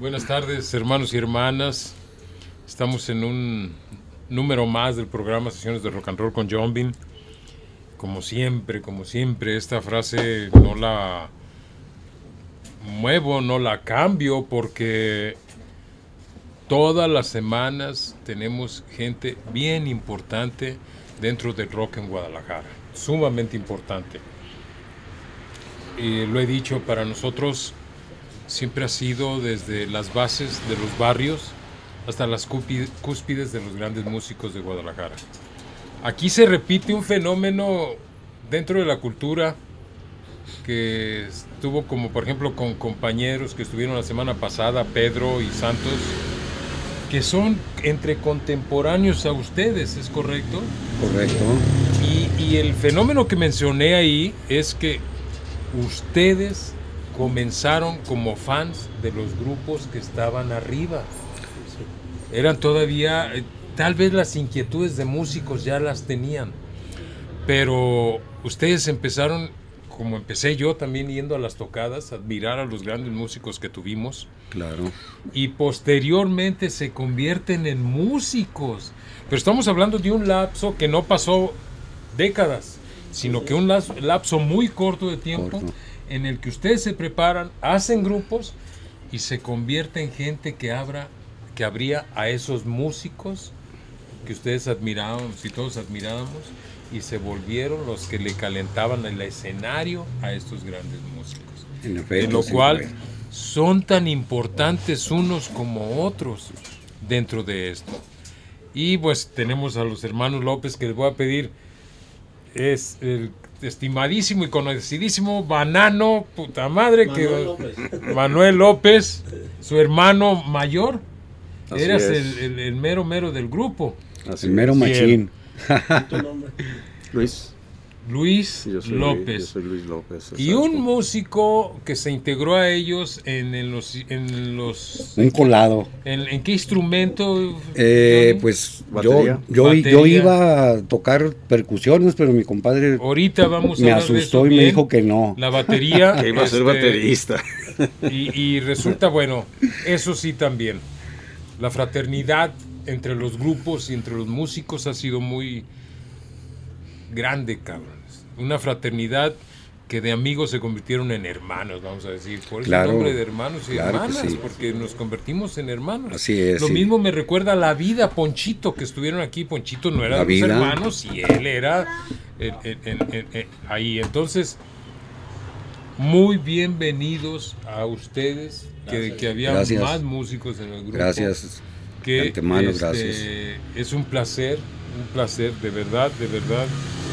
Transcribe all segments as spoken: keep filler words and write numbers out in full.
Buenas tardes, hermanos y hermanas. Estamos en un número más del programa Sesiones de Rock and Roll con John Bean. Como siempre, como siempre, esta frase no la muevo, no la cambio, porque todas las semanas tenemos gente bien importante dentro del rock en Guadalajara, sumamente importante. Y lo he dicho, para nosotros siempre ha sido desde las bases de los barrios hasta las cúspides de los grandes músicos de Guadalajara. Aquí se repite un fenómeno dentro de la cultura que estuvo, como por ejemplo con compañeros que estuvieron la semana pasada, Pedro y Santos, que son entre contemporáneos a ustedes, ¿es correcto? Correcto. Y, y el fenómeno que mencioné ahí es que ustedes comenzaron como fans de los grupos que estaban arriba. Eran todavía, tal vez las inquietudes de músicos ya las tenían, pero ustedes empezaron, como empecé yo también yendo a las tocadas, a admirar a los grandes músicos que tuvimos. Claro. Y posteriormente se convierten en músicos. Pero estamos hablando de un lapso que no pasó décadas, sino que un lapso muy corto de tiempo, corto, en el que ustedes se preparan, hacen grupos y se convierte en gente que abra, que abría a esos músicos que ustedes admiraban, y todos admirábamos, y se volvieron los que le calentaban el escenario a estos grandes músicos. En efecto, de lo sí, cual güey. Son tan importantes unos como otros dentro de esto. Y pues tenemos a los hermanos López, que les voy a pedir, es el estimadísimo y conocidísimo Banano, puta madre, Manuel que López. Manuel López, su hermano mayor. Así Eras el, el, el mero mero del grupo. Así el mero machín. ¿Tu nombre? Luis. Luis yo soy López. Luis, yo soy Luis López. Y un músico que se integró a ellos en, en los... En los un colado. ¿En, en qué instrumento? Eh, pues yo, yo, yo iba a tocar percusiones, pero mi compadre ahorita vamos a me asustó y bien. me dijo que no. La batería. Que iba a ser este, baterista. Y, y resulta, bueno, eso sí también. La fraternidad entre los grupos y entre los músicos ha sido muy grande, cabrones. Una fraternidad que de amigos se convirtieron en hermanos, vamos a decir. Por eso claro, el nombre de hermanos y claro hermanas, sí. porque nos convertimos en hermanos. Así es. Lo sí. mismo me recuerda a La Vida, Ponchito, que estuvieron aquí. Ponchito no era La de los Vida. hermanos y él era en, en, en, en, ahí. Entonces, muy bienvenidos a ustedes, que, que había gracias. Más músicos en el grupo. Gracias. Que de antemano, este, gracias. Es un placer, un placer, de verdad, de verdad.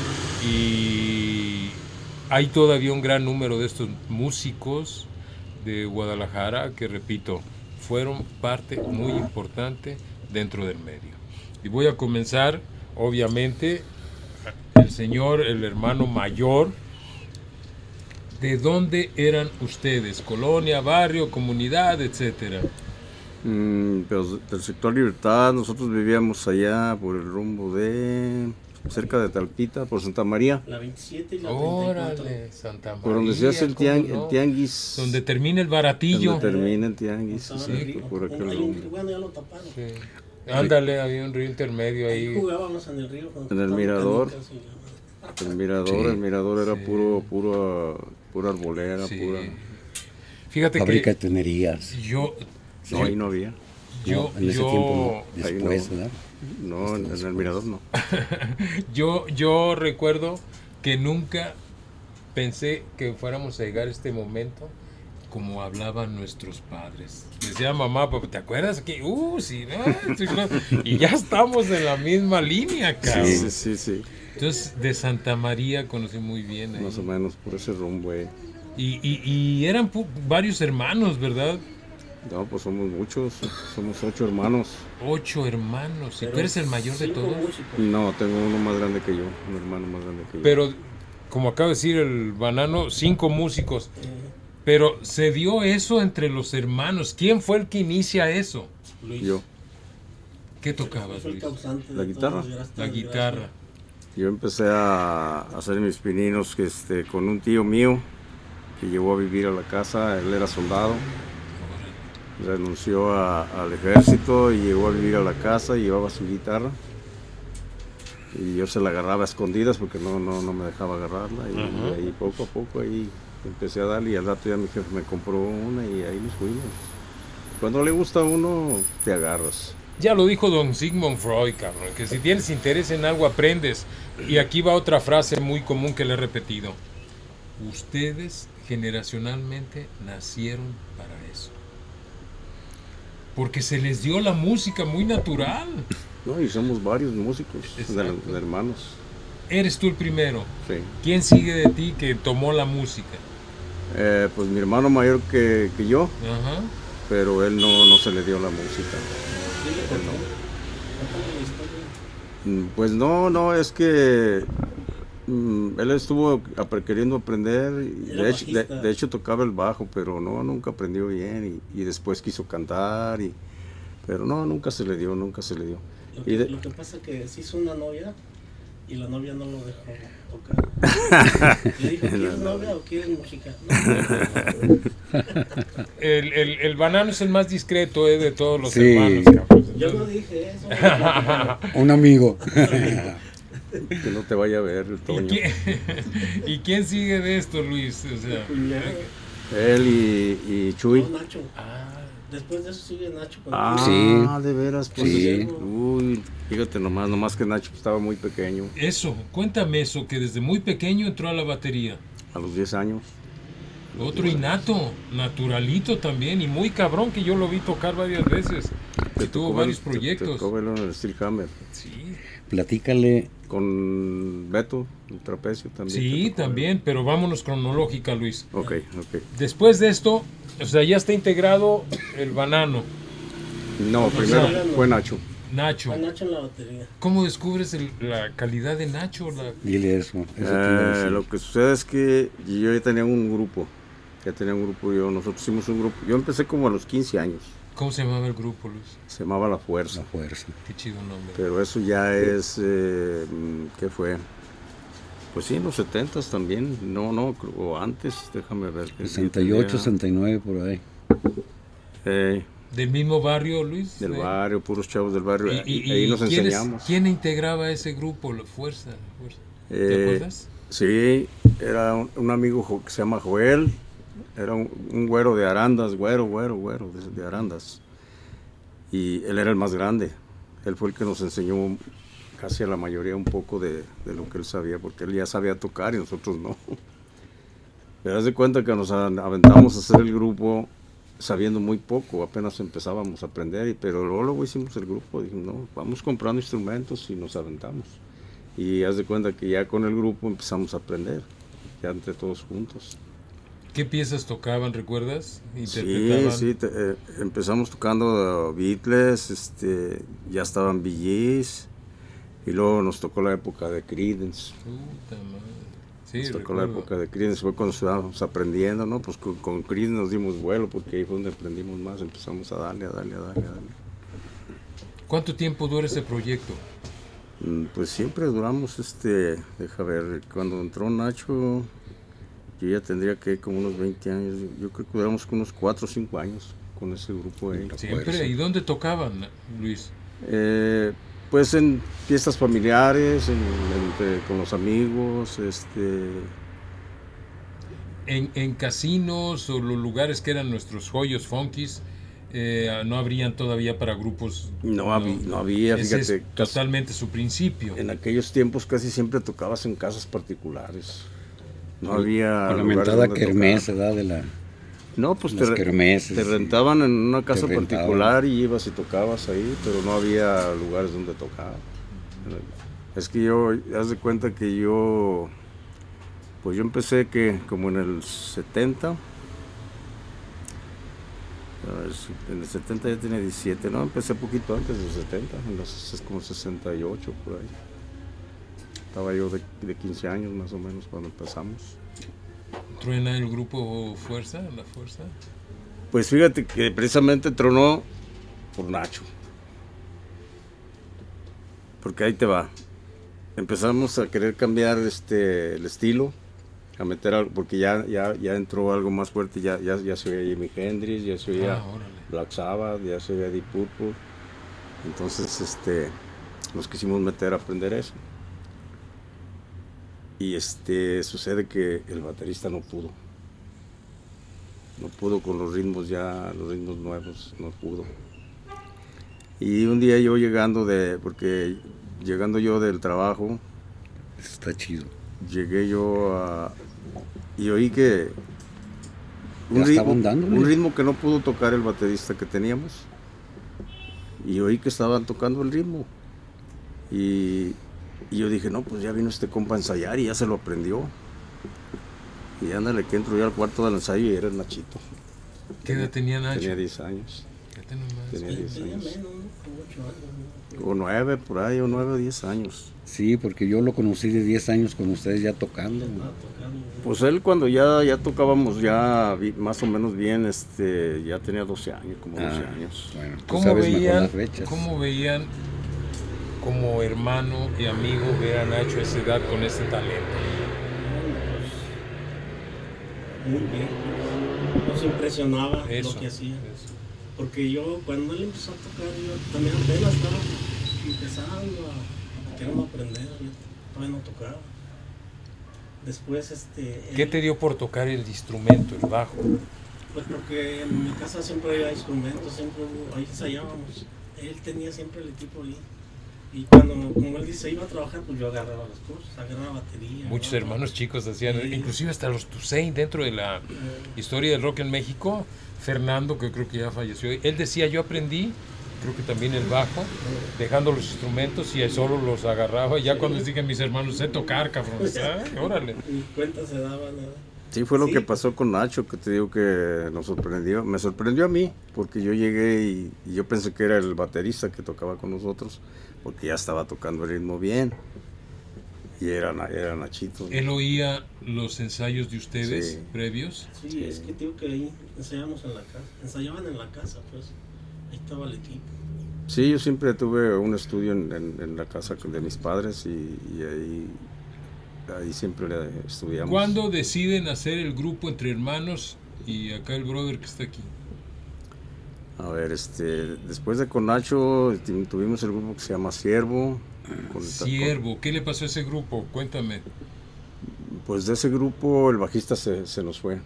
Y hay todavía un gran número de estos músicos de Guadalajara que, repito, fueron parte muy importante dentro del medio. Y voy a comenzar, obviamente, el señor, el hermano mayor. ¿De dónde eran ustedes? ¿Colonia, barrio, comunidad, etcétera? Mm, pero del sector Libertad, nosotros vivíamos allá por el rumbo de... cerca de Talpita, por Santa María. La veintisiete y la Órale, treinta y cuatro. Santa María. Por donde se hace el, tiang, no? el tianguis. Donde termina el baratillo. Donde termina el tianguis, Estaba sí, en el río. por aquel Hay rumbo. un- Bueno, ya lo taparon. Sí. Ándale, había un río intermedio Ahí ahí. jugábamos en el río. cuando En el estaban mirador. canicas y- El mirador, Sí. el mirador era Sí. puro, puro, pura arbolera, Sí. pura... Fíjate Fábrica de que tunerías. yo, No, ahí no había. yo, No, en ese yo, tiempo no. ahí Después, no. ¿verdad? No, en, en el mirador no. yo, yo recuerdo que nunca pensé que fuéramos a llegar a este momento como hablaban nuestros padres. Decía mamá, papá, ¿te acuerdas que? Uh, sí, no, sí, no. Y ya estamos en la misma línea, cabrón. Sí, sí, sí. Entonces, de Santa María conocí muy bien ahí. Más o menos por ese rumbo, eh. Y, y, y eran pu- varios hermanos, ¿verdad? No, pues somos muchos, somos ocho hermanos. Ocho hermanos. ¿Y Pero tú eres el mayor de cinco todos? músicos. No, tengo uno más grande que yo, un hermano más grande que yo. Pero, como acaba de decir el Banano, cinco músicos. Eh, Pero se dio eso entre los hermanos. ¿Quién fue el que inicia eso? Luis. Yo, ¿Qué tocabas, Fue el Luis? causante de La guitarra. todas las desgracias, La guitarra. yo empecé a hacer mis pininos que este, con un tío mío que llegó a vivir a la casa, él era soldado. renunció a, al ejército y llegó a vivir a la casa y llevaba su guitarra. Y yo se la agarraba a escondidas porque no, no, no me dejaba agarrarla. Y, y ahí poco a poco ahí empecé a darle y al rato ya mi jefe me compró una y ahí nos fuimos. Cuando le gusta a uno, te agarras. Ya lo dijo don Sigmund Freud, cabrón, que si tienes interés en algo aprendes. Y aquí va otra frase muy común que le he repetido. Ustedes generacionalmente nacieron para eso. Porque se les dio la música muy natural. No, y somos varios músicos, de, de hermanos. ¿Eres tú el primero? Sí. ¿Quién sigue de ti que tomó la música? Eh, pues mi hermano mayor que, que yo, Ajá. pero él no, no se le dio la música. Él no. Pues no, no, es que mm, él estuvo queriendo aprender, y de, hecho, de, de hecho tocaba el bajo, pero no, nunca aprendió bien y, y después quiso cantar, y, pero no, nunca se le dio, nunca se le dio. Lo que, Y de, lo que pasa es que se hizo una novia y la novia no lo dejó tocar. Le dijo, ¿quieres novia o quieres música? No, no, no. El, el, el banano es el más discreto eh, de todos los Sí. hermanos, cabrón. Yo no dije eso. Un amigo. que no te vaya a ver el ¿Y Toño. quién, ¿Y quién sigue de esto, Luis? O sea, Él y, y Chuy. No, Nacho. Después de eso sigue Nacho. Ah, Sí. de veras, pues. Sí. Uy, fíjate nomás, nomás que Nacho estaba muy pequeño, eso, cuéntame eso, que desde muy pequeño entró a la batería. a los diez años. Otro innato, naturalito también, y muy cabrón que yo lo vi tocar varias veces. Que tuvo tocó varios ver- te- proyectos. Te tocó verlo en el Steel Hammer. Sí, Platícale. Con Beto, el trapecio también. sí te tocó también, pero vámonos cronológica, Luis. ver. Ok, ok. Después de esto, o sea, ya está integrado el banano, No, primero sea, fue Nacho. Nacho. A Nacho en la batería. ¿Cómo descubres el- la calidad de Nacho? La- Dile eso. eso te iba a Eh, decir. lo que sucede es que yo ya tenía un grupo. Ya tenía un grupo yo. Nosotros hicimos un grupo. Yo empecé como a los quince años. ¿Cómo se llamaba el grupo, Luis? Se llamaba La La Fuerza. fuerza. Qué chido nombre. Pero eso ya es, eh, ¿qué fue? Pues sí, en los setentas también, no, no, creo- o antes, déjame ver. que sesenta y yo ocho, tenía, sesenta y nueve por ahí. eh, ¿Del mismo barrio, Luis? del ¿Eh? barrio, puros chavos del barrio, ¿Y, y- y ahí y nos quién es- enseñamos. ¿Quién integraba ese grupo, La Fuerza? La Fuerza? ¿Te Eh, acuerdas? Sí, era un, un amigo jo- que se llama Joel, era un, un güero de Arandas, güero, güero, güero, de, de Arandas. Y él era el más grande, él fue el que nos enseñó casi a la mayoría un poco de, de lo que él sabía, porque él ya sabía tocar y nosotros no. Te das de cuenta que nos a- aventamos a hacer el grupo sabiendo muy poco, apenas empezábamos a aprender, y, pero luego, luego hicimos el grupo, dijimos, no, vamos comprando instrumentos y nos aventamos. Y haz de cuenta que ya con el grupo empezamos a aprender, ya entre todos juntos. ¿Qué piezas tocaban, recuerdas? Sí, ¿Interpretaban? sí, te- eh, empezamos tocando uh, Beatles, este, ya estaban Bee Gees, y luego nos tocó la época de Creedence. Puta madre. Sí, Nos tocó recuerdo. la época de Creedence, fue cuando estábamos aprendiendo, ¿no? Pues con, con Creedence nos dimos vuelo, porque ahí fue donde aprendimos más, empezamos a darle, a darle, a darle, a darle. ¿Cuánto tiempo dura ese proyecto? Mm, Pues siempre duramos, este, deja ver, cuando entró Nacho, yo ya tendría que como unos veinte años, yo, yo creo que duramos como unos cuatro o cinco años con ese grupo ahí. Siempre. Fuerza. ¿Y dónde tocaban, Luis? Eh, pues en fiestas familiares, en- entre- con los amigos, este, En, en casinos o los lugares que eran nuestros joyos funkies, eh, no habrían todavía para grupos. no, había, no había, Ese fíjate, es casi- totalmente su principio. en aquellos tiempos casi siempre tocabas en casas particulares. No había Con la lugares mentada donde kermés, tocar. ¿verdad? De la, No, pues las te, kermeses, te sí. rentaban en una casa rentaban. particular y ibas y tocabas ahí, pero no había lugares donde tocar. Es que yo, haz de cuenta que yo, pues yo empecé que como en el setenta, a ver, si- en el setenta ya tenía diecisiete, no, empecé poquito antes del setenta, en los, es como sesenta y ocho por ahí. Estaba yo de, de quince años más o menos cuando empezamos. ¿Truena el grupo Fuerza, La Fuerza? Pues fíjate que precisamente tronó por Nacho. Porque ahí te va. Empezamos a querer cambiar este el estilo, a meter algo, porque ya, ya, ya entró algo más fuerte, ya, ya, ya se oía Jimi Hendrix, ya se oía ah, Black Sabbath, ya se oía Deep Purple. Entonces este, nos quisimos meter a aprender eso. Y este, sucede que el baterista no pudo. No pudo con los ritmos ya, los ritmos nuevos, no pudo. Y un día yo llegando de, porque llegando yo del trabajo. Está chido. Llegué yo a, y oí que un ritmo, ritmo, un ritmo que no pudo tocar el baterista que teníamos. Y oí que estaban tocando el ritmo. Y, y yo dije, no, pues ya vino este compa a ensayar y ya se lo aprendió. Y ándale, que entro yo al cuarto del ensayo y era el Nachito. ¿Qué edad tenía Nacho? Tenía diez años. Tenía diez años. O nueve, por ahí, o nueve o diez años. Sí, porque yo lo conocí de diez años con ustedes ya tocando. Pues él cuando ya, ya tocábamos ya más o menos bien, este, ya tenía doce años, como doce ah, años. Bueno, tú ¿Cómo sabes veían, mejor las fechas. ¿Cómo veían como hermano y amigo ver a Nacho a esa edad con ese talento? Muy bien, nos impresionaba eso, lo que hacía. Eso. Porque yo, cuando él empezó a tocar, yo también apenas estaba empezando a, a querer aprender, yo todavía no tocaba. Después, este... ¿Qué él, te dio por tocar el instrumento, el bajo? Pues porque en mi casa siempre había instrumentos, siempre hubo, ahí ensayábamos. Él tenía siempre el equipo ahí. Y cuando, como él dice, iba a trabajar, pues yo agarraba las cosas, agarraba batería. Muchos agarraba, hermanos chicos hacían, sí. Inclusive hasta los Toussaint dentro de la eh. historia del rock en México. Fernando, que creo que ya falleció, él decía, yo aprendí, creo que también el bajo, dejando los instrumentos y solo los agarraba. Y ya sí. Cuando les dije a mis hermanos, sé tocar, cabrón, ¿sabes? Órale. Ni cuenta se daban, ¿no? Sí, fue lo sí. que pasó con Nacho, que te digo que nos sorprendió. Me sorprendió a mí, porque yo llegué y, y yo pensé que era el baterista que tocaba con nosotros, porque ya estaba tocando el ritmo bien. Y era, era Nachito. ¿Él oía los ensayos de ustedes sí. previos? Sí, sí, es que digo que ahí ensayamos en la casa. Ensayaban en la casa, pues. Ahí estaba el equipo. Sí, yo siempre tuve un estudio en, en, en la casa de mis padres y, y ahí... Ahí siempre estudiamos. ¿Cuándo deciden hacer el grupo entre hermanos y acá el brother que está aquí? A ver, este, después de con Nacho tuvimos el grupo que se llama Ciervo. Con Ciervo, ¿qué le pasó a ese grupo? Cuéntame. Pues de ese grupo el bajista se, se nos fue.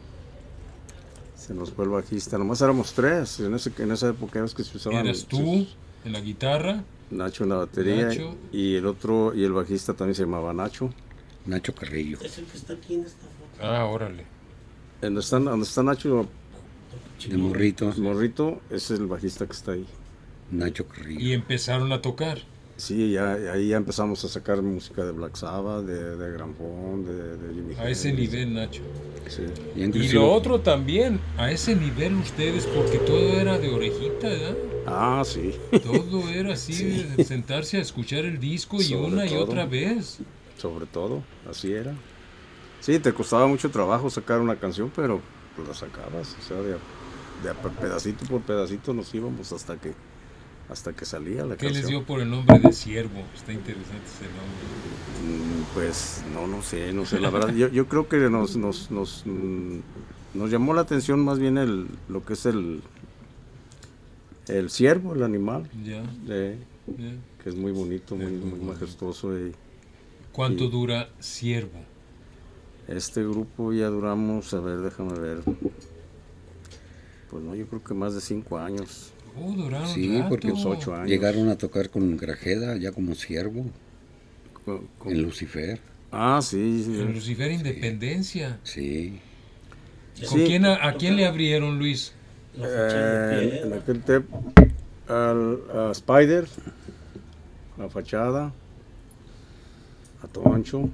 Se nos fue el bajista. Nomás éramos tres. En, ese, en esa época es que se usaban. ¿Eras tú en la guitarra? Nacho en la batería. Nacho. Y el otro, y el bajista también se llamaba Nacho. Nacho Carrillo. Es el que está aquí en esta foto. Ah, órale. Donde está, donde está Nacho, el morrito. El morrito, ese es el bajista que está ahí. Nacho Carrillo. Y empezaron a tocar. Sí, ya, ahí ya empezamos a sacar música de Black Sabbath, de, de Gramofón, de, de Jimi Hendrix. A ese nivel, Nacho. Sí. Y, y lo otro también, a ese nivel ustedes, porque todo era de orejita, ¿verdad? Ah, sí. Todo era así, sí. De sentarse a escuchar el disco y Sobre una todo. y otra vez. Sobre todo, así era. Sí, te costaba mucho trabajo sacar una canción, pero pues la sacabas, o sea, de, de pedacito por pedacito nos íbamos hasta que hasta que salía la ¿Qué canción. ¿Qué les dio por el nombre de Ciervo? Está interesante ese nombre. Mm, pues no, no sé, no sé, la verdad, yo, yo creo que nos nos, nos mm, nos llamó la atención más bien el lo que es el el ciervo, el animal, ya, eh, ya. que es muy bonito, muy, muy majestuoso. Y, ¿Cuánto y dura Ciervo? Este grupo ya duramos, a ver, déjame ver. Pues no, yo creo que más de cinco años. Oh, duraron sí, rato. porque los ocho años. Llegaron a tocar con Grajeda, ya como Ciervo, con, con... en Lucifer. Ah, sí. sí. En Lucifer Independencia. Sí. ¿Con sí. quién, a, a quién le abrieron, Luis? Eh, en aquel tep, al a Spider, La Fachada, a Toncho,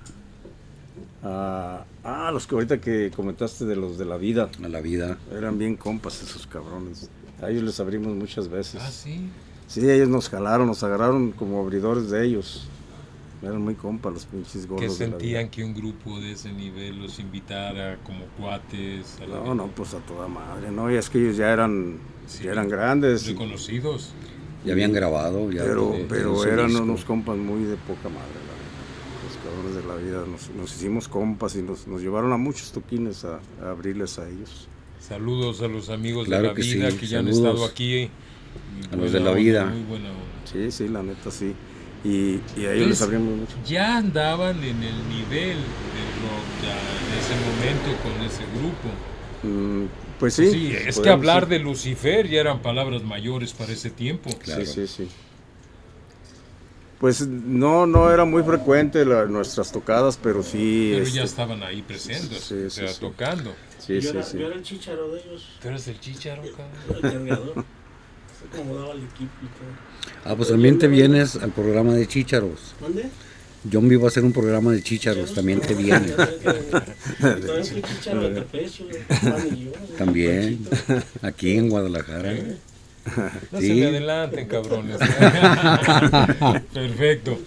a, ah, los que ahorita que comentaste de los de La Vida. A La Vida. Eran bien compas esos cabrones. A ellos les abrimos muchas veces. Ah, sí. Sí, ellos nos jalaron, nos agarraron como abridores de ellos. Eran muy compas los pinches gordos. ¿Qué de sentían La que un grupo de ese nivel los invitara como cuates? A la no, vida? no, pues a toda madre, ¿no? Y es que ellos ya eran, sí, ya eran grandes. Reconocidos. Ya habían grabado. Ya pero de, pero de eran disco. unos compas muy de poca madre, la verdad. los cabrones de la vida. Nos, nos hicimos compas y nos, nos llevaron a muchos toquines a, a abrirles a ellos. Saludos a los amigos claro de la que vida sí. que ya Saludos han estado aquí. A los de la vida. Muy buena onda. Sí, sí, la neta sí. Y, y a ellos Entonces, les abrimos mucho. Ya andaban en el nivel del rock ya en ese momento con ese grupo. Mm, pues sí. Sí, es podemos, que hablar sí. de Lucifer ya eran palabras mayores para ese tiempo. Claro. Sí, sí, sí. Pues no, no era muy frecuente la, nuestras tocadas, pero sí. Pero este, ya estaban ahí presentes, sí, o sí, sea, sí. tocando. Sí, yo, sí, era, sí. yo era el chícharo de ellos, Tú eres el chícharo, cabrón. el cargador. Se acomodaba el equipo y todo. Ah, pues también te vienes al programa de Chícharos. ¿Dónde? John vivo a hacer un programa de Chícharos, también te vienes. También fui chícharo de Tepecio, Juan y yo. También, aquí en Guadalajara. No Sí. se me adelanten, cabrones. Perfecto.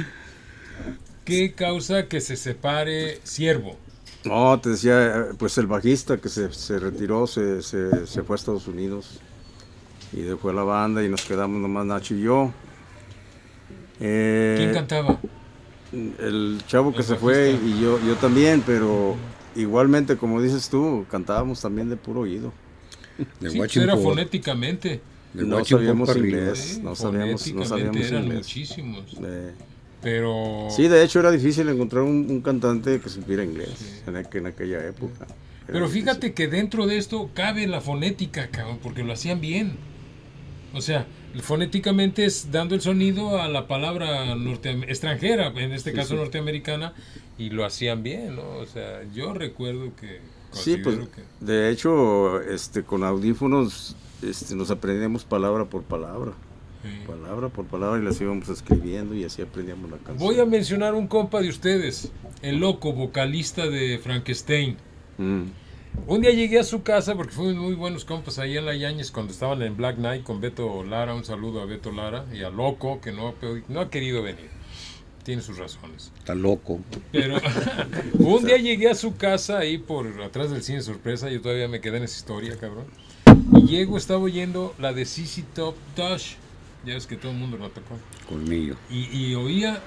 ¿Qué causa que se separe Ciervo? No, te decía, pues el bajista que se, se retiró, se, se, se fue a Estados Unidos y dejó la banda y nos quedamos nomás Nacho y yo. Eh, ¿Quién cantaba? El chavo que El se fue bajista. y yo, yo también, pero igualmente, como dices tú, cantábamos también de puro oído. De Sí, pues Watching era Pop, fonéticamente. de No Watching Pop sabíamos para arriba. inglés. Sí, no sabíamos- no fonéticamente sabíamos eran inglés. muchísimos. Eh, Pero sí, de hecho era difícil encontrar un, un cantante que supiera inglés Sí. en, aqu- en aquella época. Era Pero difícil. fíjate que dentro de esto cabe la fonética, cabrón, porque lo hacían bien. O sea, fonéticamente es dando el sonido a la palabra norte extranjera, en este Sí, caso sí. norteamericana, y lo hacían bien, ¿no? O sea, yo recuerdo que Sí, pues considero que de hecho, este, con audífonos este, nos aprendíamos palabra por palabra, sí. palabra por palabra y las íbamos escribiendo y así aprendíamos la canción. Voy a mencionar un compa de ustedes, el loco, vocalista de Frankenstein. Mm. Un día llegué a su casa porque fuimos muy buenos compas ahí en La Yáñez cuando estaban en Black Knight con Beto Lara. Un saludo a Beto Lara y a Loco que no, ha pe- no ha querido venir. Tiene sus razones. Está loco. Pero un día llegué a su casa ahí por atrás del cine sorpresa. Yo todavía me quedé en esa historia, cabrón. Y llego, estaba oyendo la de Z Z Top Touch. Ya ves que todo el mundo la tocó. Colmillo. Y, y oía,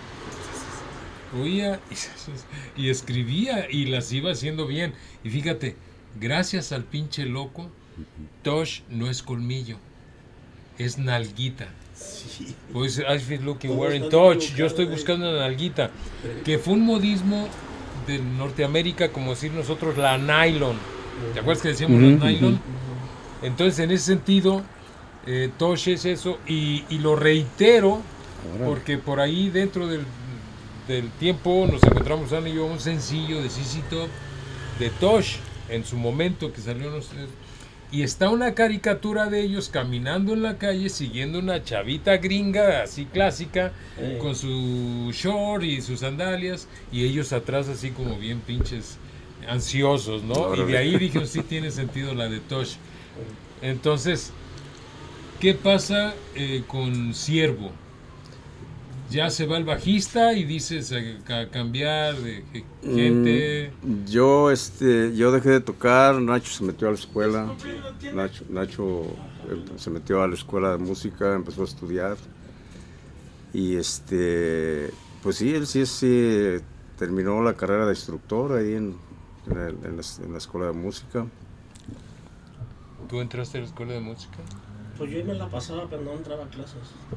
oía y, y escribía y las iba haciendo bien. Y fíjate, gracias al pinche loco, Tosh no es colmillo, es nalguita. Sí. Pues I feel looking Todos wearing están touch, equivocados, yo estoy eh. buscando una nalguita, que fue un modismo de Norteamérica, como decir nosotros la nylon. ¿Te acuerdas que decíamos Ujú, la nylon? ujú. Entonces, en ese sentido, eh, Tosh es eso, y, y lo reitero, Ahora, porque por ahí dentro del, del tiempo nos encontramos, Ana y yo, un sencillo de Z Z Top, de Tosh, en su momento que salió, no sé, y está una caricatura de ellos caminando en la calle siguiendo una chavita gringa, así clásica, Eh. con su short y sus sandalias, y ellos atrás así como bien pinches ansiosos, ¿no? Y de Órale. ahí dije, sí tiene sentido la de Tosh. Entonces, ¿qué pasa eh, con Ciervo? Ya se va el bajista y dices a, a cambiar de ge- gente. Mm, yo, este, yo dejé de tocar, Nacho se metió a la escuela, Nacho, Nacho eh, se metió a la escuela de música, empezó a estudiar y este, pues sí, él sí, sí terminó la carrera de instructor ahí en, en, el- en la, en la escuela de música. ¿Tú entraste a la escuela de música? Pues yo me la pasaba, pero no entraba a clases.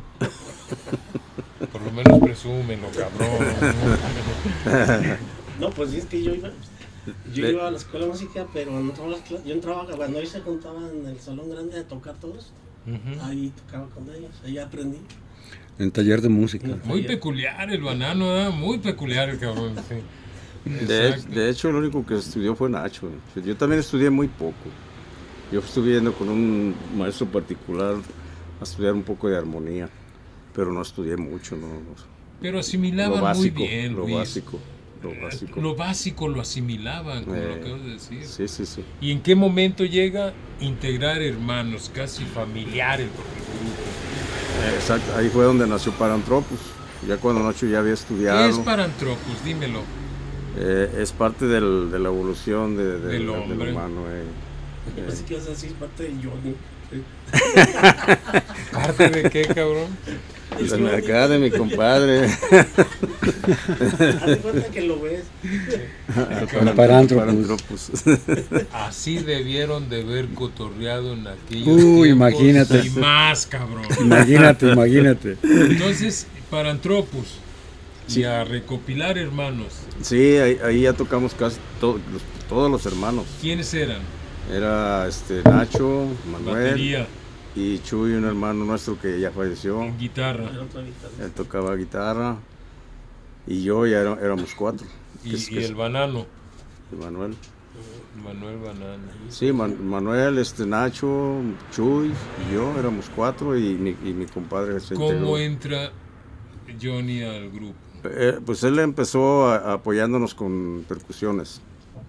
Por lo menos presúmelo, cabrón. No, pues sí, es que yo iba, yo De- iba a la escuela de música, pero no entraba a las clases. Yo entraba, cuando ahí se juntaban en el salón grande a tocar todos, Ujú. ahí tocaba con ellos, ahí aprendí. en taller de música. Muy peculiar el banano, ¿verdad? Muy peculiar el cabrón. Sí. De, Exacto. de hecho, el único que estudió fue Nacho. Yo también estudié muy poco. Yo estuve yendo con un maestro particular a estudiar un poco de armonía, pero no estudié mucho. No, no. Pero Lo asimilaban básico, muy bien, lo Luis. básico, lo básico. Lo básico lo asimilaban, como Eh, lo acabas de decir. Sí, sí, sí. ¿Y en qué momento llega integrar hermanos, casi familiares por el grupo? Exacto, ahí fue donde nació Paranthropus. Ya cuando Nacho ya había estudiado. ¿Qué es Paranthropus? Dímelo. eh, es parte del- de la evolución de- de- Del del hombre. humano. eh. Yo pensé que ibas a decir parte de Johnny. ¿Parte de qué, cabrón? De acá, de mi compadre. Haz de cuenta que lo ves. Con Parántropos. Así debieron de haber cotorreado en aquellos Uy, tiempos imagínate. y más, cabrón. Imagínate, imagínate. Entonces, Parántropos, y a recopilar hermanos. Sí, ahí, ahí ya tocamos casi to, los, todos los hermanos. ¿Quiénes eran? Era este Nacho, Manuel Batería, y Chuy, un hermano nuestro que ya falleció. guitarra. Él tocaba guitarra y yo ya era, éramos cuatro. Y, que es- y que es- el Banano, Manuel. Manuel Banano. Sí, Man- Manuel, este Nacho, Chuy y yo éramos cuatro y mi, y mi compadre se ¿Cómo integró. entra Johnny al grupo? Eh, pues él empezó a- a apoyándonos con percusiones,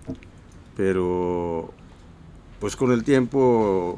pero pues con el tiempo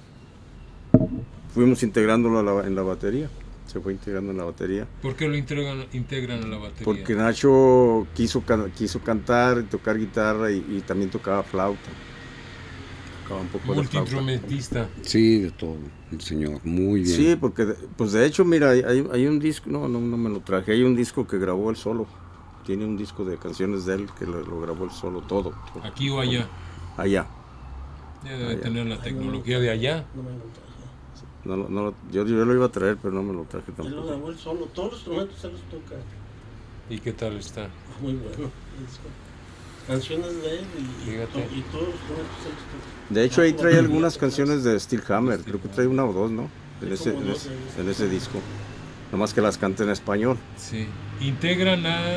fuimos integrándolo a la- en la batería, se fue integrando en la batería, ¿Por qué lo integran, integran a la batería? porque Nacho quiso, can- quiso cantar, tocar guitarra y, y también tocaba flauta, tocaba un poco de flauta. Multiinstrumentista. Sí, de todo, el señor, muy bien. Sí, porque de- pues de hecho, mira, hay, hay- hay un disco, no, no, no me lo traje, hay un disco que grabó él solo, tiene un disco de canciones de él que lo, lo grabó él solo, todo. Aquí o allá. Allá. Ya debe Allá. tener la tecnología de allá. No me lo traje. No, lo- no, lo- yo, yo lo iba a traer, pero no me lo traje Él lo tampoco. grabó él solo. Todos los instrumentos se los toca. ¿Y qué tal está? Ah, muy bueno. el disco. Canciones de él y, y, Fíjate. to- y todos los instrumentos se los toca. De hecho, ahí Ah, trae bueno, algunas ya, canciones de Steel Hammer, creo que trae una o dos, ¿no? En Sí, ese, como en dos, ese, ahí. en ese disco. Nomás que las canta en español. Sí. Integran a,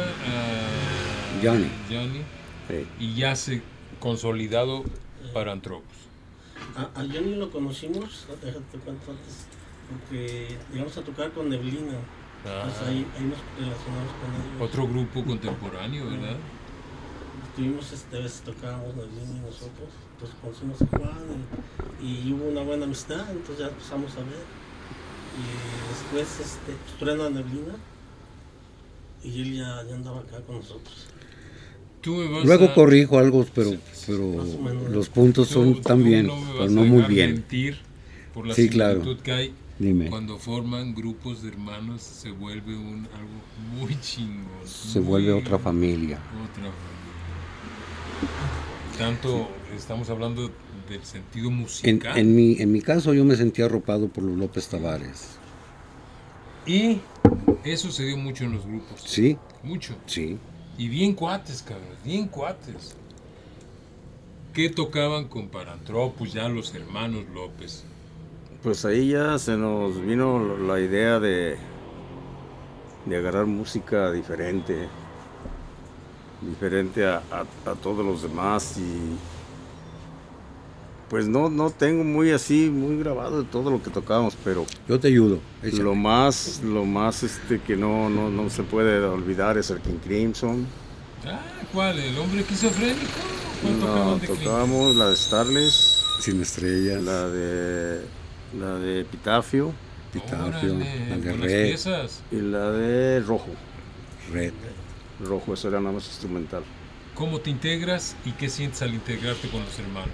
a Johnny. Johnny Sí. y ya se consolidado Parántropos. A, a Johnny lo conocimos, no, déjate cuento antes, porque llegamos a tocar con Neblina. Ah, Entonces ahí, ahí nos relacionamos con ellos. otro grupo contemporáneo, ¿verdad? Tuvimos, este, a veces tocábamos Neblina y nosotros, entonces conocimos a Juan y, y hubo una buena amistad, entonces ya empezamos a ver. Y después este, pues, truena Neblina y él ya, ya andaba acá con nosotros. Tú me vas Luego a- corrijo algo, pero, pero Más o menos. los puntos tú- son tú también, no me pero vas no a muy dejar bien. mentir por la Sí, claro. similitud que hay. Dime, Cuando forman grupos de hermanos se vuelve un algo muy chingón. se muy- vuelve otra familia. Otra familia. Tanto estamos hablando del sentido En, musical. en, mi, en mi caso yo me sentí arropado por los López Tavares. Y eso se dio mucho en los grupos. Sí, Mucho. sí. Y bien cuates, cabrón. Bien cuates. ¿Qué tocaban con Parántropos ya los hermanos López? Pues ahí ya se nos vino la idea de, de agarrar música diferente, diferente a, a- a todos los demás y pues no, no tengo muy así, muy grabado de todo lo que tocábamos, pero Yo te ayudo. échale. lo más, lo más este que no, no, no se puede olvidar es el King Crimson. Ah, ¿cuál? ¿El hombre esquizofrénico? ¿Cuál No, tocaban de King? tocábamos la de Starless, Sin estrellas, la de la de Epitafio Epitafio, Órale, la de buenas Red, piezas. y la de Rojo. Red. Rojo, eso era nada más instrumental. ¿Cómo te integras y qué sientes al integrarte con los hermanos?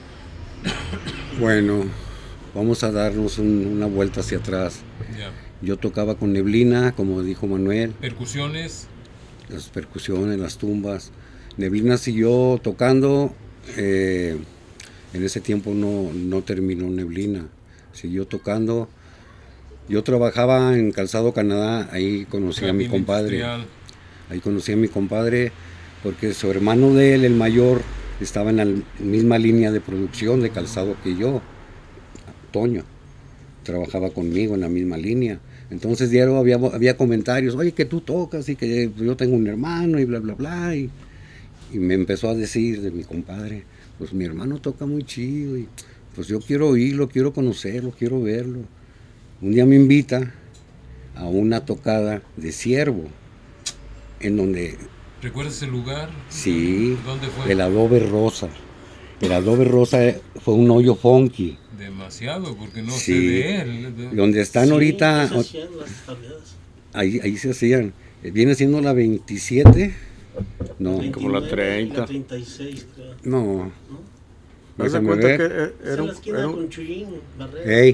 Bueno, vamos a darnos un- una vuelta hacia atrás. Ya. Yo tocaba con Neblina, como dijo Manuel, Percusiones, las percusiones, las tumbas. Neblina siguió tocando, eh, en ese tiempo no, no terminó Neblina, siguió tocando. Yo trabajaba en Calzado Canadá, ahí conocí a mi cabina compadre. industrial. Ahí conocí a mi compadre porque su hermano de él, el mayor, estaba en la misma línea de producción de calzado que yo, Toño. Trabajaba conmigo en la misma línea. Entonces diario había, había comentarios, oye, que tú tocas y que yo tengo un hermano y bla, bla, bla. Y, y me empezó a decir de mi compadre, pues mi hermano toca muy chido y pues yo quiero oírlo, quiero conocerlo, quiero verlo. Un día me invita a una tocada de ciervo, en donde, ¿Recuerdas el lugar? sí, ¿Dónde fue? el Adobe Rosa. El Adobe Rosa fue un hoyo funky, Demasiado, porque no Sí. sé de él. De- donde están Sí, ahorita, se hacían las tardeadas. ahí, ahí se hacían. Viene siendo la veintisiete, no, Como la veintinueve y treinta. La treinta y seis, creo. no, ¿No? Haz de déjame cuenta ver. que eh, Es era en un, la esquina era un- con Chuyín, Barrera. Ey,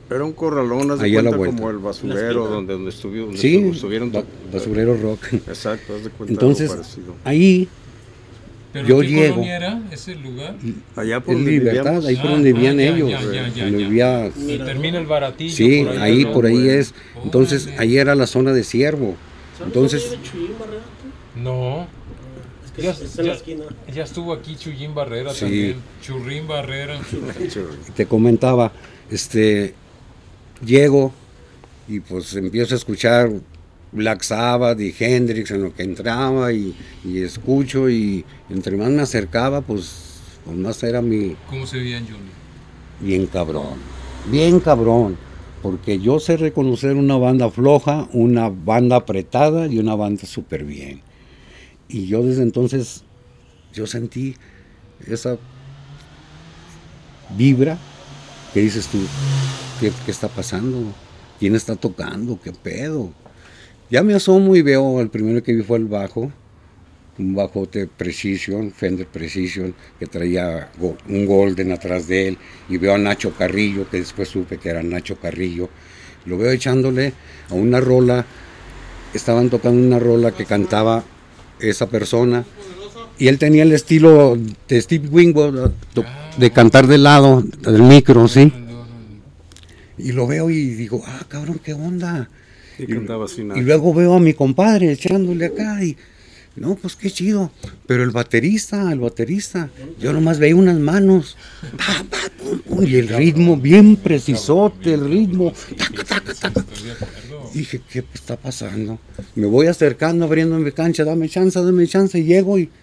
Era un corralón, haz de Ahí a la cuenta vuelta. como el basurero donde, donde, estuvi- donde Sí, estu- estuvieron. ba- basurero rock. Exacto, haz de cuenta Entonces, algo parecido. ahí ¿Pero yo qué llego. colonia era ese lugar? Allá por Es donde Libertad, vivíamos. ahí por Ah, donde ah, vivían ya, ellos. ya, ya, ya, donde ya. vivía- Y termina el baratillo. sí, por ahí ¿no? por ahí es. Entonces, Órale. ahí era la zona de Ciervo. ¿Sabes Entonces, dónde vive Chuyín Barrera, tú? No. Es que Ya, es, es en la ya- esquina. ya estuvo aquí Chuyín Barrera Sí. también. Churrín Barrera. te comentaba, este, llego y pues empiezo a escuchar Black Sabbath y Hendrix en lo que entraba y, y escucho y entre más me acercaba, pues, pues más era mi, ¿Cómo se veían, Johnny? bien cabrón, bien cabrón, porque yo sé reconocer una banda floja, una banda apretada y una banda súper bien. Y yo desde entonces, yo sentí esa vibra que dices tú, ¿qué, qué está pasando? ¿Quién está tocando? ¿Qué pedo? Ya me asomo y veo, el primero que vi fue el bajo, un bajote Precision, Fender Precision, que traía go- un Golden atrás de él, y veo a Nacho Carrillo, que después supe que era Nacho Carrillo, lo veo echándole a una rola, estaban tocando una rola que cantaba esa persona, y él tenía el estilo de Steve Winwood, to- de cantar de lado, del micro, ¿sí? Y lo veo y digo, ah, cabrón, ¿qué onda? Y cantaba así nada. Y luego veo a mi compadre echándole acá y no, pues qué chido. Pero el baterista, el baterista, yo nomás veía unas manos. Pa, pa, pum, pum, y el ritmo bien precisote, el ritmo. Taca, taca, taca. Dije, ¿qué está pasando? Me voy acercando, abriendo mi cancha, dame chance, dame chance. Y llego y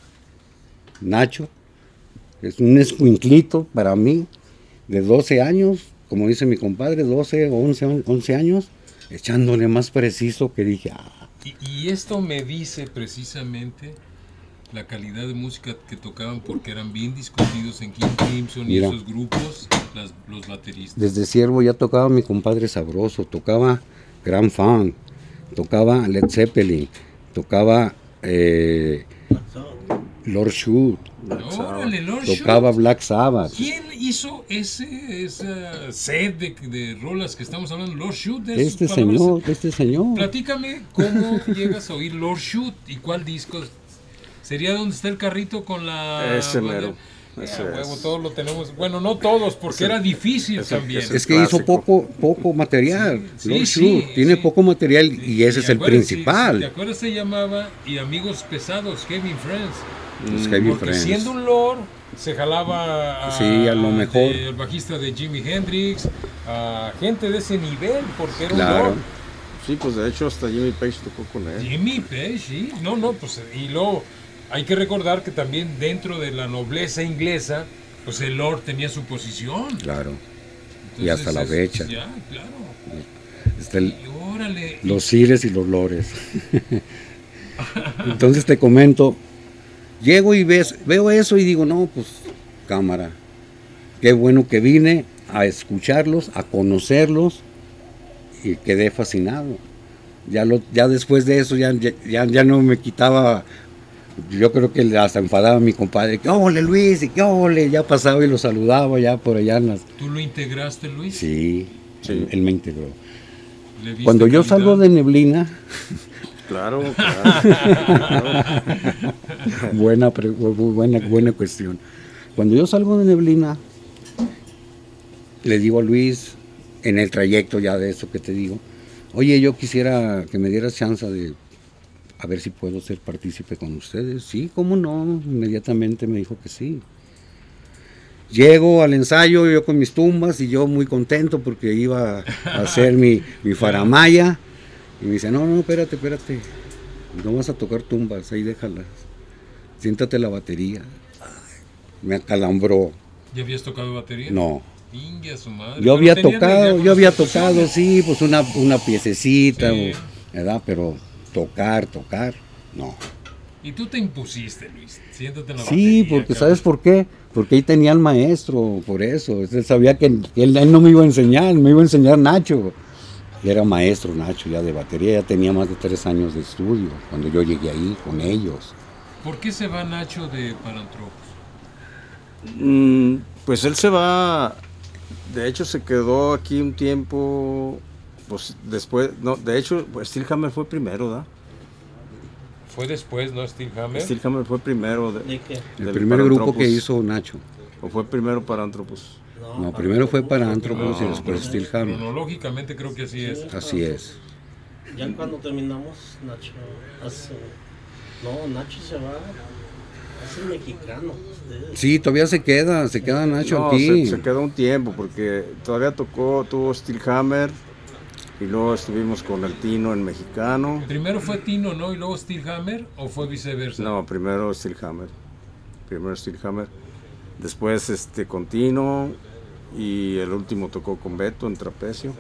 Nacho, es un escuinclito para mí, de doce años, como dice mi compadre, doce o once años, echándole más preciso que dije, ah, Y, y esto me dice precisamente la calidad de música que tocaban porque eran bien discutidos en King Crimson y Mira. esos grupos, las- los bateristas. desde Ciervo ya tocaba mi compadre Sabroso, tocaba Grand Funk, tocaba Led Zeppelin, tocaba eh, Lord Shoot, Órale, Lord tocaba Shoot. Black Sabbath. ¿Quién hizo ese esa set de, de rolas que estamos hablando? Lord Shoot. de sus Este palabras. señor, este señor. Platícame cómo llegas a oír Lord Shoot y cuál disco. ¿Sería donde está el carrito con la... Ese mero, Ah, ese huevo, es. todos lo tenemos. Bueno, no todos, porque Ese- era difícil ese- también. ese- Es que hizo clásico. poco, poco material. Sí, Lord sí, Shoot sí, tiene sí. poco material y ese es el acuerdas, sí, principal. sí, ¿te acuerdas? Se llamaba Y Amigos Pesados, Heavy Friends. Los Heavy Porque Friends. siendo un Lord, se jalaba a, Sí, a lo mejor. de- el bajista de Jimi Hendrix, a gente de ese nivel, porque era Claro. un Lord. Sí, pues de hecho hasta Jimmy Page tocó con él. Jimmy Page, sí. No, no, pues y luego hay que recordar que también dentro de la nobleza inglesa, pues el Lord tenía su posición. Claro. Entonces, Y hasta la es- fecha. Ya, claro. Está el- Y órale. y- los Cires y los Lores. Entonces te comento, llego y ves, veo eso y digo, no, pues cámara. Qué bueno que vine a escucharlos, a conocerlos y quedé fascinado. Ya lo, ya después de eso ya, ya, ya no me quitaba, yo creo que hasta enfadaba a mi compadre, ¿qué ole Luis? ¿Y qué ole? Ya pasaba y lo saludaba ya por allá en las... ¿Tú lo integraste, Luis? Sí, Sí. Él, él me integró. ¿Le viste Cuando yo calidad? salgo de Neblina, Claro, claro. buena, pre- bu- buena, buena cuestión. Cuando yo salgo de Neblina, le digo a Luis, en el trayecto ya de eso que te digo, oye, yo quisiera que me dieras chance de a ver si puedo ser partícipe con ustedes. Sí, cómo no, inmediatamente me dijo que sí. Llego al ensayo, yo con mis tumbas y yo muy contento porque iba a hacer mi, mi faramaya. Y me dice, no, no, espérate, espérate. No vas a tocar tumbas, ahí déjalas. Siéntate la batería. Ay, me acalambró. ¿Ya habías tocado batería? No. Ingue a su madre. Yo Pero había tenías la idea tocado, con yo había las tocado, percusiones. sí, pues una, una piececita, Sí. o- ¿verdad? Pero tocar, tocar, no. Y tú te impusiste, Luis. Siéntate en la Sí, batería, porque cabrón. ¿sabes por qué? Porque ahí tenía al maestro, por eso. Él sabía que él, él no me iba a enseñar, me iba a enseñar Nacho. Y era maestro Nacho ya de batería, ya tenía más de tres años de estudio cuando yo llegué ahí con ellos. ¿Por qué se va Nacho de Parantropos? Mm, pues él se va de hecho se quedó aquí un tiempo, pues después, no, de hecho pues, Steelhammer fue primero, ¿verdad? Fue después, ¿no? Steelhammer. Steelhammer fue primero. De, ¿De qué? El primer grupo que hizo Nacho. ¿O fue primero Paranthropus? No, No, primero fue Paranthropus No, y después no, Steelhammer. Cronológicamente creo que así es. Así es. Ya cuando terminamos, Nacho hace... No, Nacho se va... Es el mexicano. Ustedes. Sí, todavía se queda, se queda Nacho No, aquí. se, se quedó un tiempo porque todavía tocó, tuvo Steelhammer y luego estuvimos con el Tino en mexicano. Primero fue Tino, ¿no? Y luego Steelhammer, ¿o fue viceversa? No, primero Steelhammer. Primero Steelhammer. Después este con Tino y el último tocó con Beto en Trapecio.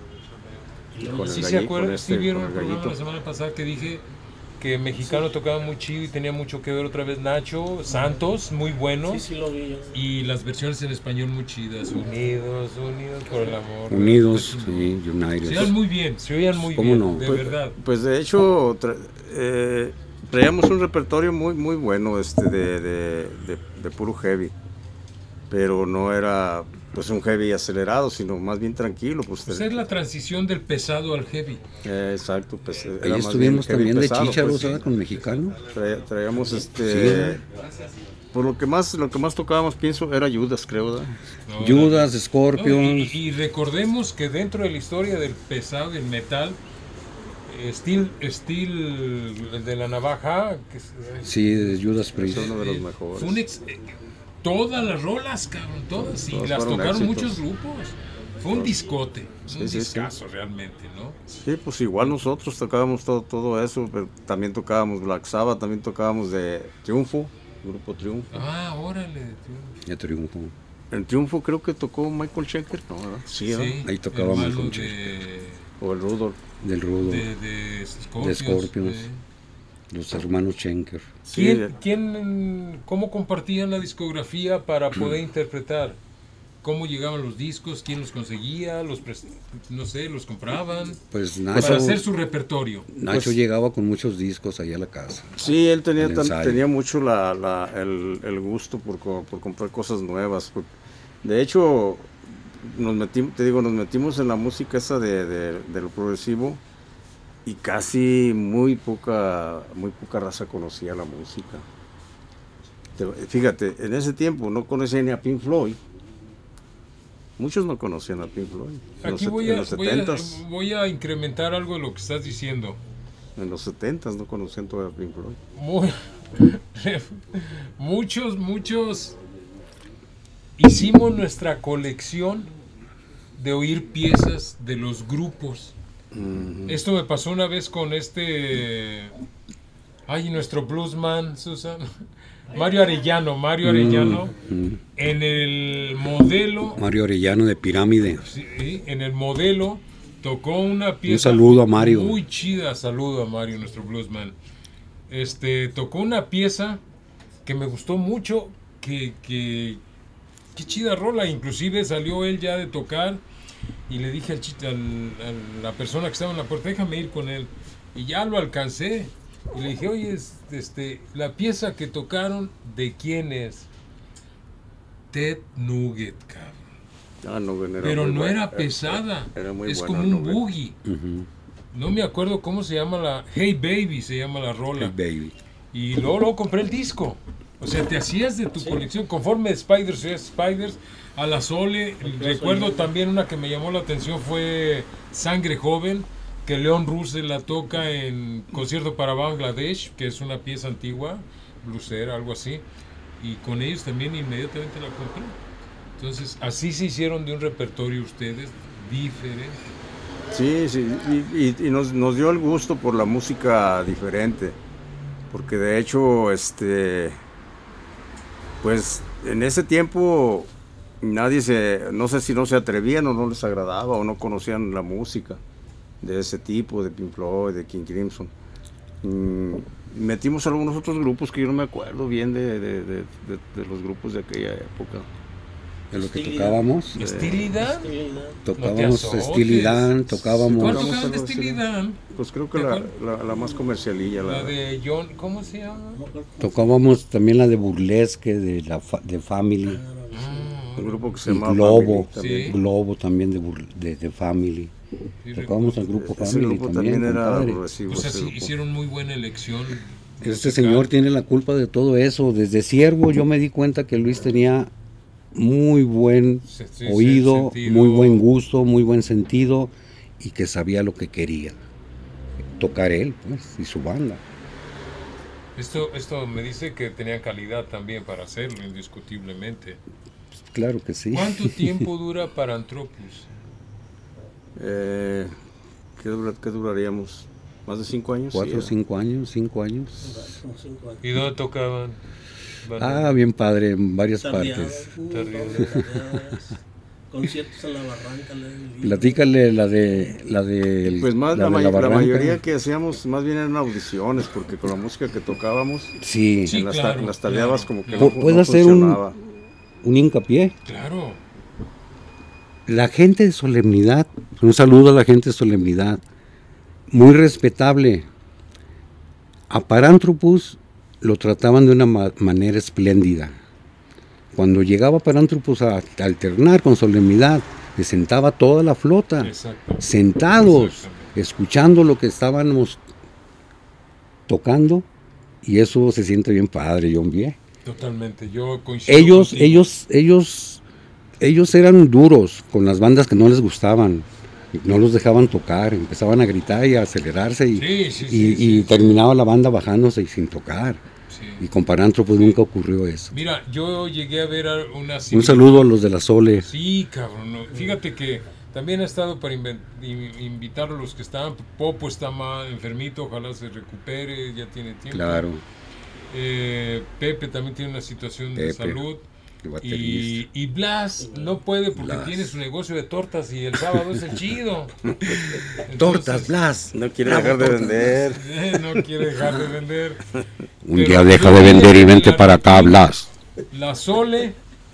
Con Sí el se galli- acuerdan, con sí este, vieron con el el programa la gallito. semana pasada que dije que mexicano tocaba muy chido y tenía mucho que ver otra vez Nacho, Santos, muy bueno. Sí, sí lo vi yo. Y las versiones en español muy chidas. Unidos, unidos por el amor. Unidos, sí, Se United. oían muy bien, se oían muy ¿Cómo bien, no? de Pues, verdad. pues de hecho tra- eh, traíamos un repertorio muy muy bueno este de, de, de, de puro heavy, pero no era pues un heavy acelerado, sino más bien tranquilo. Pues, Pues te- es la transición del pesado al heavy. eh, exacto, pues era Ahí más estuvimos bien heavy también de pesado, chícharos, pues, ¿verdad? Con mexicano. traía- traíamos este Sí. por lo que más lo que más tocábamos pienso era Judas, creo, ¿verdad? ¿no? Judas, No, Scorpions. y, y recordemos que dentro de la historia del pesado, del metal, eh, Steel, Steel, el de la navaja, que es- Sí, de Judas Priest. Es uno de los eh, mejores. fue un ex- eh, todas las rolas, cabrón, todas, y Todas las fueron tocaron éxitos. muchos grupos. Fue un discote, Sí, un sí, sí. discazo realmente, ¿no? Sí, pues igual nosotros tocábamos todo, todo eso, pero también tocábamos Black Sabbath, también tocábamos de Triunfo, Grupo Triunfo. Ah, órale. tío. Ya triunfó. En Triunfo creo que tocó Michael Schenker, ¿no? ¿verdad? Sí, ¿verdad? Ahí tocaba hermano Michael de, O el Rudolph. Del Rudo, de, de Scorpions. de Scorpions. eh. los hermanos Schenker. Sí, ¿Quién, de- quién- cómo compartían la discografía para poder interpretar? ¿Cómo llegaban los discos? ¿Quién los conseguía? ¿Los pres- no sé, los compraban? Pues Para Nacho, hacer su repertorio. Nacho pues- llegaba con muchos discos ahí a la casa. Sí, él tenía, El tan- ensayo. tenía mucho la, la- el, el gusto por, co- por comprar cosas nuevas. Por- de hecho, nos metimos, te digo, nos metimos en la música esa de, de- de lo progresivo y casi muy poca, muy poca raza conocía la música. Te- Fíjate, en ese tiempo no conocía ni a Pink Floyd. Muchos no conocían a Pink Floyd. En los, Aquí set- voy en a, los voy, a, setentas, voy a incrementar algo de lo que estás diciendo. en los setentas no conocían todavía a Pink Floyd. Muy- muchos, muchos hicimos nuestra colección de oír piezas de los grupos. Ujú. Esto me pasó una vez con este... Ay, nuestro bluesman, Susan. Mario Arellano, Mario Arellano, Mm. en el modelo, Mario Arellano de Pirámide. sí, en el modelo tocó una pieza. saludo a Mario. Muy chida, saludo a Mario, nuestro bluesman. Este, tocó una pieza que me gustó mucho, que, que, qué chida rola, inclusive salió él ya de tocar y le dije al, chi- al- a la persona que estaba en la puerta, déjame ir con él, y ya lo alcancé. Y le dije, oye, es- este, la pieza que tocaron, ¿de quién es? Ted Nugget, cabrón. Ah, no, era Pero muy no buena. era pesada, Era muy es buena, como un Nugget. boogie. Ujú. No me acuerdo cómo se llama la... Hey Baby se llama la rola. Hey, baby. Y luego, luego compré el disco. O sea, te hacías de tu colección. Conforme Spiders, oías Spiders, a la Sole. Recuerdo también una que me llamó la atención fue Sangre Joven, que Leon Russell la toca en Concierto para Bangladesh, que es una pieza antigua, bluesera, algo así. Y con ellos también inmediatamente la compré. Entonces, así se hicieron de un repertorio ustedes diferente. Sí, sí, y, y- y nos, nos dio el gusto por la música diferente, porque de hecho, este, pues en ese tiempo nadie se, no sé si no se atrevían o no les agradaba o no conocían la música de ese tipo, de Pink Floyd, de King Crimson. Mm, metimos algunos otros grupos que yo no me acuerdo bien de, de- de- de- de los grupos de aquella época. De lo que Estilidad. tocábamos. ¿Estilidad? Tocábamos azotes. Estilidad, ¿Cuál tocábamos. Tocamos tocaban de algo así. Estilidad? Pues creo que ¿De la, cuál? la- la más comercialilla. La La, de John, ¿cómo se llama? Tocábamos también la de Burlesque, de la fa- de Family. Mm, un grupo que se Y llama Globo, Family también. Sí. Globo también de, Bur- de, de Family. Sí, Tocábamos al grupo Ese Family grupo también, también era compadre. progresivo. O sea, ese sí, grupo. hicieron muy buena elección. Este musical. señor tiene la culpa de todo eso. Desde Siervo yo me di cuenta que Luis tenía muy buen Sí, sí, oído, sentido. muy buen gusto, muy buen sentido y que sabía lo que quería. Tocar él, pues, y su banda. Esto, esto me dice que tenían calidad también para hacerlo, indiscutiblemente. Claro que sí. ¿Cuánto tiempo dura Paranthropus? Eh, ¿qué, dura- qué duraríamos? ¿Más de cinco años? Cuatro o Sí, cinco años, cinco años. Como cinco años. ¿Y dónde tocaban? Ah, bien padre, en varias Tardeadas, partes. uh, Tardeadas. tardeadas, conciertos en la barranca. al aire libre. Platícale la de la de Pues más la, la, de may- la la barranca. mayoría que hacíamos más bien eran audiciones, porque con la música que tocábamos, Sí, Sí, en las, ta- claro, en las tardeadas claro, como que claro. no, ¿Puedo no hacer un- funcionaba. un hincapié. Claro. La gente de Solemnidad, un saludo a la gente de Solemnidad, muy respetable. A Paranthropus lo trataban de una ma- manera espléndida. Cuando llegaba Paranthropus a alternar con Solemnidad, le sentaba toda la flota, Exacto. sentados, Exactamente. escuchando lo que estábamos tocando, y eso se siente bien padre, John Vie. Totalmente. Yo coincido Ellos, contigo. ellos, ellos, ellos eran duros con las bandas que no les gustaban, no los dejaban tocar, empezaban a gritar y a acelerarse y, Sí, sí, y- sí, y sí, sí. terminaba la banda bajándose y sin tocar. Sí. Y con Paranthropus nunca ocurrió eso. Mira, yo llegué a ver a una... Un saludo a los de la Sole. Sí, cabrón. no, Fíjate que también ha estado para inven- in- invitar a los que están. Popo está mal, enfermito, ojalá se recupere, ya tiene tiempo. Claro, Eh, Pepe también tiene una situación de Pepe, salud. el Y, baterista. y Blas no puede porque Blas. tiene su negocio de tortas y el sábado es el chido. Tortas, Entonces, Blas. No quiere Bravo, dejar de tortas, vender. eh, no quiere dejar de vender. Un Pero día yo deja de vi vender y en vente la para acá, Argentina Blas. La Sole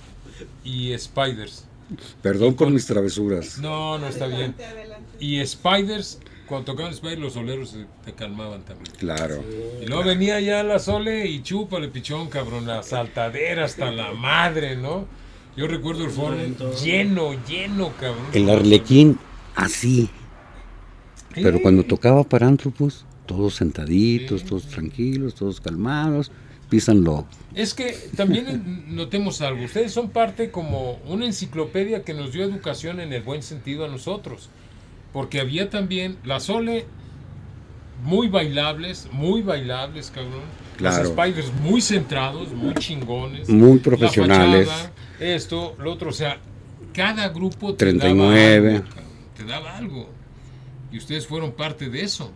y Spiders. Perdón por mis travesuras. No, no está bien. Y Spiders, cuando tocaban Spiders, los soleros se te calmaban también. Claro. Y luego venía ya la Sole y chúpale pichón, cabrón, la saltadera hasta la madre, ¿no? Yo recuerdo el foro lleno, lleno, cabrón. El Arlequín, así. Sí. Pero cuando tocaba Paranthropus, todos sentaditos, Sí. todos tranquilos, todos calmados, písanlo. Es que también notemos algo, ustedes son parte como una enciclopedia que nos dio educación en el buen sentido a nosotros, porque había también la Sole muy bailables, muy bailables, cabrón. Claro. Los Spiders muy centrados, muy chingones. Muy La profesionales. fachada, esto, lo otro, o sea, cada grupo te treinta y daba nueve. algo, cabrón, te daba algo. Y ustedes fueron parte de eso.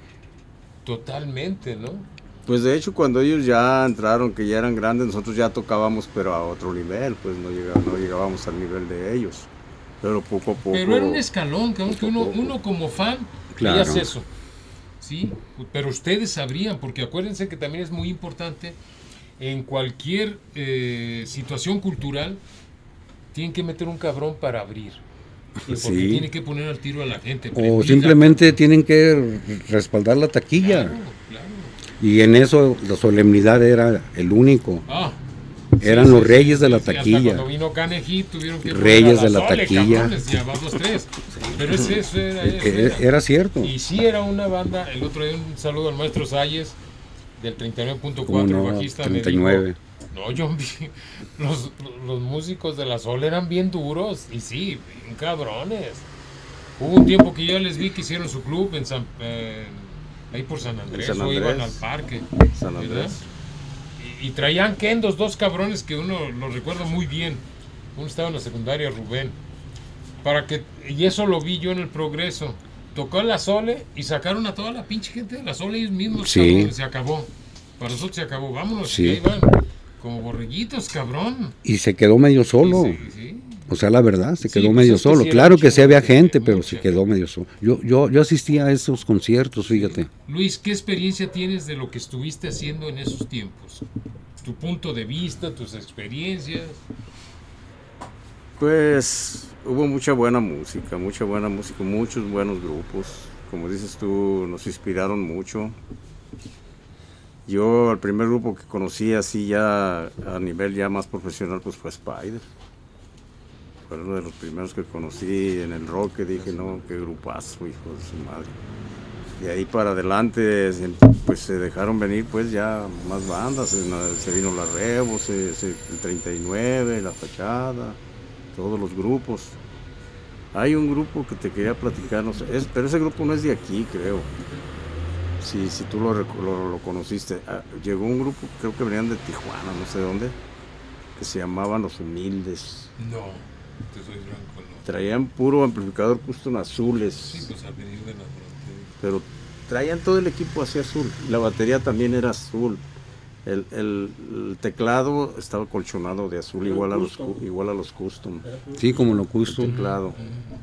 Totalmente, ¿no? Pues de hecho cuando ellos ya entraron, que ya eran grandes, nosotros ya tocábamos pero a otro nivel, pues no, llega- no llegábamos al nivel de ellos. Pero poco a poco... Pero era un escalón, cabrón, que uno, uno como fan Claro. veías eso. Sí, pero ustedes sabrían, porque acuérdense que también es muy importante en cualquier eh, situación cultural, tienen que meter un cabrón para abrir. Porque Sí. tiene que poner al tiro a la gente. O prendida. simplemente tienen que respaldar la taquilla. Claro, claro. Y en eso la solemnidad era el único. Ah, Eran sí, los sí, reyes sí, de la sí, hasta taquilla. cuando vino Carnegie tuvieron que poner Reyes a de la Sole, taquilla. cabrones, ya van los tres. Pero ese, eso era, eso Eh, era. Era cierto. Y sí era una banda, el otro día un saludo al maestro Salles del treinta y nueve punto ¿Cómo cuatro, no? bajista. treinta y me nueve. dijo, no, yo vi- los, los músicos de la Sol eran bien duros y sí, bien cabrones. Hubo un tiempo que yo les vi que hicieron su club en San, eh, ahí por San Andrés, San o iban al Andrés. parque. San ¿verdad? Andrés. Y, y traían kendos, dos cabrones que uno los recuerda muy bien. Uno estaba en la secundaria, Rubén. Para que, y eso lo vi yo en el Progreso. Tocó la Sole y sacaron a toda la pinche gente de la Sole ellos mismos. Sí. Cabrón, se acabó. Para nosotros se acabó. Vámonos. Sí. Y ahí van. Como borreguitos, cabrón. Y se quedó medio solo. Sí, sí, sí. O sea, la verdad, se Sí, quedó pues medio es que solo. sí era Claro mucha que sí había gente, gente, pero mucha se gente. quedó medio solo. Yo, yo, yo asistía a esos conciertos, fíjate. Luis, ¿qué experiencia tienes de lo que estuviste haciendo en esos tiempos? Tu punto de vista, tus experiencias. Pues hubo mucha buena música, mucha buena música, muchos buenos grupos. Como dices tú, nos inspiraron mucho. Yo el primer grupo que conocí así ya a nivel ya más profesional pues fue Spider. Fue uno de los primeros que conocí en el rock, que dije, no, qué grupazo, hijo de su madre. Y ahí para adelante, pues se dejaron venir pues ya más bandas, se, se vino la Revo, se, se, el treinta y nueve, La Fachada, todos los grupos. Hay un grupo que te quería platicar, no sé, es, pero ese grupo no es de aquí, creo. Si, si tú lo, lo, lo conociste. Ah, llegó un grupo, creo que venían de Tijuana, no sé de dónde, que se llamaban Los Humildes. No, te soy franco, no. Traían puro amplificador custom azules. Sí, pues al venir de la frontera. Pero traían todo el equipo así azul. La batería también era azul. El, el, el teclado estaba colchonado de azul, igual a, los, igual a los custom. Sí, como lo custom. El teclado.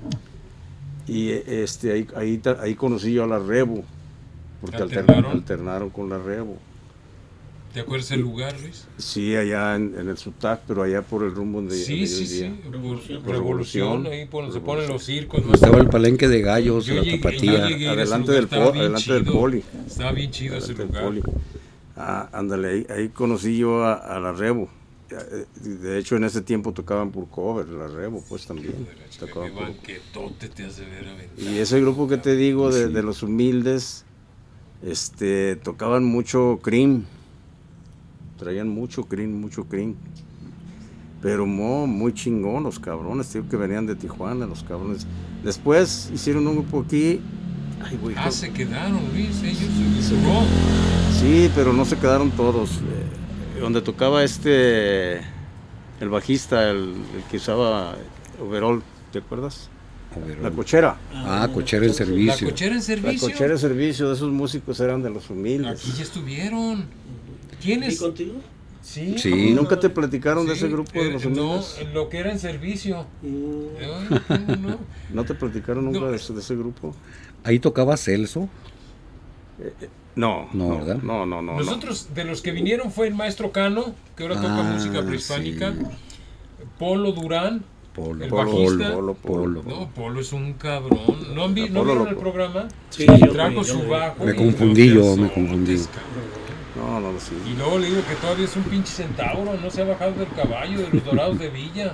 Y este, ahí, ahí, ahí conocí yo a la Revo, porque ¿Alternaron? alternaron, alternaron con la Revo. ¿Te acuerdas el lugar, Luis? Sí, allá en, en el Sutac, pero allá por el rumbo de Sí, sí, sí. Revolución. Por Revolución, ahí por donde se ponen los circos. ¿no? Estaba el palenque de gallos, Yo la llegué- tapatía. yo llegué a ese Adelante lugar, del estaba po- bien adelante del chido. poli. Estaba bien chido ese Delante del lugar. poli. Ah, ándale, ahí, ahí conocí yo a, a la Revo. De hecho, en ese tiempo tocaban por cover, la Revo, pues también. Tocaban Qué por- banquetote te hace ver aventar. Y ese grupo que te digo de, de Los Humildes, este, tocaban mucho Cream. Traían mucho Cream, mucho Cream. Pero mo, muy chingón los cabrones, tío, que venían de Tijuana, los cabrones. Después hicieron un grupo aquí. Ay, güey, Ah, se quedaron, Luis, ellos Se se duró. sí, pero no se quedaron todos. Eh, donde tocaba este, el bajista, el, el que usaba overall, ¿te acuerdas? A ver, La cochera. Ah, cochera en La servicio. cochera en La servicio. cochera de servicio de esos músicos eran de Los Humildes. Aquí ya estuvieron. ¿Y ¿Quiénes? contigo? Sí. Sí. ¿Y nunca te platicaron de Sí, ese grupo de eh, Los No, Humildes? en lo que era en servicio. Mm, Ay, ¿cómo no? ¿No te platicaron nunca No. de, ese, de ese grupo? Ahí tocaba Celso. No, No, ¿verdad? No, no, no. Nosotros, de los que vinieron, fue el maestro Cano, que ahora toca Ah, música prehispánica. sí. Polo Durán. Polo, El Polo, bajista. Polo, Polo. Polo. No, Polo es un cabrón. ¿No, han vi- A ¿no Polo vieron lo- el programa? Sí, Y yo trajo lo vi, yo su lo vi. bajo. Me y confundí los yo, me besotes, confundí. cabrón. No, no, sí. Y luego le digo que todavía es un pinche centauro, no se ha bajado del caballo de los Dorados de Villa.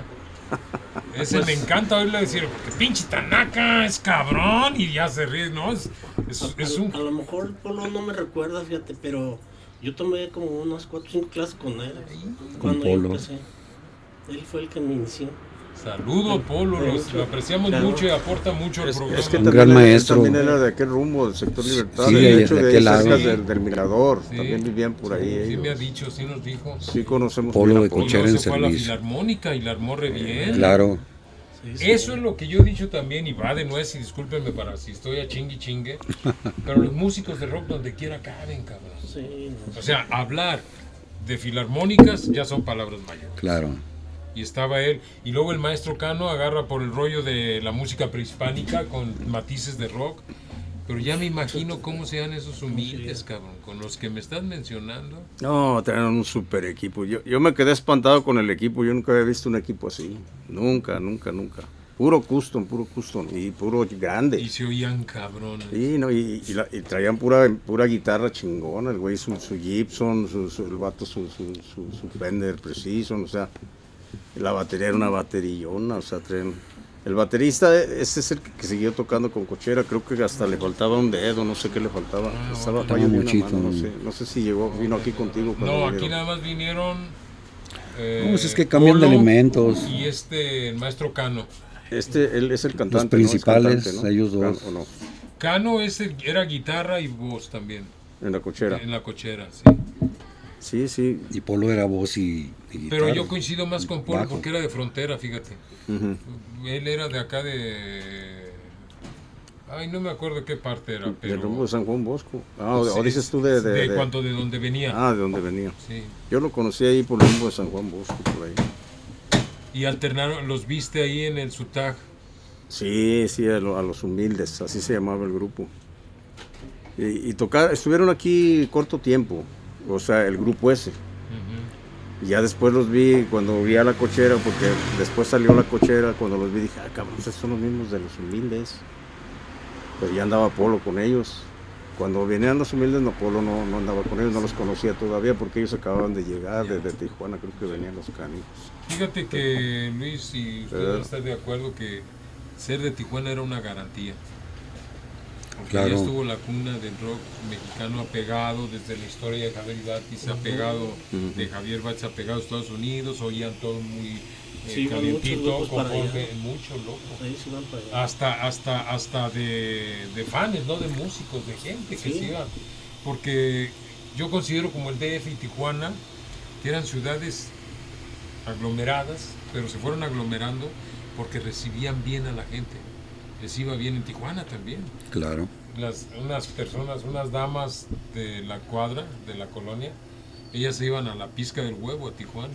Ese me encanta oírle decir, porque pinche Tanaka es cabrón y ya se ríe, ¿no? Es, es, es a, un... a lo mejor Polo no me recuerda, fíjate, pero yo tomé como unas cuatro o cinco clases con él cuando yo Polo. empecé. Él fue el que me inició. Saludo, Polo, los- lo apreciamos Claro. mucho y aporta mucho al Es, programa. es que Un también, gran él- él maestro. también era de aquel rumbo, del sector Libertad. Sí, de de hecho, de, aquel ahí lado. cerca Sí. del, del Mirador. Sí. También vivían por ahí Sí ellos. me ha dicho, sí nos dijo. Sí conocemos Polo bien a de Polo. Y cochera luego en se fue a la servicio. filarmónica y la armó re bien. Claro. Sí, sí. Eso es lo que yo he dicho también, y va de nuez, y discúlpenme para si estoy a chingue chingue, pero los músicos de rock donde quiera caben, cabrón. Sí, no O sé. sea, hablar de filarmónicas ya son palabras mayores. Claro. Y estaba él, y luego el maestro Cano agarra por el rollo de la música prehispánica con matices de rock, pero ya me imagino cómo sean esos humildes, cabrón, con los que me estás mencionando. No, tenían un super equipo. Yo, yo me quedé espantado con el equipo. Yo nunca había visto un equipo así. Nunca, nunca, nunca. Puro custom, puro custom. Y puro grande. Y se oían cabrones. Sí, no, y, y la- y traían pura, pura guitarra chingona, el güey su, su Gibson, su, su- el vato su, su, su, su Fender Precision, o sea, la batería era una baterillona, o sea, traían... El baterista, ese es el que, que siguió tocando con cochera, creo que hasta le faltaba un dedo, no sé qué le faltaba, Ah, estaba bueno. fallo de una Muchito. mano, no sé, no sé si llegó, vino aquí contigo cuando No, aquí vinieron. nada más vinieron. eh, No, pues es que cambian de Polo elementos. Y este, el maestro Cano. Este, él es el cantante, ¿no? Es principales, cantante, ¿no? ellos dos. ¿O no? Cano es el- era guitarra y voz también. En la cochera. En la cochera, sí. Sí, sí. Y Polo era voz y, y guitarra. Pero yo coincido más con Polo Bajo. porque era de frontera, fíjate. Ujú. Él era de acá de... Ay, no me acuerdo qué parte era, pero... Del rumbo de San Juan Bosco. Ah, o- Sí, o dices tú de... de, de, de- cuanto de donde venía. Ah, de donde venía. Sí. Yo lo conocí ahí por el rumbo de San Juan Bosco, por ahí. Y alternaron, los viste ahí en el Sutag. Sí, sí, a, lo- a los humildes, así se llamaba el grupo. Y, y tocar, estuvieron aquí corto tiempo, o sea, el grupo ese. Ujú. Y ya después los vi, cuando vi a la cochera, porque después salió la cochera, cuando los vi dije, ah, cabrón, esos son los mismos de los humildes. Pero ya andaba Polo con ellos. Cuando venían los humildes, no, Polo no, no andaba con ellos, no los conocía todavía porque ellos acababan de llegar desde Tijuana, creo que venían los canijos. Fíjate que, Luis, si usted está de acuerdo que ser de Tijuana era una garantía. Porque Claro. ya estuvo la cuna del rock mexicano apegado desde la historia de Javier Vázquez, se ha pegado, Uh-huh. de Javier Vázquez ha pegado a Estados Unidos, oían todo muy eh, Sí, iban muchos calientito, grupos para conforme, allá. mucho loco. Ahí se van para allá. Hasta, hasta, hasta de, de fans, ¿no? De músicos, de gente que Sí. se iban. Porque yo considero como el D F y Tijuana, que eran ciudades aglomeradas, pero se fueron aglomerando porque recibían bien a la gente. Les iba bien en Tijuana también. Claro. Las, unas personas, unas damas de la cuadra, de la colonia, ellas se iban a la pizca del huevo a Tijuana.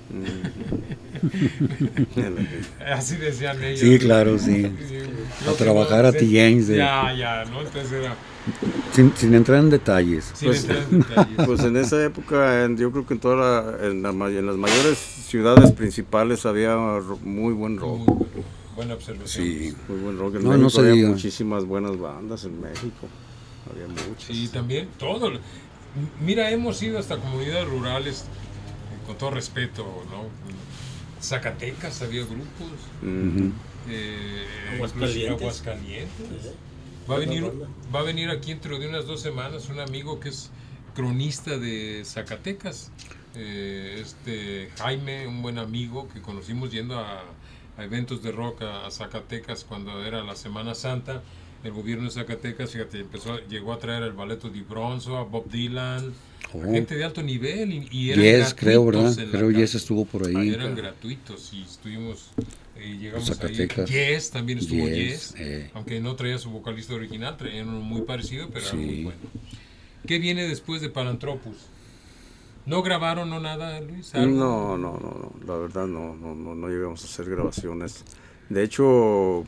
Así decían ellas. Sí, claro, sí. Creo A que trabajar no, a sí, T. James. de- Ya, ya, ¿no? Entonces era... sin, sin entrar en detalles. sin Pues- entrar en detalles. Pues en esa época, en- yo creo que en, toda la, en, la ma- en las mayores ciudades principales había ro- muy buen rock. Muy bueno, buena observación. Sí. Muy buen rock. En No, México no se había diga. muchísimas buenas bandas en México. Había muchas. Sí, también todo. Mira, hemos ido hasta comunidades rurales, eh, con todo respeto, ¿no? Zacatecas había grupos, Ujú. eh, Aguascalientes. inclusive Aguascalientes. Ajá. Va a venir, Buena banda. va a venir aquí dentro de unas dos semanas un amigo que es cronista de Zacatecas, eh, este Jaime, un buen amigo que conocimos yendo a, a eventos de rock a, a Zacatecas cuando era la Semana Santa. El gobierno de Zacatecas, fíjate, empezó, llegó a traer al Balletto di Bronzo, a Bob Dylan, Oh. gente de alto nivel y, y eran Yes, creo, gratuitos ¿verdad? en la Creo casa. Yes estuvo por Ah, ahí. eran gratuitos y estuvimos, eh, llegamos Zacatecas. ahí. Yes, también estuvo Yes, Yes, eh. aunque no traía su vocalista original, traía uno muy parecido, pero Sí. era muy bueno. ¿Qué viene después de Paranthropus? ¿No grabaron o nada, Luis? ¿Algo? No, no, no, no, la verdad no, no, no, no llegamos a hacer grabaciones. De hecho,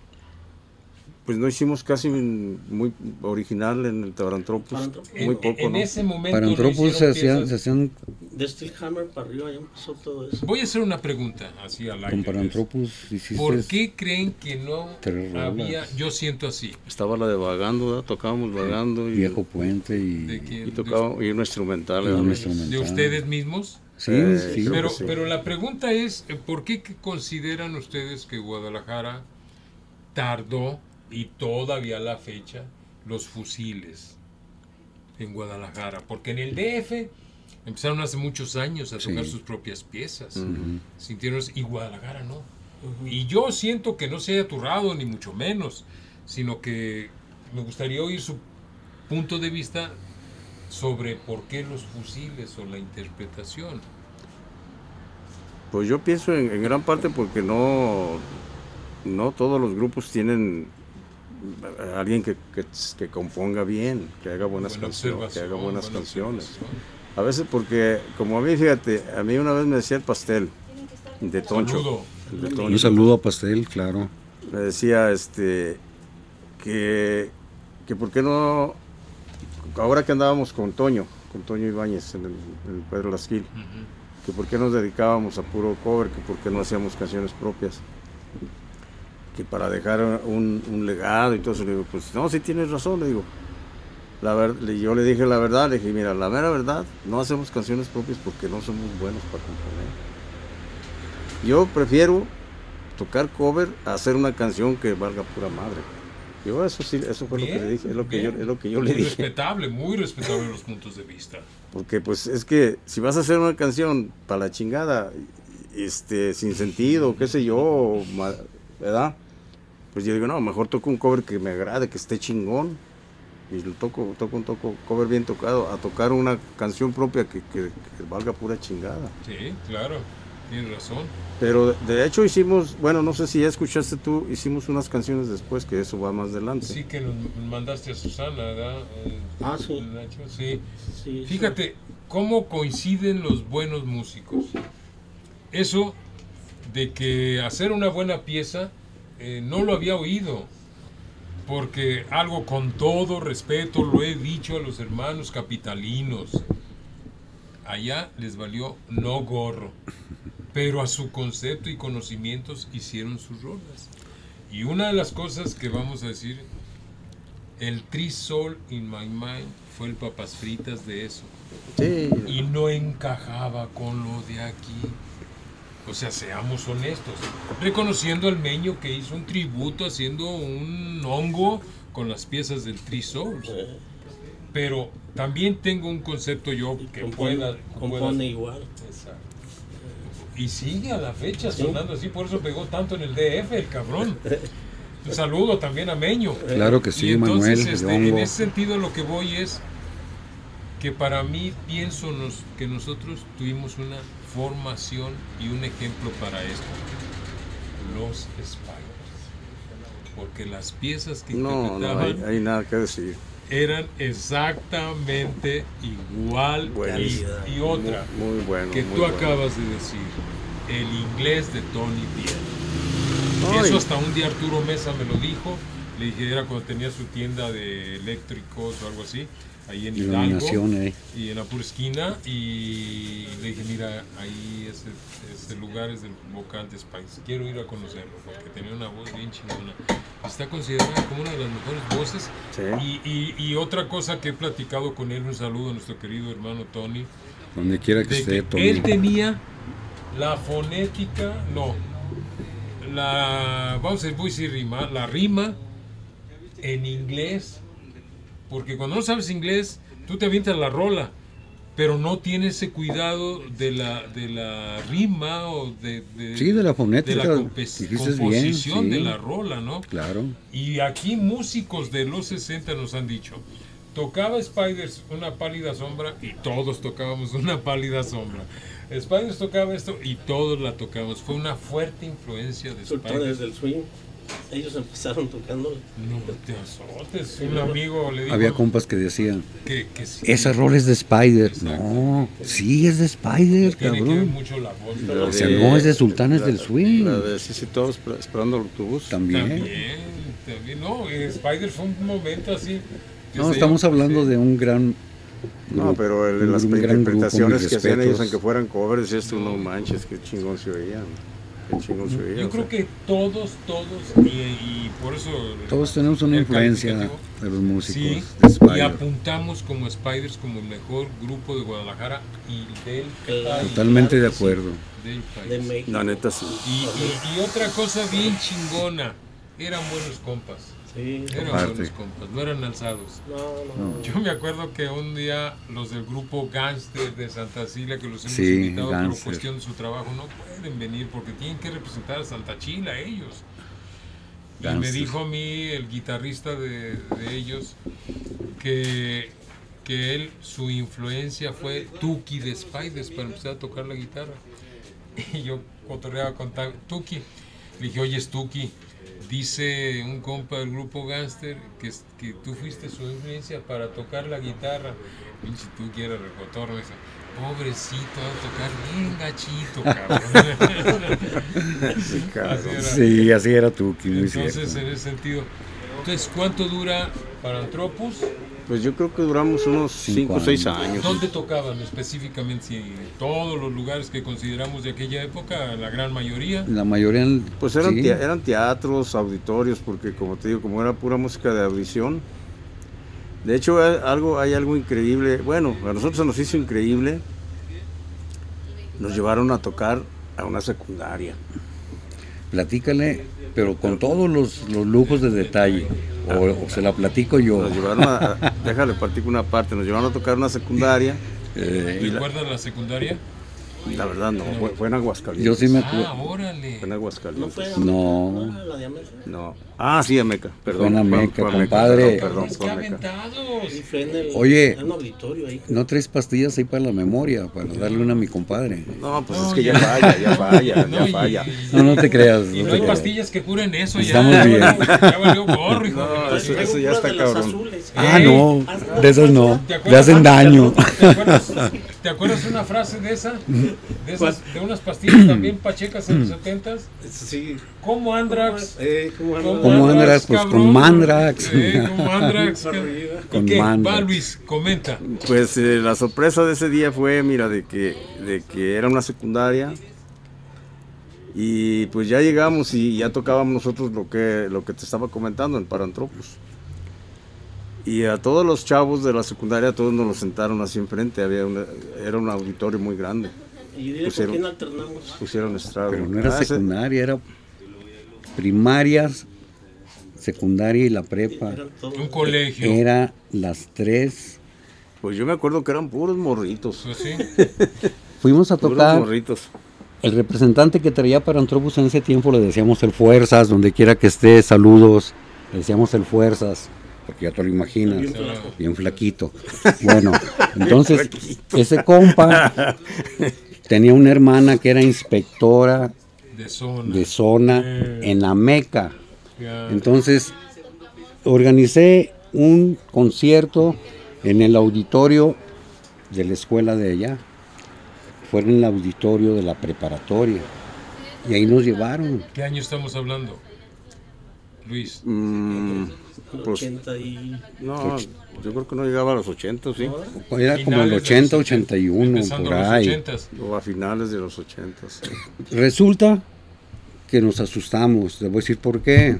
pues no hicimos casi muy original en el Paranthropus, Paranthropus. En, muy poco, en ¿no? ese momento Para no Antropos se hicieron hacían, piezas. se hacían De Steelhammer para arriba ya empezó todo eso. Voy a hacer una pregunta así al aire. con Luis. Parantropos. hiciste- ¿Por qué creen que no Tres rolas. había? Yo siento así. Estaba la de Vagando, ¿verdad? Tocábamos Vagando y, Viejo Puente y, ¿De quién? y tocaba y un instrumental, y ¿verdad? un ¿De instrumental. ustedes mismos? Sí, Eh, sí. creo Pero, que sí. pero la pregunta es, eh, ¿por qué que consideran ustedes que Guadalajara tardó y todavía a la fecha los fusiles en Guadalajara? Porque en el D F empezaron hace muchos años a tocar Sí. sus propias piezas, Ujú. sintieron, y Guadalajara no. Y yo siento que no se haya aturrado, ni mucho menos, sino que me gustaría oír su punto de vista sobre por qué los fusiles o la interpretación. Pues yo pienso en, en gran parte porque no, no todos los grupos tienen a alguien que, que, que componga bien, que haga buenas Buena canciones, que observación, haga buenas buena canciones. observación. A veces porque, como a mí, fíjate, a mí una vez me decía el Pastel de Toncho, Saludo. el de Toncho, Un saludo a Pastel, claro. me decía este que, que por qué no, ahora que andábamos con Toño, con Toño Ibáñez en el, en el Pedro Lasquil, Ujú. que por qué nos dedicábamos a puro cover, que por qué no hacíamos canciones propias, que para dejar un, un legado y todo eso. Le digo, pues no, sí tienes razón, le digo. La ver, le- yo le dije la verdad, le dije, mira, la mera verdad, no hacemos canciones propias porque no somos buenos para componer. Yo prefiero tocar cover a hacer una canción que valga pura madre. Yo eso sí, eso fue lo que Bien, le dije, es lo que yo, bien. es lo que yo le Muy dije. Respetable, muy respetable los puntos de vista. Porque pues es que si vas a hacer una canción para la chingada, este, sin sentido, qué sé yo, ma- ¿verdad? Pues yo digo, no, mejor toco un cover que me agrade, que esté chingón. Y lo toco, toco un toco, cover bien tocado, a tocar una canción propia que, que- que valga pura chingada. Sí, claro, tienes razón. Pero de, de hecho hicimos, bueno, no sé si ya escuchaste tú, hicimos unas canciones después, que eso va más adelante. Sí que nos mandaste a Susana, ¿verdad? Eh, Ah, sí. Nacho, sí. Sí, Fíjate cómo coinciden los buenos músicos. Eso de que hacer una buena pieza eh, no lo había oído. Porque algo con todo respeto lo he dicho a los hermanos capitalinos. Allá les valió no gorro. Pero a su concepto y conocimientos hicieron sus rolas. Y una de las cosas que vamos a decir El Three Soul in My Mind fue el papas fritas de eso. Sí. Y no encajaba con lo de aquí. O sea, seamos honestos. Reconociendo al Meño que hizo un tributo haciendo un hongo con las piezas del Three Souls. Pero también tengo un concepto yo que compone, pueda... compone pueda, igual. Exacto. Y sigue a la fecha sonando así, por eso pegó tanto en el D F el cabrón. Un saludo también a Meño. Claro que sí, y entonces, Manuel. este, en ese sentido lo que voy es que para mí pienso nos, que nosotros tuvimos una formación y un ejemplo para esto. Los Spiders. Porque las piezas que No, no hay, hay nada que decir. Eran exactamente igual y, y otra muy, muy bueno, que muy tú bueno. acabas de decir, el inglés de Tony Pierre. Ay. Eso hasta un día Arturo Mesa me lo dijo, le dije, era cuando tenía su tienda de eléctricos o algo así, ahí en Hidalgo, eh. y en la pura esquina, y le dije, mira, ahí ese, ese lugar es del vocal de Spice, quiero ir a conocerlo, porque tenía una voz bien chingona. Está considerada como una de las mejores voces. Sí. Y, y, y otra cosa que he platicado con él, un saludo a nuestro querido hermano Tony. Donde quiera que esté, que Tony. Él tenía la fonética, no, la, vamos a decir rima, la rima en inglés. Porque cuando no sabes inglés, tú te avientas la rola, pero no tienes ese cuidado de la de la rima o de, de, sí, de la fonética, de la comp- composición bien, sí. de la rola, ¿no? Claro. Y aquí músicos de los sesenta nos han dicho, tocaba Spiders una pálida sombra y todos tocábamos una pálida sombra. Spiders tocaba esto y todos la tocábamos. Fue una fuerte influencia de Sultanes Spiders. del swing. Ellos empezaron tocando. No te azotes. Un amigo le dijo. Había compas que decían, que, que sí, esa rola es de Spider. No, sí es de Spider, tiene que ver cabrón. mucho la voz. La ¿no? O sea, no es de Sultanes la- del Swing. La de sí, sí, todos esperando el autobús. También. También, también, no, eh, Spider fue un momento así. que No, se- estamos hablando sí. de un gran... No, pero el- un- las un gran grupo, interpretaciones mis que hacían ellos, respetos. aunque fueran covers, esto no manches, qué chingón se oían. Qué chingón se oía. Yo o creo sea. que todos, todos, y, y por eso... Todos tenemos una el influencia calificativo, de los músicos sí, de y Spider. apuntamos como Spiders como el mejor grupo de Guadalajara y del país. Totalmente de acuerdo. Del país. De México. La neta sí. Y, y, y otra cosa bien chingona, eran buenos compas. Sí. Eran Aparte. buenos compas, no eran alzados. No, no. Yo me acuerdo que un día los del grupo Gangster de Santa Cilia, que los hemos Sí, invitado por Gangster. cuestión de su trabajo, no pueden venir porque tienen que representar a Santa Chila ellos. Y me Gangster. dijo a mí el guitarrista de, de ellos que, que él, su influencia fue Tuki de Spiders para empezar a tocar la guitarra. Y yo cotorreaba con Ta- Tuki. Le dije, oye, Tuki, dice un compa del grupo Gangster que, que tú fuiste su influencia para tocar la guitarra. Pinche Tuki era recotorno. Dice, pobrecito, va a tocar bien gachito, cabrón. Sí, cabrón. Así era. Sí, así era Tuki, muy Entonces, cierto. en ese sentido. Entonces, ¿cuánto dura Paranthropus? Pues yo creo que duramos unos Cinco cinco o seis años. años. ¿Dónde tocaban específicamente? Si en todos los lugares que consideramos de aquella época, la gran mayoría. La mayoría... Pues eran, sí. tea- eran teatros, auditorios, porque como te digo, como era pura música de audición. De hecho, hay algo, hay algo increíble. Bueno, a nosotros se nos hizo increíble. Nos llevaron a tocar a una secundaria. Platícale, pero con todos los, los lujos de detalle. O, o se la platico yo. Nos llevaron a, a- déjale platico una parte, nos llevaron a tocar una secundaria. Eh, Y la- ¿Recuerdan la secundaria? La verdad no, fue, fue en Aguascalientes. yo sí me Ah, acuerdo. órale. Fue en ¿No Aguascalientes. fue a No. Meca, la de Ameca? No. Ah, sí, Ameca, perdón. Fue en Ameca, fue compadre. Perdón, Cabrones, perdón, qué fue Ameca. aventados. Sí, fue en el, Oye. en un auditorio ahí. ¿No traes pastillas ahí para la memoria? Para darle una a mi compadre. No, pues No, es que ya. ya falla, ya falla, No, ya y- falla. No, no te creas. Y no no te hay creas. pastillas que curen eso ya. Estamos ya bien. valió- Ya valió gorro, hijo. No, de- eso- Traigo eso ya puras está de las cabrón. azules. Ah, Ey, no. haz- De esas no. ¿Te acuerdas? Le hacen daño. ¿Te acuerdas, ¿Te acuerdas una frase de esa? De, esas, de unas pastillas también pachecas en los setentas. Sí. Como Andrax. Eh, ¿cómo anda? ¿Cómo Andrax? Pues, cabrón. con Mandrax. Eh, como Andrax. Arriba. ¿Y Con qué? Mandrax. Va, Luis, comenta. Pues eh, la sorpresa de ese día fue, mira, de que, de que era una secundaria y pues ya llegamos y ya tocábamos nosotros lo que, lo que te estaba comentando en Paranthropus. y a todos los chavos de la secundaria, todos nos los sentaron así enfrente, había una, era un auditorio muy grande. ¿Y de con quién alternamos? Pusieron estrado. Pero no era Ah, secundaria, era primarias, secundaria y la prepa. Eran todos. Un colegio. Era las tres. Pues yo me acuerdo que eran puros morritos. Pues sí. Fuimos a Puros tocar. morritos. El representante que traía para Antropus en ese tiempo le decíamos el Fuerzas, donde quiera que esté, saludos. Le decíamos el Fuerzas, porque ya te lo imaginas, Bien flaco. bien flaquito. Bueno, entonces ese compa tenía una hermana que era inspectora De zona. de zona Eh. en Ameca. Ya. Entonces organicé un concierto en el auditorio de la escuela de allá. Fue en el auditorio de la preparatoria. Y ahí nos llevaron. ¿Qué año estamos hablando, Luis? Mm, pues, ochenta y... no, yo creo que no llegaba a los ochenta, ¿sí? Era como el Finales de ochenta, los ochenta y uno, empezando por los ahí. ochentas. O a finales de los ochenta. Sí. Resulta que nos asustamos. Les voy a decir por qué.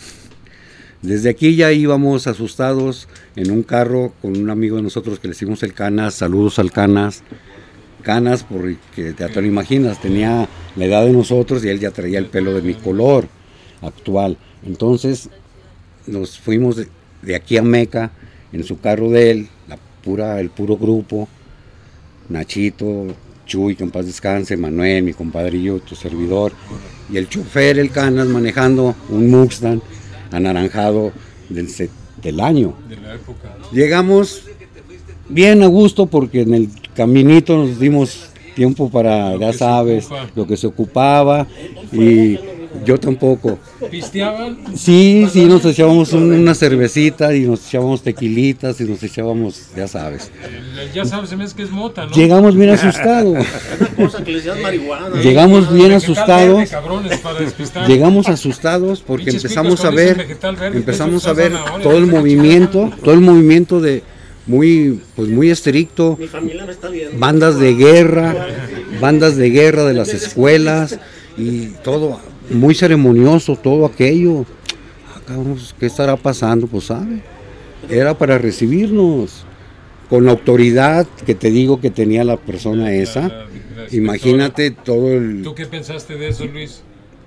Desde aquí ya íbamos asustados en un carro con un amigo de nosotros que le hicimos el Canas. Saludos al Canas. Canas, porque ya te lo imaginas, tenía la edad de nosotros y él ya traía el pelo de mi color actual. Entonces nos fuimos de, de aquí a Meca en su carro de él, la pura, el puro grupo, Nachito, Chuy, que en paz descanse, Manuel, mi compadrillo, tu servidor, y el chofer, el Canas, manejando un Mustang anaranjado del, set, del año. De la época. Llegamos bien a gusto porque en el caminito nos dimos tiempo para, Lo ya que se sabes, ocupa. lo que se ocupaba, y yo tampoco. ¿Pisteaban? Sí, sí, nos echábamos un- una cervecita y nos echábamos tequilitas y nos echábamos, ya sabes. Eh, Ya sabes, se me hace que es mota, ¿no? Llegamos bien asustados. Una cosa que le decían marihuana. Llegamos bien Vegetal asustados. verde, cabrones, para despistar. Llegamos asustados porque Pinches empezamos picos a cuando dicen ver, vegetal verde, empezamos eso a es ver zanahoria, todo el no sé qué movimiento, chingada. todo el movimiento de muy, pues muy estricto. Mi familia me está viendo. Bandas de guerra, bandas de guerra de las escuelas y todo muy ceremonioso, todo aquello. Ah, cabrón, ¿qué estará pasando? Pues sabe, era para recibirnos con la autoridad que te digo que tenía la persona esa. La- la- la Imagínate todo el ¿Tú qué pensaste de eso, Luis?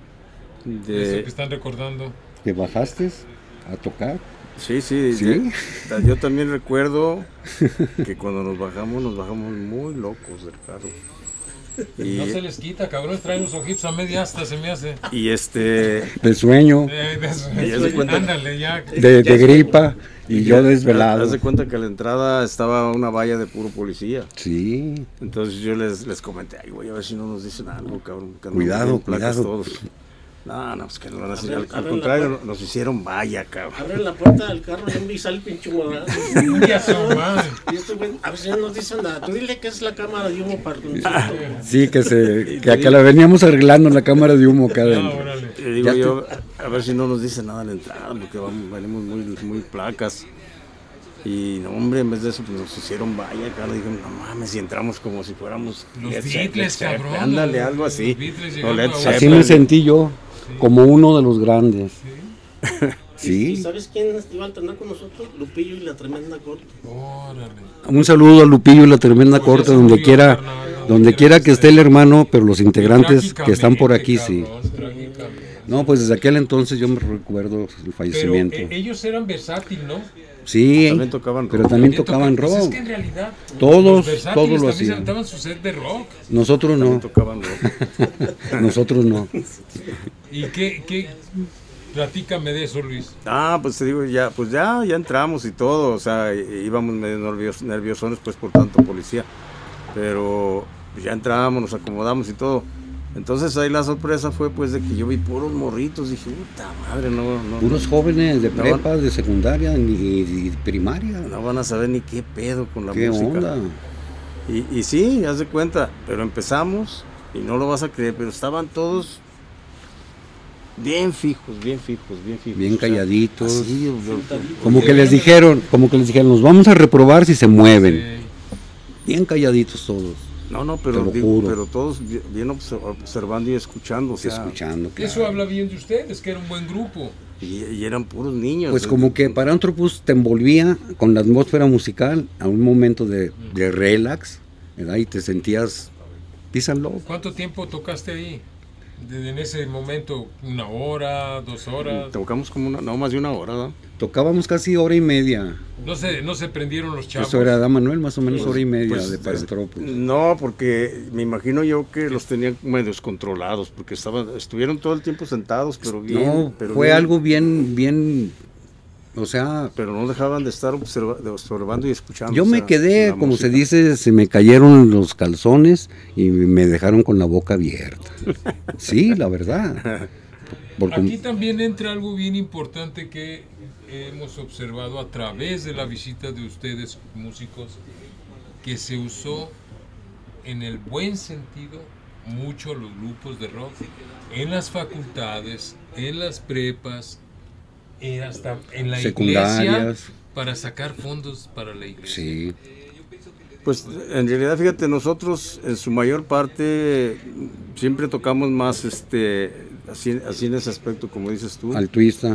De eso De, que están recordando. que bajaste a tocar. sí, sí, ¿Sí? de- yo también recuerdo que cuando nos bajamos, nos bajamos muy locos del carro. Y, No se les quita, cabrones, traen los ojitos a media hasta se me hace. y este, De sueño, Eh, de eso- Y ya se cuenta- Ándale, ya. de, de gripa y yo haz desvelado. de cuenta que a la entrada estaba una valla de puro policía. Sí, Entonces yo les, les comenté, ay, güey, a ver si no nos dicen algo, cabrón. Que no Cuidado, nos den placas cuidado. todos. No, no, pues que no van a decir. Abren- Al, al abren la contrario, puerta. nos hicieron valla, cabrón. Abren la puerta del carro y un bisal pinche morado. Ya su madre. Y este güey, a ver si no nos dicen nada. Tú dile que es la cámara de humo para el concierto. sí, que se que acá la veníamos arreglando en la cámara de humo acá Ah, adentro. órale. Y digo Ya te- yo, a ver si no nos dicen nada a la entrada, porque vamos, venimos muy, muy placas. Y no, hombre, en vez de eso, pues nos hicieron valla, cara. Dije, no mames, y entramos como si fuéramos. Los Led Beatles, Zeppelin, cabrón. Ándale, los- algo los así. Beatles O llegando Led a- Así Zeppelin. me sentí yo, como uno de los grandes. ¿Y Sí. sabes quién iba a alternar con nosotros? Lupillo y la tremenda corte. Órale. Un saludo a Lupillo y la tremenda Pues ya corte, se donde murió, quiera, carnal, donde donde quiera quiera que que esté. esté el hermano, pero los integrantes que están por aquí, sí. Trágicamente, cabrón, trágicamente. No, pues desde aquel entonces yo me recuerdo el Pero fallecimiento. eh, ellos eran versátiles, ¿no? Sí, También tocaban pero rock. también También tocaban toca- pues rock. es que en realidad Todos, los versátiles todos lo también se hacían. aventaban su set de rock. Nosotros También no, tocaban rock. nosotros no. ¿Y qué, qué? Platícame de eso, Luis. Ah, pues te digo, ya, pues ya, ya entramos y todo, o sea, í- íbamos medio nervios, nerviosones pues por tanto policía, pero pues, ya entramos, nos acomodamos y todo. Entonces ahí la sorpresa fue pues de que yo vi puros morritos, dije, puta madre, no, no, Puros jóvenes de No. prepa, de secundaria ni de primaria. no van a saber ni qué pedo con la ¿Qué música. onda? Y, y sí, haz de cuenta, pero empezamos y no lo vas a creer, pero estaban todos bien fijos, bien fijos, bien fijos. Bien o sea, calladditos. así, o- o- Como que les dijeron, como que les dijeron, nos vamos a reprobar si se mueven. Eh, Bien calladitos todos, No, no, pero, Te lo digo, juro. pero todos bi- bien obs- observando y escuchando. O sea, escuchando. Claro. Eso habla bien de ustedes, que era un buen grupo. Y, y eran puros niños. Pues como que Paranthropus te envolvía con la atmósfera musical a un momento de, de relax, ¿verdad? Y te sentías peace and love. ¿Cuánto tiempo tocaste ahí? Desde en ese momento, una hora, dos horas. Tocamos como una, no más de una hora, ¿no? Tocábamos casi hora y media. No se, no se prendieron los chavos. Eso era da Manuel, más o menos Pues, hora y media pues, de Paranthropus. No, porque me imagino yo que los tenían medios controlados, porque estaban, estuvieron todo el tiempo sentados, pero bien. No, pero fue bien, algo bien, bien, o sea, pero no dejaban de estar observa, de observando y escuchando. yo o me sea, quedé, la como se música. dice, se me cayeron los calzones y me dejaron con la boca abierta. Sí, la verdad. Porque- Aquí también entra algo bien importante que hemos observado a través de la visita de ustedes, músicos, que se usó en el buen sentido mucho los grupos de rock en las facultades, en las prepas, y hasta en la iglesia Secundarias. para sacar fondos para la iglesia. Sí, Pues en realidad, fíjate, nosotros en su mayor parte siempre tocamos más este así, así en ese aspecto, como dices tú, altruista.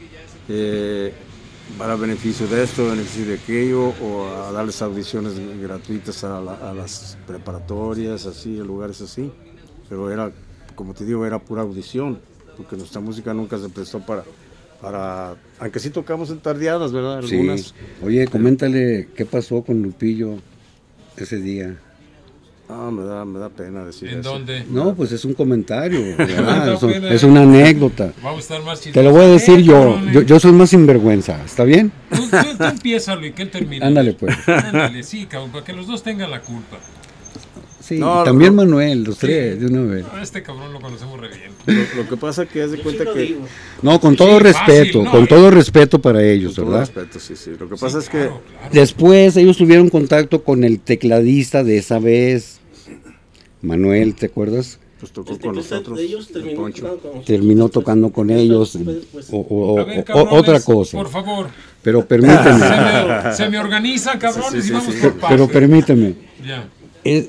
eh, para beneficio de esto, beneficio de aquello, o a darles audiciones gratuitas a, la- a las preparatorias, así, a lugares así. Pero era, como te digo, era pura audición, porque nuestra música nunca se prestó para, para aunque sí tocamos en tardeadas, ¿verdad? Sí. Algunas. Oye, coméntale qué pasó con Lupillo ese día. Ah, me da, me da pena decir ¿En eso. dónde? No, pues es un comentario, ¿verdad? Da Es, un- pena. es una anécdota. Vamos a estar más Te lo voy a decir Eh, yo. cabrones. yo, yo soy más sinvergüenza, ¿está bien? Tú, tú, tú empiézalo y que él termine. Ándale, pues. Ándale, sí, cabrón, para que los dos tengan la culpa. Sí, No, y también no. Manuel, los Sí. tres, de una vez. A este cabrón lo conocemos re bien. Lo, lo que pasa que haz de Yo cuenta sí lo que... digo. No, con Sí, todo fácil, respeto, no, con eh. todo respeto para ellos, Con todo ¿verdad? respeto, sí, sí. Lo que Sí, pasa es claro, que... claro. Después ellos tuvieron contacto con el tecladista de esa vez, Manuel, ¿te acuerdas? Pues tocó El con teclista nosotros, de ellos el terminó Poncho. tocando con nosotros. Terminó Después- tocando con después- ellos después, pues, o, o- A ver, o- cabrones, otra cosa. Por favor. Pero Se permíteme, me, se me organizan, cabrones, Sí, sí, y vamos sí. por partes. pero permíteme. Ya. Es-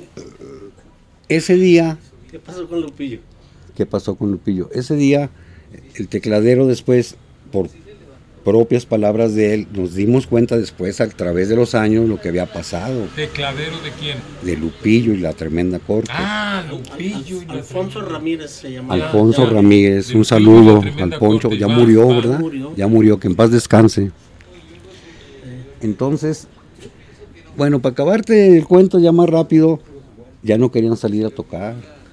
ese día, ¿Qué pasó con Lupillo? ¿qué pasó con Lupillo? Ese día, el tecladero después, por propias palabras de él, nos dimos cuenta después, a través de los años, lo que había pasado. ¿Tecladero de quién? De Lupillo y la tremenda corte. Ah, Lupillo. y la Alfonso tremenda- Ramírez se llama. Al- Alfonso ya. Ramírez, De un Lupillo y saludo la tremenda al Poncho, corte. ya Va, murió, va. ¿verdad? Murió. Ya murió, que en paz descanse. Entonces, bueno, para acabarte el cuento ya más rápido, ya no querían salir a tocar.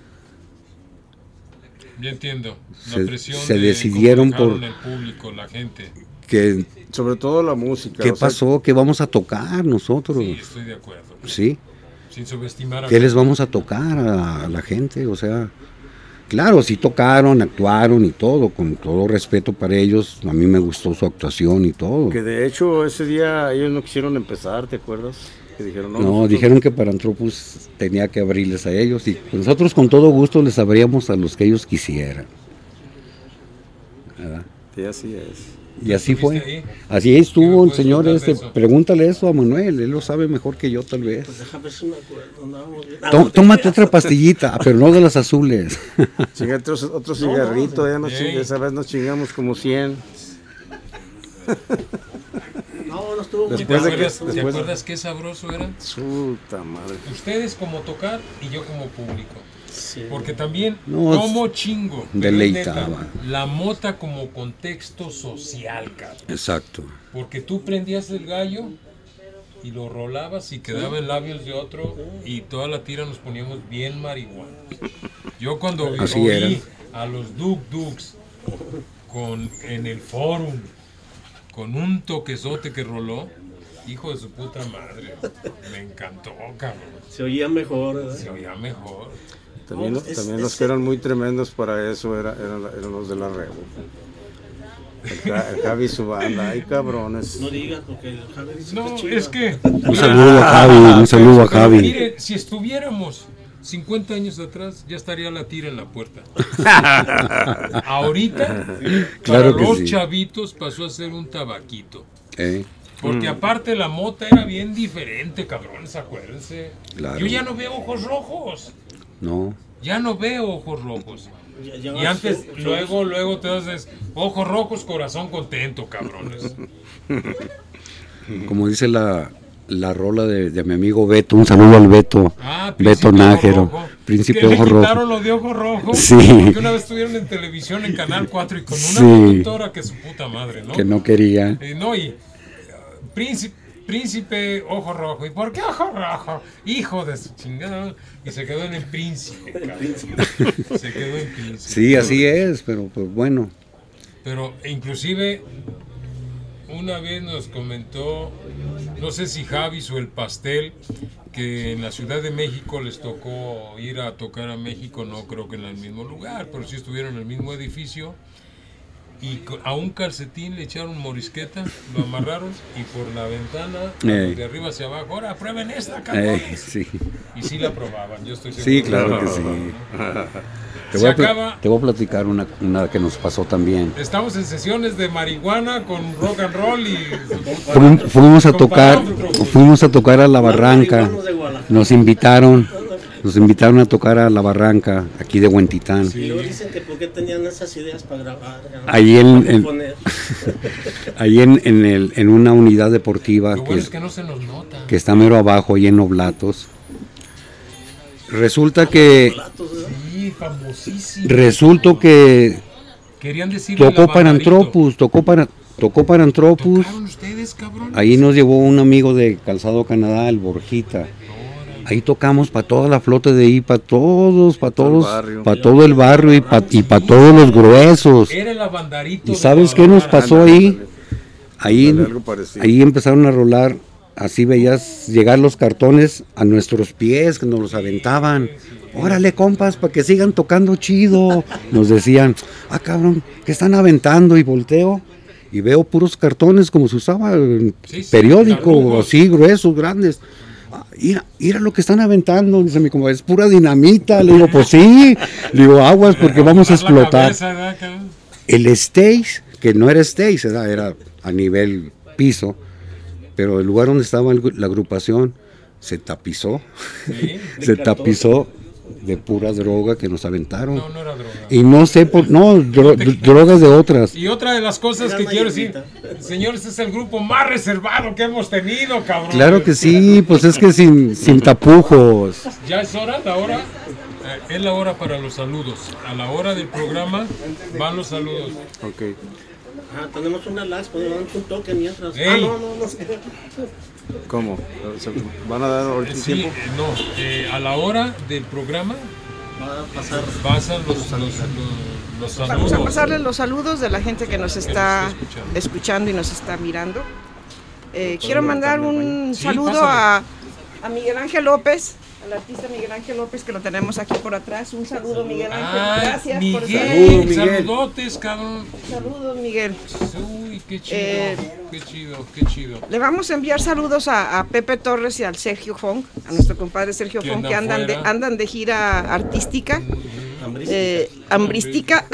Ya entiendo. La Se- presión se de decidieron cómo dejaron por- el público, la gente. ¿Qué, Sobre todo la música. qué o sea, pasó? ¿Qué vamos a tocar nosotros? Sí, estoy de acuerdo. ¿Sí? Sin subestimar a ¿Qué les vamos a tocar a la gente? O sea, claro, sí tocaron, actuaron y todo, con todo respeto para ellos. A mí me gustó su actuación y todo. Que de hecho ese día ellos no quisieron empezar, ¿te acuerdas? Que dijeron, no, No, nosotros- dijeron que Paranthropus tenía que abrirles a ellos y nosotros con todo gusto les abríamos a los que ellos quisieran. ¿Verdad? Sí, así es. Y así fue. ¿Estuviste ahí? Así estuvo el puedes señor contar de este. eso? Pregúntale eso a Manuel, él lo sabe mejor que yo tal vez. Pues déjame ver si me acuerdo. Andábamos bien. Ah, Tó- no, te tómate creas. otra pastillita, pero no de las azules. Chinga, otro, otro No, cigarrito, no, ya nos sí. ching- esa vez nos chingamos como cien. No, no estuvo muy ¿Te Después de que- acuerdas, ¿te después de- acuerdas qué sabroso era? Puta madre. Ustedes como tocar y yo como público. Sí. Porque también, No, como chingo, pero es deleitaba. neta, la mota como contexto social, cabrón. Exacto. Porque tú prendías el gallo y lo rolabas y quedaba en labios de otro y toda la tira nos poníamos bien marihuanos. Yo cuando vi- Así oí era. a los Duk Duks con, en el forum con un toquezote que roló, hijo de su puta madre, me encantó, cabrón. Se oía mejor, ¿verdad? Se oía mejor. También, No, lo- es- también es- los que eran muy tremendos para eso era- eran, eran los de la Rebo. El, Ja- el Javi y su banda, ay cabrones. No digas porque el Javi dice No, que chido. es que... Un saludo a Javi, un saludo a Pero Javi. mire, si estuviéramos cincuenta años atrás, ya estaría la tira en la puerta. Ahorita, Claro para que los sí. chavitos pasó a ser un tabaquito. ¿Eh? Porque aparte la mota era bien diferente, cabrones, acuérdense. Claro. Yo ya no veo ojos rojos. No. Ya no veo ojos rojos. Ya- ya Y antes, su- su- luego, luego te haces ojos rojos, corazón contento, cabrones. Como dice la, la rola de, de mi amigo Beto, un saludo al Beto, Ah, Beto Príncipe Ojo Nájero, Rojo. Príncipe Que Ojo le quitaron Rojo. lo de ojo rojo. Sí. Porque una vez estuvieron en televisión en Canal cuatro y con una Sí. conductora que su puta madre, ¿no? Que no quería. Eh, no, y uh, príncipe, príncipe Ojo Rojo. ¿Y por qué Ojo Rojo? Hijo de su chingada. Y se quedó en el príncipe, cabrón. Se quedó en príncipe. Sí, así es, pero pues bueno. Pero inclusive una vez nos comentó, no sé si Javis o el Pastel, que en la Ciudad de México les tocó ir a tocar a México, no creo que en el mismo lugar, pero sí estuvieron en el mismo edificio, y co- a un calcetín le echaron morisqueta, lo amarraron y por la ventana, Ey. de arriba hacia abajo, ahora prueben esta, Eh, cabrones. sí. Y sí la probaban, yo estoy seguro. Sí, claro que la sí. probaban, Te Se voy, a, pla- acaba- te voy a platicar una, una que nos pasó también. Estamos en sesiones de marihuana con rock and roll y... Fuimos, fuimos a con tocar, parámetros. fuimos a tocar a la barranca. marihuanos de Guadalajara. Nos invitaron, nos invitaron a tocar a la barranca aquí de Huentitán. Y luego dicen que por qué tenían esas ideas para grabar. ya, Ahí en- para en- componer. Ahí en, en, el, en una unidad deportiva Lo que, bueno es- es que no se nos nota. que está mero abajo, ahí en Oblatos. Resulta que, Platos, ¿verdad? Sí, famosísimo. resulta que Querían decir tocó Parantropus, tocó para, tocó Parantropus. ¿Tocaron ustedes, cabrón? Ahí nos llevó un amigo de Calzado Canadá, el Borjita. Ahí tocamos para toda la flota de ahí, para todos, para Todo el todos, barrio. para todo el barrio y para y pa todos los gruesos. Era el abandarito. ¿Y de sabes qué nos Guadalajara. pasó ahí? Ahí, Ándale, algo parecido. ahí empezaron a rolar, así veías llegar los cartones a nuestros pies, que nos los aventaban. Órale, compas, para que sigan tocando chido. Nos decían, ah, cabrón, ¿qué están aventando? Y volteo y veo puros cartones como se usaba en Sí, sí, periódico, tarugos. así gruesos, grandes. Ah, Mira, mira lo que están aventando, dice mi compadre, es pura dinamita. Le digo, pues sí, le digo, aguas porque vamos a Dar la explotar. cabeza, ¿verdad, cabrón? El stage, que no era stage, era, era a nivel piso, pero el lugar donde estaba el- la agrupación se tapizó, Sí. se tapizó de pura droga que nos aventaron. No, no era droga. Y no sé por, no, dro- dro- drogas de otras. Y otra de las cosas Era que una quiero decir, hierbita. señores, es el grupo más reservado que hemos tenido, cabrón. Claro que sí, pues es que sin, sin tapujos. Ya es hora, la hora, eh, es la hora para los saludos. A la hora del programa van los saludos. Ok. Ah, tenemos una lax, podemos dar un toque mientras. Ey. Ah, no, no, no sé. ¿Cómo? ¿Se ¿Van a dar ahorita un Sí, tiempo? eh, no, eh, a la hora del programa Va a pasar. pasan los, los, los, los saludos. Vamos a pasarles los saludos de la gente que nos está está escuchando. escuchando y nos está mirando. Eh, quiero mandar un Sí, saludo pásale. a, a Miguel Ángel López, al artista Miguel Ángel López, que lo tenemos aquí por atrás. Un saludo, Miguel Ángel. Ay, Gracias por Miguel, estar Saludos, Miguel. saludotes, cabrón. Saludos, Miguel. Uy, qué chido, Eh, qué chido, qué chido. Le vamos a enviar saludos a, a Pepe Torres y al Sergio Fong, a nuestro compadre Sergio Que Fong, anda que andan de, afuera. andan de gira artística. Hambrística. eh, hambrística.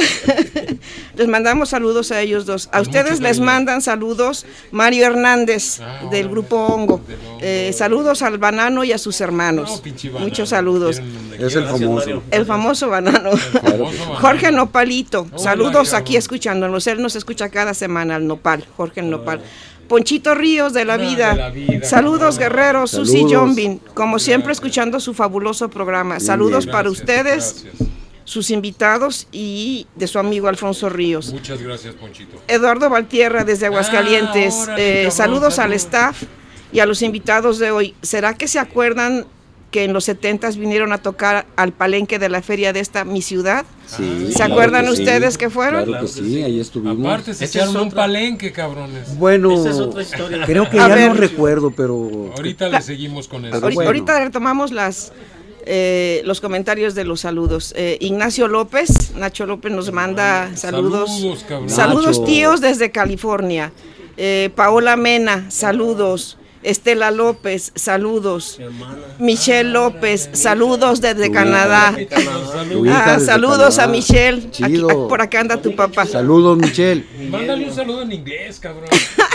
Les mandamos saludos a ellos dos. A Con ustedes mucho les cariño. mandan saludos Mario Hernández Ah, del órale. grupo Hongo. Del Hongo. Eh, saludos al Banano y a sus No, hermanos. pinche banano, Muchos saludos. quieren donde Es el quieran. famoso. Mario. El famoso Banano. Famoso banano. Jorge Nopalito, Hola, saludos cabrón. aquí escuchándonos. Él nos escucha cada semana, el Nopal, Jorge el Nopal. Ponchito Ríos de la, Ah, de vida. la vida, Saludos, cabrón. Guerrero, Susi Saludos. Jombin. Como siempre, escuchando su fabuloso programa. Saludos Gracias, para ustedes, gracias. sus invitados y de su amigo Alfonso Ríos. Muchas gracias, Ponchito. Eduardo Valtierra desde Aguascalientes. Ah, órale, Eh, cabrón, saludos al saludos. staff y a los invitados de hoy. ¿Será que se acuerdan que en los setentas vinieron a tocar al palenque de la feria de esta mi ciudad? Sí, ¿Se claro acuerdan que sí. ustedes que fueron? Claro que sí, ahí estuvimos. Aparte se Esa echaron es un otra. palenque, cabrones. Bueno, Esa es otra historia. creo que A ya ver. no recuerdo, pero Ahorita le seguimos con eso. Ahorita- Ahori- bueno. Ahorita retomamos las eh, los comentarios de los saludos. Eh, Ignacio López, Nacho López nos manda saludos. Saludos, cabrón. Saludos Nacho. tíos desde California. Eh, Paola Mena, saludos. Estela López, saludos. Mi hermana. Michelle López, saludos desde Tu Canadá. Mi Canadá. Tu hija Ah, desde saludos Canadá. a Michelle. Aquí- Chido. aquí- por acá anda tu papá. Saludos, Michelle. Mándale un saludo en inglés, cabrón.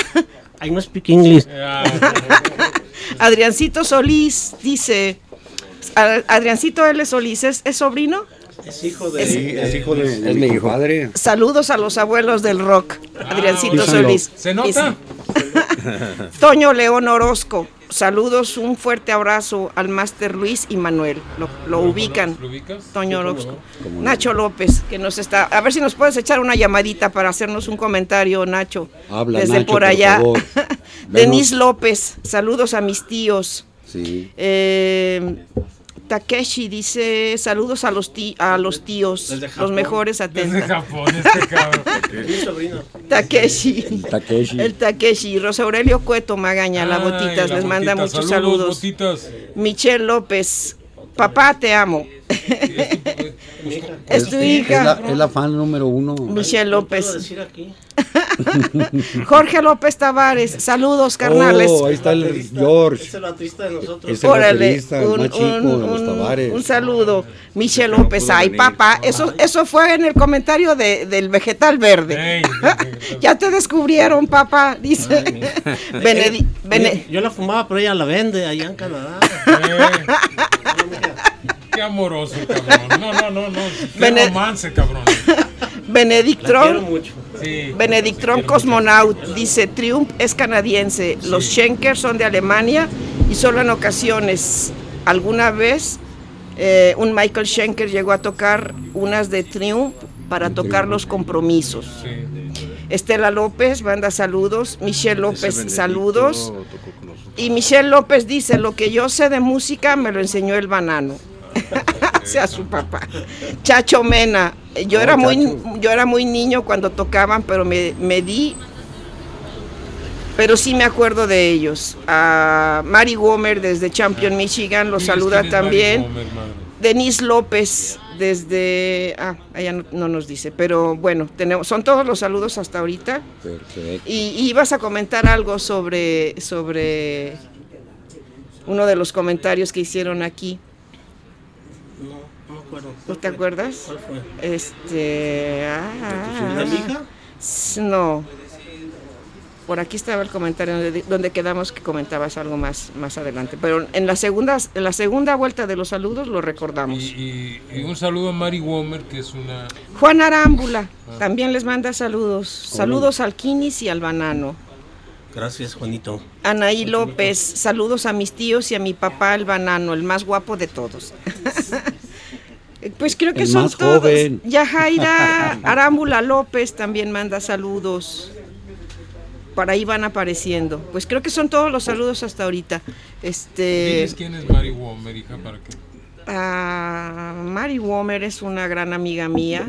I no speak English. Ah, Adriancito Solís dice, a- Adriancito L. Solís, ¿es, es sobrino? Es hijo de... Sí, es hijo de, de es mi mi hijo. padre. Saludos a los abuelos del rock, Adriancito Ah, Solís. ¿se nota? Toño León Orozco, saludos, un fuerte abrazo al Máster Luis y Manuel. Lo, lo ubican. ¿Lo ubicas? Toño Sí, cómo Orozco. no. Cómo no. Nacho López, que nos está. A ver si nos puedes echar una llamadita para hacernos un comentario, Nacho. Habla, desde Nacho, por allá. por favor. Denise Venos. López, saludos a mis tíos. Sí. Eh, Takeshi dice saludos a los, tí- a los tíos, Desde los Japón. mejores Desde atentos. Japón, este cabrón. Mi sobrino. Takeshi. El Takeshi. El Takeshi, Rosa Aurelio Cueto Magaña, la Ay, Botitas, la les manda Botita. muchos saludos. Botitas. Michelle López, papá te amo. Mi hija. Es tu Es hija. la, es la fan número uno. Michelle No puedo López. decir aquí. Jorge López Tavares, saludos carnales. Oh, ahí está el Baterista. George. Es el baterista de nosotros. Es el Órale, baterista, el más chico de los Tavares. un saludo. Michelle López, ay papá, eso, eso fue en el comentario de, del vegetal verde. Ey, Ya te descubrieron, papá, dice. Benedi- Eh, Bene- oye, yo la fumaba, pero ella la vende allá en Canadá. eh, qué amoroso, cabrón. No, no, no, no. Qué Bene- romance, cabrón. Benedict La quiero Tron, mucho. Sí. Benedict Tron Cosmonaut dice, Triumph es canadiense, los Schenker son de Alemania y solo en ocasiones. Alguna vez eh, un Michael Schenker llegó a tocar unas de Triumph para tocar los compromisos. Sí. Estela López manda saludos, Michelle Ese López Benedicto saludos. tocó con nosotros. Y Michelle López dice, lo que yo sé de música me lo enseñó el banano. O sea, su papá. Chacho Mena, yo, Oh, era muy, Chacho. yo era muy niño cuando tocaban, pero me, me di, pero sí me acuerdo de ellos. A Mary Womer desde Champion, Michigan, los Diles saluda quién es Mari también. Gomer, madre. Denise López desde, ah, ella no, no nos dice, pero bueno, tenemos, son todos los saludos hasta ahorita. Perfecto. Y, y ibas a comentar algo sobre, sobre uno de los comentarios que hicieron aquí. No, no me acuerdo. ¿Tú te acuerdas? ¿Cuál fue? Este. ah, ¿De mi hija? s- no. Por aquí estaba el comentario donde, donde quedamos que comentabas algo más, más adelante. Pero en la segunda, en la segunda vuelta de los saludos lo recordamos. Y, y- y un saludo a Mari Womer, que es una. Juan Arámbula también les manda saludos. Saludos al Quinis y al Banano. Gracias, Juanito. Anaí López, saludos a mis tíos y a mi papá el Banano, el más guapo de todos. Pues creo que El son más todos. joven. Yajaira Arámbula López también manda saludos. Por ahí van apareciendo. Pues creo que son todos los saludos hasta ahorita. Este, Diles quién es Mari Womer, hija, para que. ah, Mary Womer es una gran amiga mía.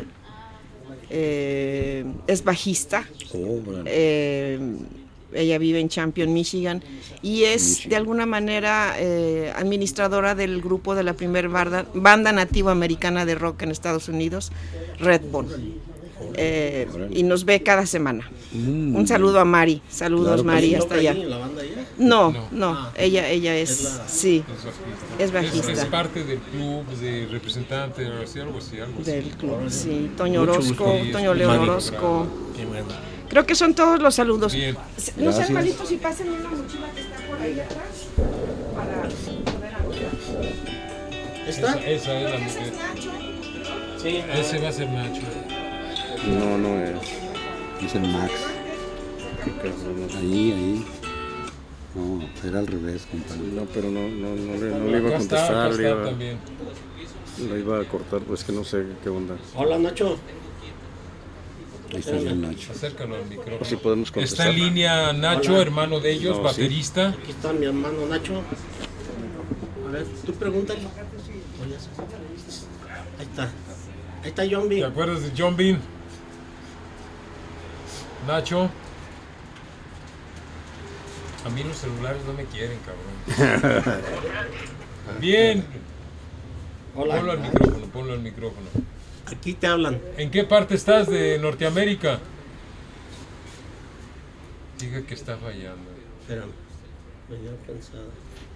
Eh, es bajista. Oh, bueno. Eh, ella vive en Champion, Michigan, y es Michigan. de alguna manera eh, administradora del grupo de la primera banda, banda nativa americana de rock en Estados Unidos, Redbone. Eh, y nos ve cada semana. Mm. Un saludo a Mari. Saludos, Claro que Mari, ¿Sí hasta toca allá. ahí en la banda allá? No, No. no, Ah. ella, ella es, Es la- sí, Es es bajista. Es, es parte del club de representantes, algo así, algo así. Algo así. del club, sí. Toño Mucho Orozco, gusto. Toño León Mari. Orozco. Qué bueno. Creo que son todos los saludos. Bien. No sean Gracias. malitos y pasen una mochila que está por ahí atrás para poder anotar. ¿Está? Esa, esa es la Ese es mujer. Nacho. Sí. Ese va a ser Nacho. No, no es. Es el Max. Qué cabrón, no. Ahí, ahí. No, era al revés, compadre. No, pero no, no, no, le, no le iba a Acá está, contestar, acá le está iba, también. le iba a cortar, pues que no sé qué onda. Hola, Nacho. Ahí está ya el Nacho. Acércalo al micrófono. Pues si podemos Está contestar. en línea Nacho, Hola. hermano de ellos, No, sí. baterista. Aquí está mi hermano Nacho. A ver, tú pregúntale. Oye, eso. Ahí está. Ahí está John B. ¿Te acuerdas de John Bean? Nacho. A mí los celulares no me quieren, cabrón. Bien. Ponlo al Hola. micrófono, ponlo al micrófono. Aquí te hablan. ¿En qué parte estás de Norteamérica? Diga que está fallando. Espérame. Venía pensado.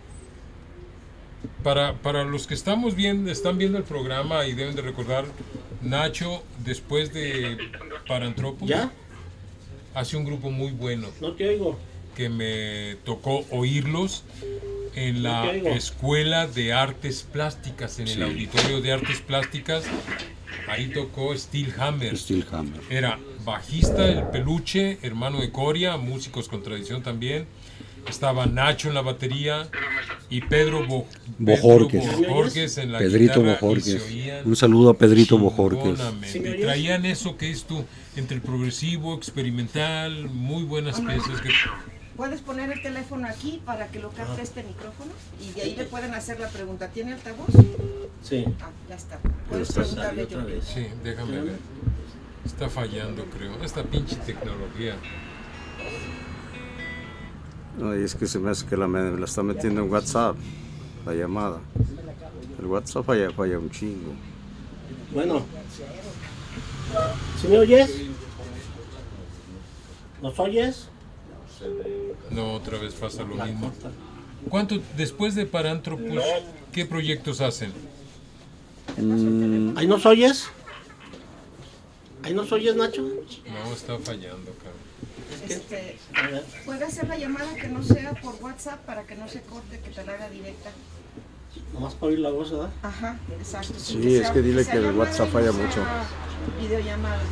Para, para los que estamos viendo, están viendo el programa y deben de recordar, Nacho, después de Paranthropus, ¿Ya? hace un grupo muy bueno No te oigo. que me tocó oírlos en la No te oigo. Escuela de Artes Plásticas, en el Auditorio de Artes Plásticas, Ahí tocó Steel Hammer. Steel Hammer. Era bajista, el Peluche, hermano de Coria, músicos con tradición también. Estaba Nacho en la batería y Pedro, Bo Bojorques. Pedro Bojorques en la Pedrito guitarra. Bojorques. Un saludo a Pedrito Bojorques. Chingonamente. Y traían eso que es tú, entre el progresivo, experimental, muy buenas piezas. Que... Puedes poner el teléfono aquí para que lo capte este micrófono y de ahí le pueden hacer la pregunta. ¿Tiene altavoz? Sí. Ah, ya está. Puedes preguntarle yo. Sí, déjame ver. Está fallando, creo. Esta pinche tecnología. No, y es que se me hace que la, me la está metiendo en WhatsApp, la llamada. El WhatsApp falla, falla un chingo. Bueno. ¿Sí me oyes? ¿Nos oyes? No, otra vez pasa lo mismo. ¿Cuánto, después de Paranthropus, qué proyectos hacen? Mm, ¿Ahí nos oyes? ¿Ahí nos oyes, Nacho? No, está fallando, cabrón. Este, A ver. puede hacer la llamada que no sea por WhatsApp para que no se corte, que te la haga directa. Nomás para oír la voz, ¿verdad? Ajá, exacto. Sí, sin es sea- que dile sea que el llamada WhatsApp y falla no sea mucho. Videollamada.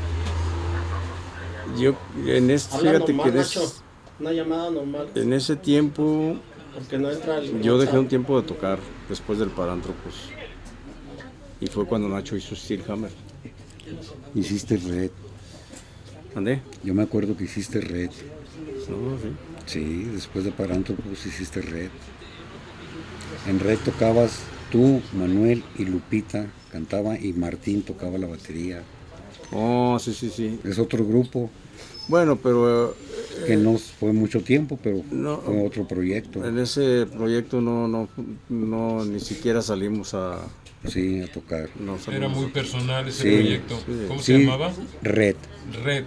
yo en este, Habla fíjate normal, que en, Nacho. es- Una llamada normal. en ese tiempo Porque no entra el yo dejé WhatsApp. un tiempo de tocar después del Paranthropus. Y fue cuando Nacho hizo Steel Hammer. Hiciste Red. ¿Andé? Yo me acuerdo que hiciste Red. No, sí. Sí, después de Paranthropus hiciste Red. En Red tocabas tú, Manuel y Lupita cantaba y Martín tocaba la batería. Oh, sí, sí, sí. Es otro grupo Bueno, pero eh, que no fue mucho tiempo, pero No. fue otro proyecto. en ese proyecto no, no, no ni siquiera salimos a... Sí, a tocar. No Era salimos. muy personal ese Sí, proyecto. sí. ¿Cómo Sí, se llamaba? Red. Red.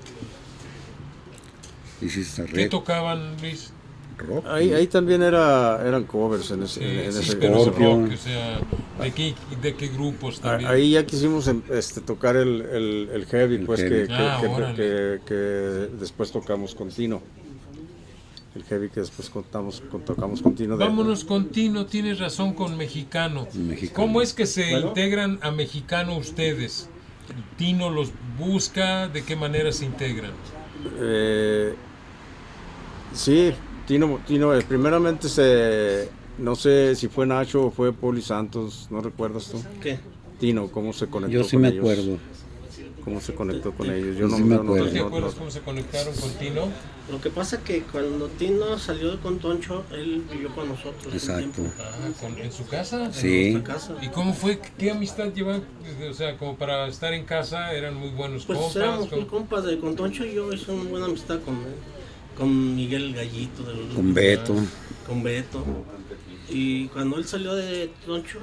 Hiciste ¿Qué Red. tocaban, Luis? Rock. Ahí, ahí también era, eran covers en ese, Sí, en, en sí, ese pero Scorpion. rock, o sea, ¿de qué, de qué grupos A- también? Ahí ya quisimos em, este, tocar el, el, el heavy, El pues heavy. Que, que, Ah, que- órale. que- que después tocamos con Tino. El heavy que después contamos, con- tocamos con Tino. de- Vámonos con Tino, tienes razón, con Mexicano. Mexicano. ¿Cómo es que se Bueno. integran a Mexicano ustedes? ¿Tino los busca? ¿De qué manera se integran? Eh, sí, Tino, Tino eh, primeramente se, no sé si fue Nacho o fue Poli Santos, ¿no recuerdas tú? ¿Qué? Tino, ¿cómo se conectó Yo sí con me ellos? acuerdo. ¿Cómo se conectó con ellos? Yo Sí no, me yo no- acuerdo. ¿Tú te no- acuerdas no- cómo se conectaron con Tino? Lo que pasa que cuando Tino salió con Toncho, él vivió con nosotros. un Exacto. tiempo, Ah, ¿con- ¿en su casa? Sí. en nuestra casa. ¿Y cómo fue? ¿Qué amistad llevan? O sea, como para estar en casa, eran muy buenos Pues compas. éramos ¿cómo? muy compas de con Toncho y yo hice una buena amistad con él. Con Miguel Gallito de los Con Beto. Con Beto. Y cuando él salió de Toncho,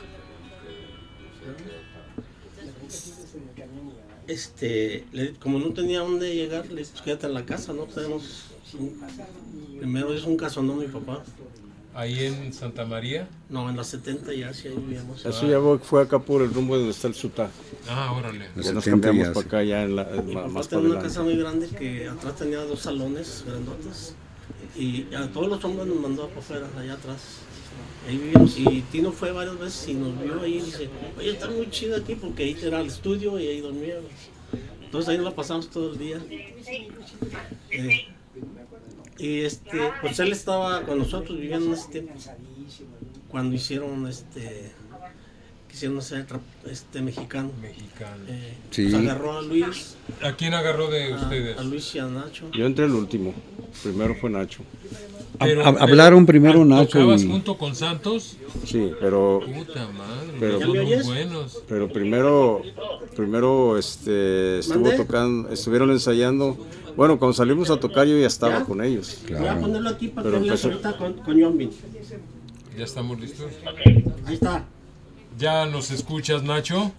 este, le- como no tenía dónde llegar, le dije, quédate en la casa, ¿no? Tenemos un- primero hizo un casonón mi papá. Ahí en Santa María. No, en las setenta ya sí ahí vivíamos. Eso ya fue acá por el rumbo de donde está el Sutá. Ah, órale. Los Ya nos setenta cambiamos ya, para sí. acá ya en la, en Mi la- papá más para tenía una adelante. casa muy grande que atrás tenía dos salones grandotes y a todos los hombres nos mandó para afuera, allá atrás. Ahí vivíamos y Tino fue varias veces y nos vio ahí y dice, oye, está muy chido aquí porque ahí era el estudio y ahí dormíamos. Entonces ahí nos la pasamos todo el día. Eh, y este, pues él estaba con nosotros viviendo en ese tiempo. Cuando hicieron este, quisieron hacer trap- este mexicano. Mexicano. Eh, Sí. pues agarró a Luis, ¿A quién agarró de a, ustedes? a Luis y a Nacho. Yo entré el último. Primero fue Nacho. Pero- Hab- hablaron primero ah, Nacho ¿Tocabas y- junto con Santos? Sí, pero Puta madre, Pero- son ¿Ya me muy oyes? buenos. pero primero primero este estuvo ¿Mande? tocando, estuvieron ensayando. Bueno, cuando salimos a tocar yo ya estaba ¿Ya? con ellos. Voy a Claro. ponerlo aquí para Pero que veas empezó- ahorita con, con Yombin. ¿Ya estamos listos? Ahí está. ¿Ya nos escuchas, Nacho?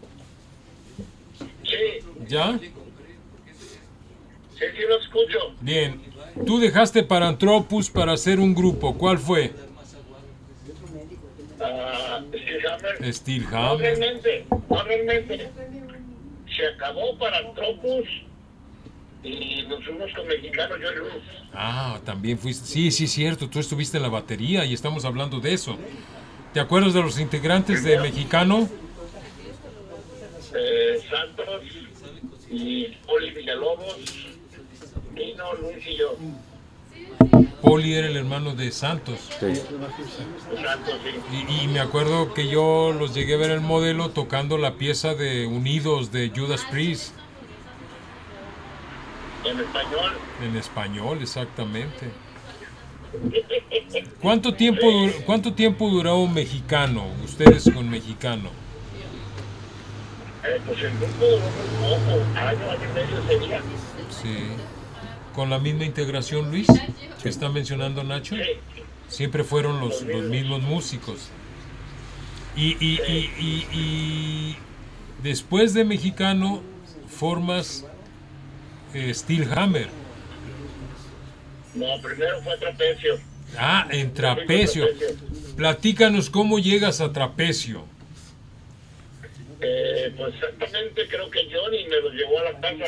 Sí, ¿Ya? sí, sí lo escucho. Bien. Tú dejaste Paranthropus para hacer un grupo. ¿Cuál fue? Ah, Steel Hammer. Steel No Hammer. realmente, no realmente. Se acabó Paranthropus y nos fuimos con Mexicano, yo y Luis. Ah, también fuiste. Sí, sí, cierto. Tú estuviste en la batería y estamos hablando de eso. ¿Te acuerdas de los integrantes de Mexicano? Eh, Santos y Poli Villalobos, Nino, Luis y yo. Poli era el hermano de Santos. Sí. Santos, sí. Y, y me acuerdo que yo los llegué a ver en el Modelo tocando la pieza de Unidos de Judas Priest. En español. En español, exactamente. ¿Cuánto tiempo, dur- cuánto tiempo duró un Mexicano, ustedes con Mexicano? Eh, pues el grupo duró muy poco, año, año y medio sería. Sí. ¿Con la misma integración, Luis, que está mencionando Nacho? Sí. Siempre fueron los, los mismos músicos. Y, y, y, y, y después de Mexicano formas eh, Steelhammer. No, primero fue Trapecio. Ah, en Trapecio. Platícanos cómo llegas a Trapecio. Eh, pues exactamente creo que Johnny me los llevó a la casa.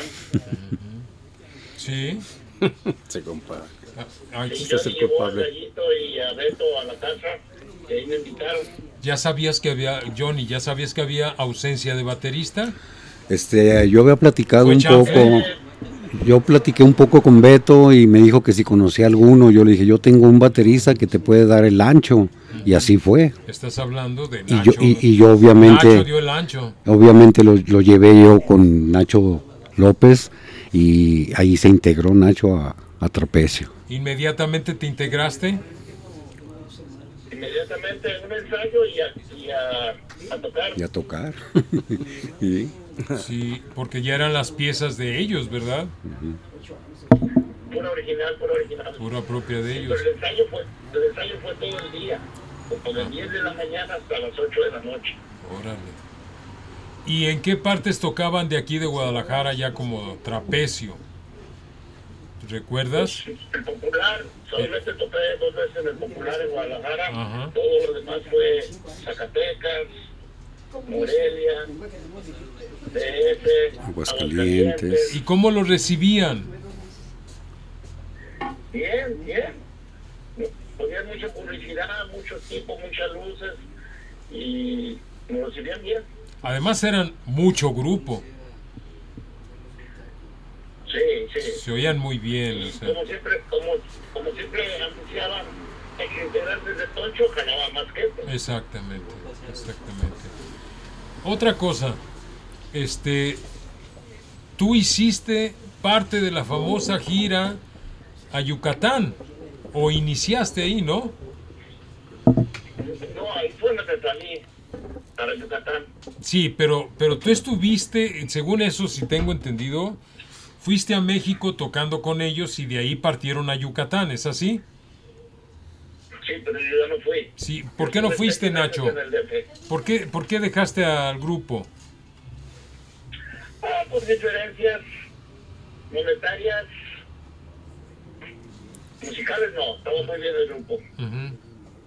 Sí. Se compara. Ah, Sí, Usted es Johnny el llevó a culpable. Gallito y a Beto a la casa y ahí me invitaron. ya sabías que había, Johnny, ya sabías que había ausencia de baterista. Este, yo había platicado Fue un chanfle. poco, yo platiqué un poco con Beto y me dijo que si conocía alguno. Yo le dije, yo tengo un baterista que te puede dar el ancho, y así fue. Estás hablando de Y Nacho. yo, y, y yo obviamente, Nacho dio el ancho. obviamente lo, lo llevé yo con Nacho López, y ahí se integró Nacho a, a Trapecio. Inmediatamente te integraste. Inmediatamente en un ensayo y a, y a, a tocar. Y a tocar. Sí. Sí, porque ya eran las piezas de ellos, ¿verdad? Pura original, pura original. Pura propia de Sí, ellos. pero el ensayo fue, el ensayo fue todo el día, como de diez de la mañana hasta las ocho de la noche. Órale. ¿Y en qué partes tocaban de aquí de Guadalajara ya como Trapecio? ¿Recuerdas? El Popular, solamente toqué dos veces en el Popular en Guadalajara. Ajá. Todo lo demás fue Zacatecas, Morelia, D F, Aguascalientes. ¿Y cómo lo recibían? Bien, bien. Ponían mucha publicidad, mucho tiempo, muchas luces y nos recibían bien. Además eran mucho grupo. Sí, sí. Se oían muy bien. O sea, Como siempre, como, como siempre anunciaban ex-integrantes de Toncho, jalaba más gente. exactamente, exactamente. Otra cosa, este, tú hiciste parte de la famosa gira a Yucatán, o iniciaste ahí, ¿no? No, ahí fue donde salí para Yucatán. Sí, pero, pero tú estuviste, según eso, si tengo entendido, fuiste a México tocando con ellos y de ahí partieron a Yucatán, ¿es así? Sí, pero yo ya no fui. Sí, ¿por qué no fuiste, Nacho? En el D F. ¿Por qué, por qué dejaste al grupo? Ah, por diferencias monetarias, musicales no, estaba muy bien el grupo. Ujú.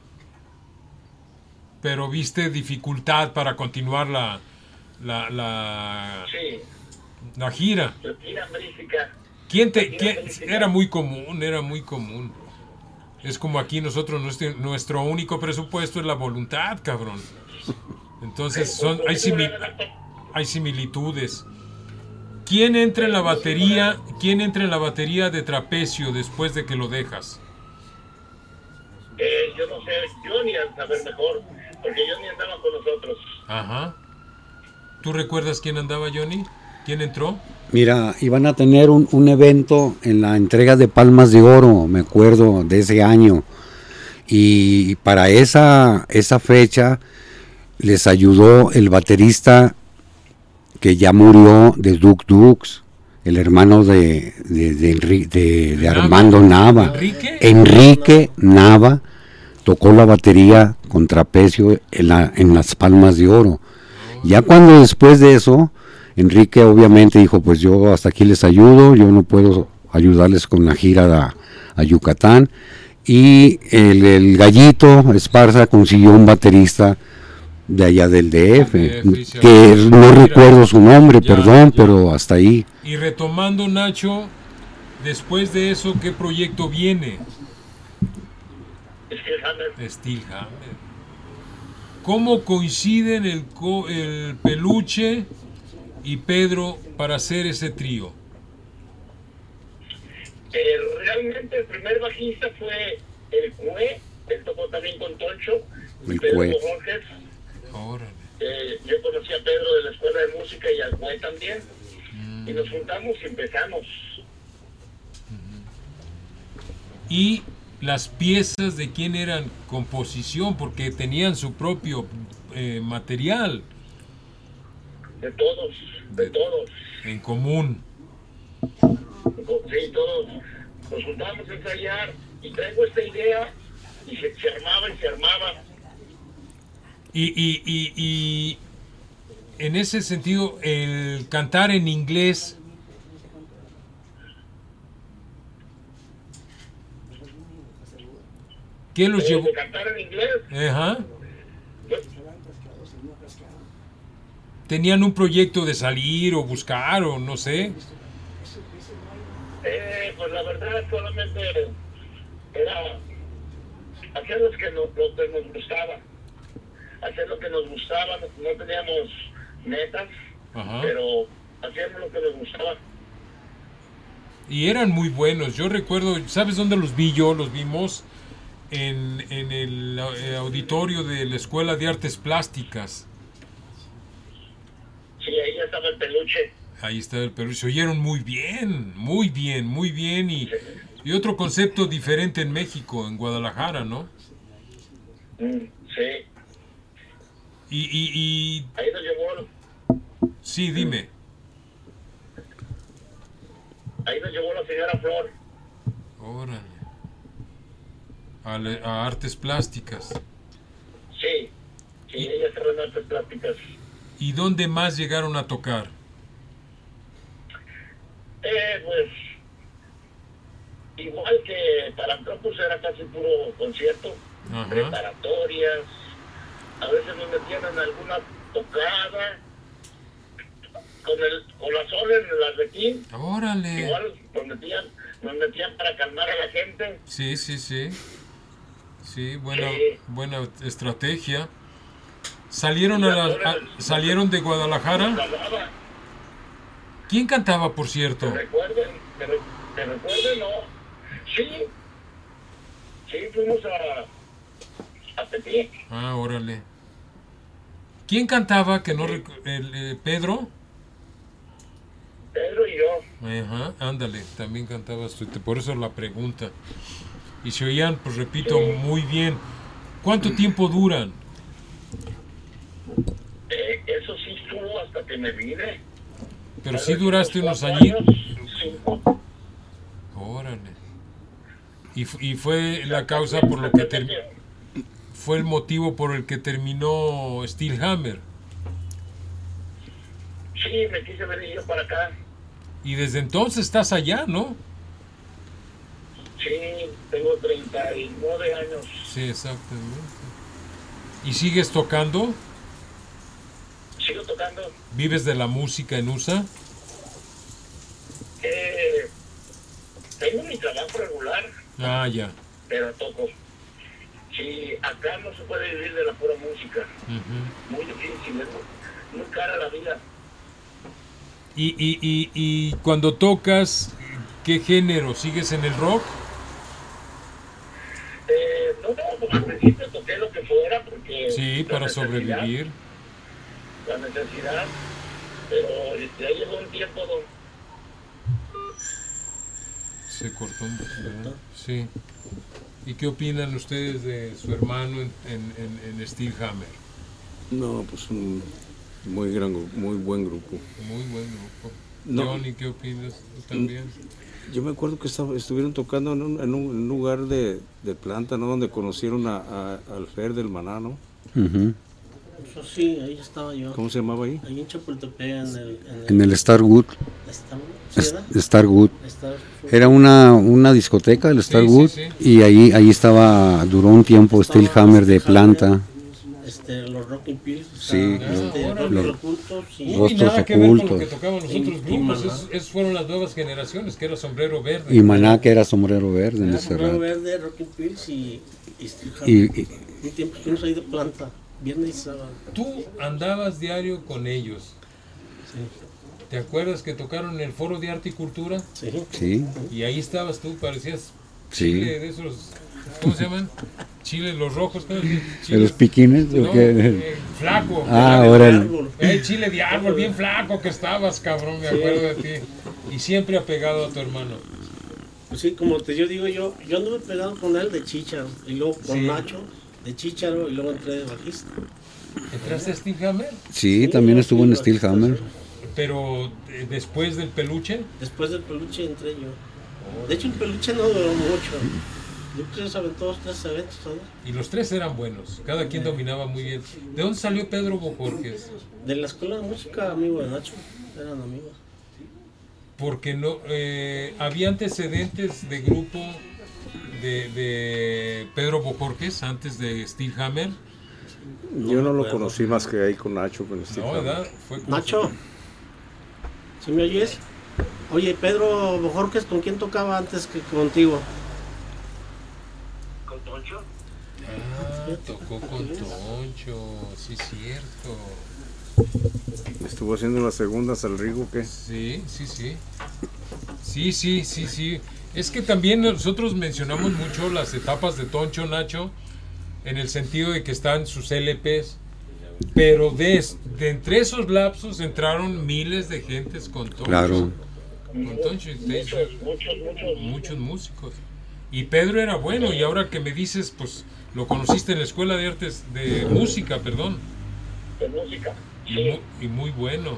Pero viste dificultad para continuar la, la, la, Sí, la gira. la tira brística. ¿Quién te, quién- era muy común, era muy común. Es como aquí nosotros, nuestro, nuestro único presupuesto es la voluntad, cabrón. Entonces son, hay, simi- hay similitudes. ¿Quién entra en la batería? ¿Quién entra en la batería de Trapecio después de que lo dejas? Eh, yo no sé, Johnny al saber mejor, porque Johnny andaba con nosotros. Ajá. ¿Tú recuerdas quién andaba, Johnny? ¿Quién entró? Mira, iban a tener un, un evento en la entrega de Palmas de Oro, me acuerdo de ese año, y para esa, esa fecha les ayudó el baterista que ya murió de Duk Dukes, el hermano de, de, de, Enri- de- de Armando Nava. ¿Enrique? Enrique Nava tocó la batería con Trapecio en, la, en las Palmas de Oro. Ya cuando después de eso, Enrique obviamente dijo, pues yo hasta aquí les ayudo, yo no puedo ayudarles con la gira a, a Yucatán. Y el, el Gallito Esparza consiguió un baterista de allá del D F, D F, sí, que sí. no Mira, recuerdo su nombre, ya, perdón, ya. pero hasta ahí. Y retomando, Nacho, después de eso, ¿qué proyecto viene? Steelhammer. Steelhammer. ¿Cómo coinciden el, co- el peluche y Pedro para hacer ese trío? Eh, realmente el primer bajista fue el Cue, él tocó también con Toncho, El Pedro Cue. Borges. Órale. Eh, yo conocí a Pedro de la escuela de música y al Cue también. Y nos juntamos y empezamos. Y las piezas de quién eran composición, porque tenían su propio eh, material De todos, de, De- todos. en común. Sí, todos. Nos juntábamos a ensayar y traigo esta idea y se, se armaba y se armaba. Y, y, y, y en ese sentido, el cantar en inglés, ¿qué los Eh, llevó? de cantar en inglés. Ajá. Pues, ¿Tenían un proyecto de salir o buscar o no sé? eh, pues la verdad solamente era hacer lo que nos, lo que nos gustaba. Hacer lo que nos gustaba. No, no teníamos metas, Ajá. pero hacíamos lo que nos gustaba. Y eran muy buenos. Yo recuerdo, ¿sabes dónde los vi yo? Los vimos en, en el eh, auditorio de la Escuela de Artes Plásticas. Sí, ahí ya estaba el peluche. Ahí está el Perú. Se oyeron muy bien, muy bien, muy bien. Y, y otro concepto diferente en México, en Guadalajara, ¿no? Mm, sí, Y, y, y ahí nos llevó, sí, dime. ahí nos llevó la señora Flor. Órale. A, le- a artes plásticas. Sí, sí, ella estaba en artes plásticas. ¿Y dónde más llegaron a tocar? Eh, pues, igual que Tarantropos era casi puro concierto, Ajá. preparatorias, a veces nos metían en alguna tocada, con el con las órdenes del arlequín, Órale. igual nos metían, nos metían para calmar a la gente. Sí, sí, sí. Sí, buena, Sí. buena estrategia. Salieron a la, a- salieron de Guadalajara. Calmaba. ¿Quién cantaba, por ¿Te cierto? recuerden? ¿Te, re- te recuerden? No. Sí. Sí, fuimos a, a Tepic. Ah, órale. ¿Quién cantaba? Que no recu- el, eh, Pedro. Pedro y yo. Ajá, ándale, también cantabas tú, te- por eso la pregunta. Y se oían, pues repito, muy bien. ¿Cuánto tiempo duran? Eh, eso sí estuvo hasta que me vine. Pero sí duraste unos cuatro añitos. Cinco. Órale. Y, fu- y fue la causa por lo que ter- fue el motivo por el que terminó Steelhammer. Sí, me quise venir yo para acá. Y desde entonces estás allá, ¿no? Sí, tengo treinta y nueve años. Sí, exactamente. ¿Y sigues tocando? Sigo tocando. ¿Vives de la música en U S A? Eh, tengo mi trabajo regular, Ah, ya. pero toco. Sí, acá no se puede vivir de la pura música. Ujú. Muy difícil, es muy, muy cara la vida. Y, y, y, y cuando tocas, ¿qué género? ¿Sigues en el rock? Eh, no, no, pues al principio toqué lo que fuera porque... Sí, la para necesidad, sobrevivir. La necesidad, pero ya llegó un tiempo donde... Se cortó un poco, ¿verdad? Sí. ¿Y qué opinan ustedes de su hermano en, en, en, en Steelhammer? No, pues un muy gran, gru- muy buen grupo. Muy buen grupo. No. Johnny, ¿qué opinas tú también? Yo me acuerdo que estaba, estuvieron tocando en un, en un lugar de, de planta, ¿no? Donde conocieron a, a- al Fer del Maná, ¿no? Ujú. Eso sí, ahí estaba yo. ¿Cómo se llamaba ahí? Ahí en Chapultepec, en el... En el Starwood. Star- ¿sí Es- era? Starwood. Star- Era una, una discoteca, el Starwood, sí, y ahí, ahí estaba, duró un tiempo Steelhammer de planta. Este, los Rocking Pills, o Sí, sea, los- este, órale. Rostros los- Ocultos y... Uy, Rostros nada que ver con lo ocultos. que tocaban los Y- otros y grupos. Maná. Esos, esos fueron las nuevas generaciones, que era Sombrero Verde. Y Maná, que era sombrero verde en Era ese Sombrero rato. Verde, Rocking Pills y... y Steel Hammer. Y, y- Un tiempo estuvimos ahí de planta, viernes y sábado. Tú andabas diario con ellos. Sí. ¿Te acuerdas que tocaron en el Foro de Arte y Cultura? Sí. Sí, Y ahí estabas tú, parecías Sí. chile de esos, ¿cómo se llaman? Chile, los rojos, ¿cómo se llama? ¿de Chile- los piquines o no, qué? eh, flaco. Ah, Chile de órale. árbol. Eh, chile de árbol, bien flaco que estabas, cabrón, me acuerdo de ti. Y siempre apegado a tu hermano. Pues sí, como te yo digo, yo yo anduve pegado con él de Chícharo, y luego con Sí. Nacho de Chícharo, y luego entré de bajista. ¿Entraste a Steelhammer? Sí, también yo estuvo fui en bajista, Steelhammer. sí. Pero eh, después del peluche. Después del peluche entré yo. De hecho, el peluche no duró mucho. Yo creo que se aventó dos, tres eventos, ¿sabes? Y los tres eran buenos, cada quien dominaba muy bien. ¿De dónde salió Pedro Bojorges? De la escuela de música, amigo de Nacho, eran amigos. Porque no eh, había antecedentes de grupo de, de Pedro Bojorges antes de Steelhammer. Yo no lo conocí más que ahí con Nacho, con este No, ¿verdad? Fue como- Nacho, ¿sí me oyes? Oye, Pedro Bojorques, ¿con quién tocaba antes que contigo? ¿Con Toncho? Ah, tocó con Toncho, sí, cierto. Estuvo haciendo las segundas al Rigo, ¿qué? Sí, sí, sí. Sí, sí, sí, sí. Es que también nosotros mencionamos mucho las etapas de Toncho, Nacho, en el sentido de que están sus L Pes, pero de, de entre esos lapsos entraron miles de gentes con Toncho. Claro. Con Toncho, y te dice, Muchos, muchos, muchos. muchos músicos. Y Pedro era bueno, y ahora que me dices, pues lo conociste en la escuela de artes, de música, perdón, De música. y, Sí. mu- y muy bueno.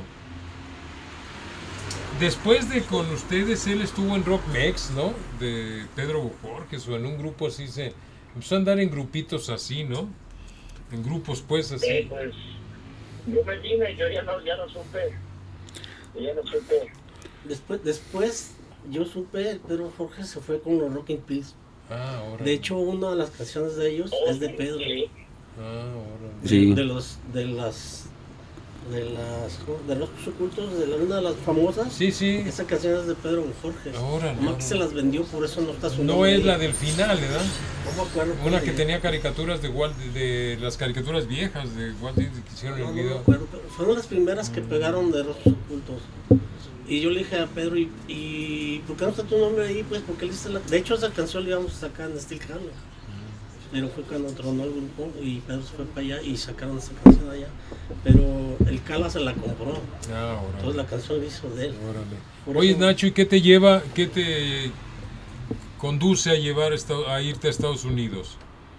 Después de con ustedes, él estuvo en Rock Mex, ¿no? De Pedro Bojorges, o en un grupo así, se empezó a andar en grupitos así, ¿no? En grupos, pues, Eh, así. pues yo me vine y yo ya no, ya no supe. Yo ya no supe. Después, después yo supe, Pedro Bojorques se fue con los Rocking Pills. Ah, ahora. De hecho, una de las canciones de ellos Oh, es de Pedro. Sí. Ah, ahora. Sí. De los, de las, de las, ¿cómo? De los ocultos, de la, una de las famosas. Sí, sí. Esa canción es de Pedro Bojorges. Ahora, Nomás no. que se las vendió, por eso no está su No nombre es ahí. la del final, ¿verdad? No me acuerdo cuál Una que es. tenía caricaturas de Walt, de, de las caricaturas viejas de Walt Disney que hicieron No, el no me video. acuerdo, pero fueron las primeras que pegaron de Rostros Ocultos. Y yo le dije a Pedro, ¿y, y por qué no está tu nombre ahí? Pues porque él está la... De hecho, esa canción la íbamos a sacar en Steelhammer. Pero fue cuando tronó el grupo y Pedro se fue para allá y sacaron esa canción allá. Pero el Cala se la compró. Ah, Entonces órale. la canción la hizo de él. Órale. Por Oye, eso- Nacho, ¿y qué te lleva, qué te conduce a llevar a, esta- a irte a Estados Unidos?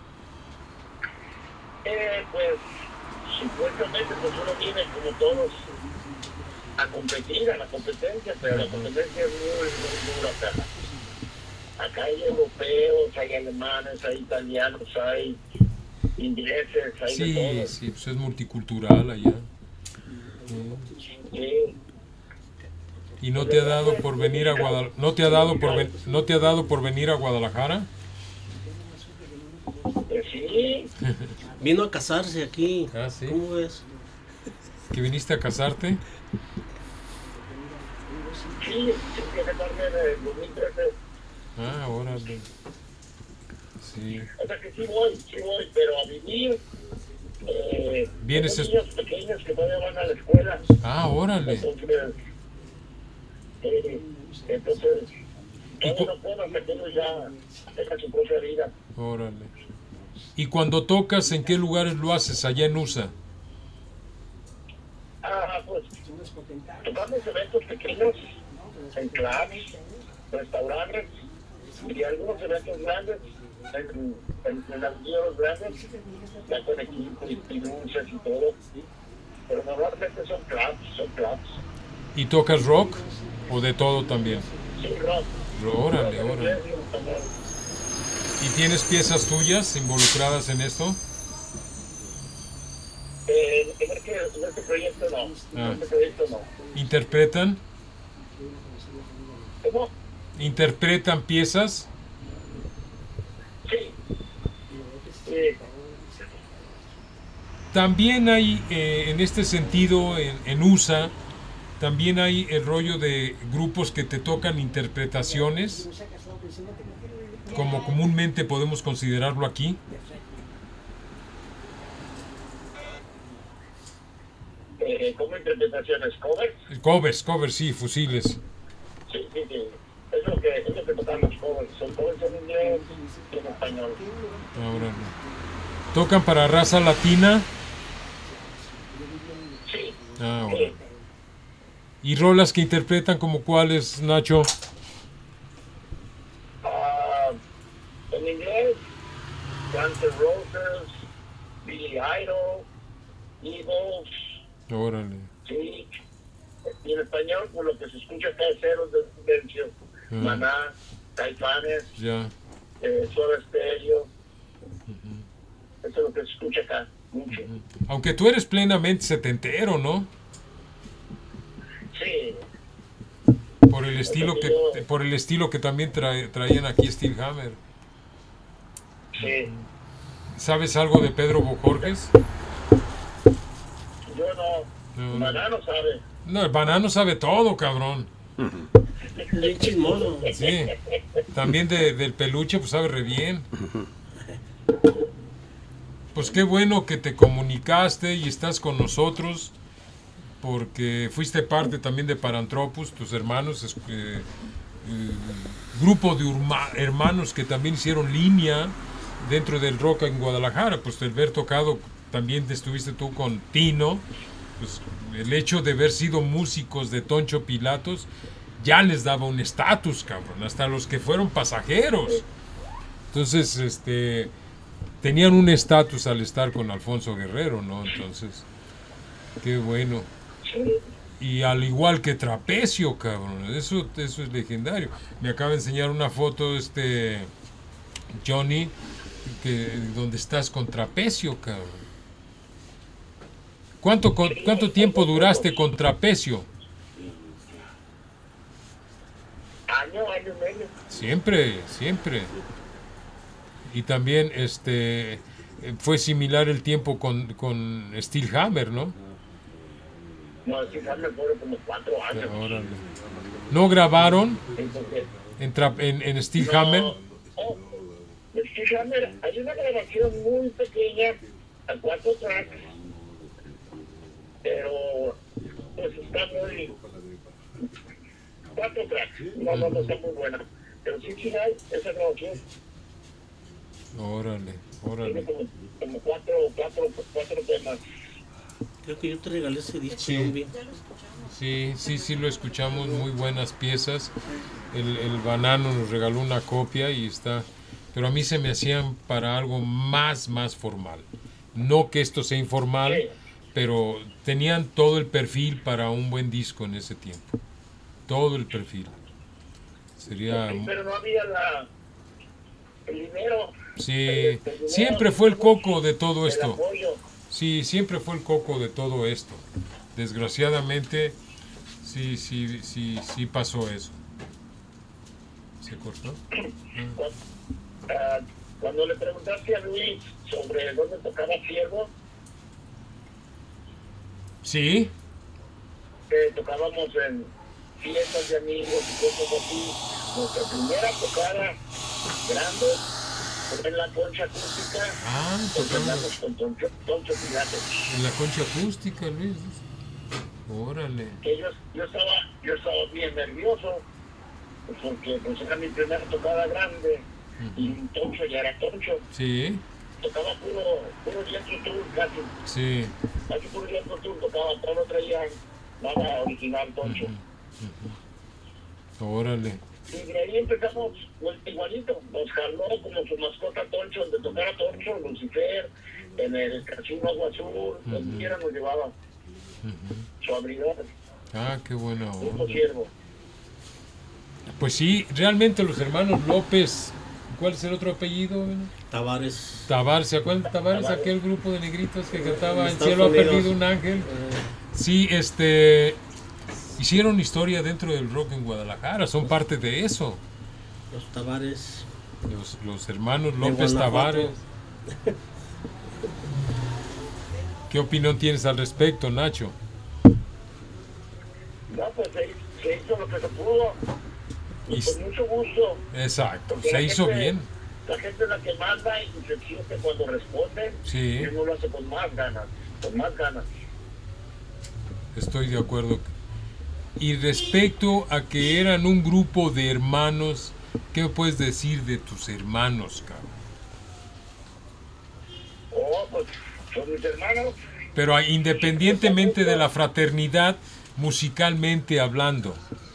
Eh, pues supuestamente pues uno viene como todos a competir, a la competencia, pero la competencia es muy, muy dura acá. Acá hay europeos, hay alemanes, hay italianos, hay ingleses, hay de Sí, todo. sí, pues es multicultural allá. Sí. ¿Y no te ha dado por venir a Guadalajara? ¿No te ha dado por ven- no te ha dado por venir a Guadalajara? Pues sí, Vino a casarse aquí. Ah, sí. ¿Cómo ves? ¿Que viniste a casarte? sí, sí, que casarme en el dos mil trece. Ah, órale. Sí. O sea que sí voy, sí voy, pero a vivir. Eh, Vienes tengo es- niños pequeños que todavía van a la escuela. Ah, órale. Entonces, eh, entonces, ¿Y cu- todavía no puedo hasta que ellos ya tengan su propia vida. Órale. ¿Y cuando tocas, en qué lugares lo haces? Allá en U S A. Ah, pues, tocamos eventos pequeños, en clubs, restaurantes, y algunos eventos grandes, en, en, en las guías grandes, ya con equipo y, y luces y todo. Pero normalmente son clubs, son clubs. ¿Y tocas rock? ¿O de todo también? Sí, rock. Órale, rock, órale. también. ¿Y tienes piezas tuyas involucradas en esto? Eh, en, este, en este proyecto no, Ah. en este proyecto no. ¿Interpretan? ¿Cómo? ¿Interpretan piezas? Sí. Sí. También hay, eh, en este sentido, en, en U S A, también hay el rollo de grupos que te tocan interpretaciones, como comúnmente podemos considerarlo aquí. Eh, Eh, ¿Cómo interpretaciones? ¿Covers? Covers, covers, sí, fusiles. Sí, sí, sí. Es lo que, es lo que tocamos covers. Son covers en inglés y en español. Ahora no. ¿Tocan para raza latina? Sí. Ah, ahora. Sí. ¿Y rolas que interpretan como cuáles, Nacho? Ah, en inglés, Guns N' Roses, Billy Idol, Eagles, Órale. sí. Y en español, por lo que se escucha acá es Ceros de Silencio, Ah. Maná, Caifanes, Ya. eh, Soda Stereo. Eso es lo que se escucha acá, mucho. Aunque tú eres plenamente setentero, ¿no? Sí, Por el estilo que por el estilo que también tra- traían aquí Steel Hammer. sí. ¿Sabes algo de Pedro Bojorges? Yo No, no, no. Maná no sabe. No, el banano sabe todo, cabrón. Bien chismoso. Sí. También de, del peluche, pues sabe re bien. Pues qué bueno que te comunicaste y estás con nosotros, porque fuiste parte también de Paranthropus, tus hermanos, es- eh, eh, grupo de urma- hermanos que también hicieron línea dentro del rock en Guadalajara. Pues el ver tocado, también te estuviste tú con Tino, pues el hecho de haber sido músicos de Toncho Pilatos ya les daba un estatus, cabrón, hasta los que fueron pasajeros. Entonces, este, tenían un estatus al estar con Alfonso Guerrero, ¿no? Entonces, qué bueno. Y al igual que Trapecio, cabrón, eso, eso es legendario. Me acaba de enseñar una foto, este, Johnny, que, donde estás con Trapecio, cabrón. ¿Cuánto, con- ¿Cuánto tiempo duraste con Trapecio? Año, año y medio. Siempre, siempre. Y también este eh, fue similar el tiempo con, con Steel Hammer, ¿no? No, sí, me acuerdo como cuatro años. Órale. ¿No grabaron Entonces, en, tra- en, en Steel no, Hammer? oh, de Steve Hammer, hay una grabación muy pequeña a cuatro tracks, pero pues está muy... Cuatro tracks, no, no, no está muy buena. Pero sí, sí hay esa grabación, Órale, tiene órale. como, como cuatro, cuatro, cuatro temas. Creo que yo te regalé ese disco. Sí. Zombie. Sí, sí, sí lo escuchamos, muy buenas piezas. El, el banano nos regaló una copia y está... Pero a mí se me hacían para algo más, más formal. No que esto sea informal, Sí. pero tenían todo el perfil para un buen disco en ese tiempo. Todo el perfil. Sería... Sí, pero no había la, el dinero, Sí, siempre fue el coco de todo el esto. apoyo. Sí, siempre fue el coco de todo esto. Desgraciadamente, sí, sí, sí, sí pasó eso. ¿Se cortó? Cuando, ah, cuando le preguntaste a Luis sobre dónde tocaba Ciervo, Sí, que tocábamos en fiestas de amigos y cosas así, nuestra primera tocada grande fue en la concha acústica, ah, tocamos tocamos con Toncho, Toncho Pilatos. en la concha acústica, Luis. Órale. Que yo, yo estaba, yo estaba bien nervioso, pues, porque pues era mi primera tocada grande, y Toncho ya era Toncho, Sí, tocaba puro, puro viento tour casi, sí. casi puro viento tour, tocaba, todo no traía nada original Toncho. Órale. Y de ahí empezamos pues, igualito, nos jaló como su mascota Toncho, donde tocara Toncho, Lucifer, en el Casino Agua Azul, donde quiera nos llevaba, su abridor, Ah, qué buena Grupo onda. Ciervo. Pues sí, realmente los hermanos López, ¿cuál es el otro apellido? Tavares. Tavares, ¿se acuerdan de Tavares? Aquel grupo de negritos que cantaba En El Estados cielo ha Unidos. perdido un ángel. Sí, este, hicieron historia dentro del rock en Guadalajara, son parte de eso. Los Tavares. Los, los hermanos De López Guanajuato. Tavares. ¿Qué opinión tienes al respecto, Nacho? No, pues se, se hizo lo que se pudo, y Y- con mucho gusto. Exacto, Porque se la hizo gente- bien. La gente es la que manda y se siente cuando responde, Sí. y uno lo hace con más ganas, con más ganas. Estoy de acuerdo. Y respecto a que eran un grupo de hermanos, ¿qué me puedes decir de tus hermanos, cabrón? Oh, pues, son mis hermanos. Pero independientemente de la fraternidad, musicalmente hablando.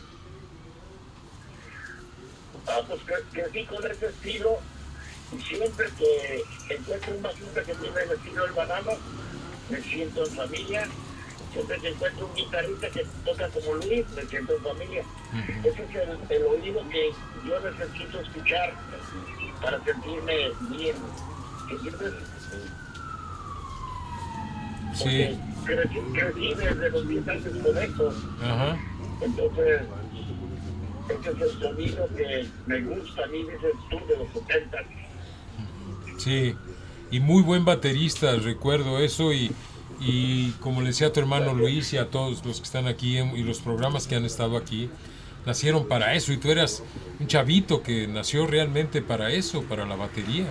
Ah, pues que, que sí, con ese estilo. Y siempre que encuentro un bajista que tiene el estilo del banano, me siento en familia. Siempre que encuentro un guitarrista que toca como Luis, me siento en familia. Uh-huh. Ese es el, el oído que yo necesito escuchar para sentirme bien. ¿Entiendes? Sí. Crecí, crecí desde los diez años con esto. Ajá. Entonces, ese es el sonido que me gusta a mí, dices tú, de los setenta. Sí, y muy buen baterista, recuerdo eso, y, y como le decía a tu hermano Luis y a todos los que están aquí y los programas que han estado aquí, nacieron para eso, y tú eras un chavito que nació realmente para eso, para la batería.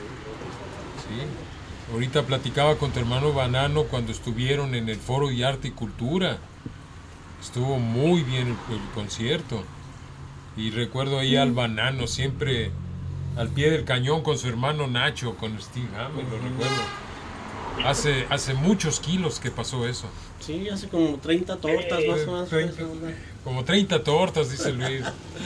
Sí. Ahorita platicaba con tu hermano Banano cuando estuvieron en el Foro de Arte y Cultura. Estuvo muy bien el, el concierto. Y recuerdo ahí al Banano siempre al pie del cañón con su hermano Nacho, con Steve Hammer, lo recuerdo. Hace, hace muchos kilos que pasó eso. Sí, hace como treinta tortas más o menos. treinta, como treinta tortas, dice Luis.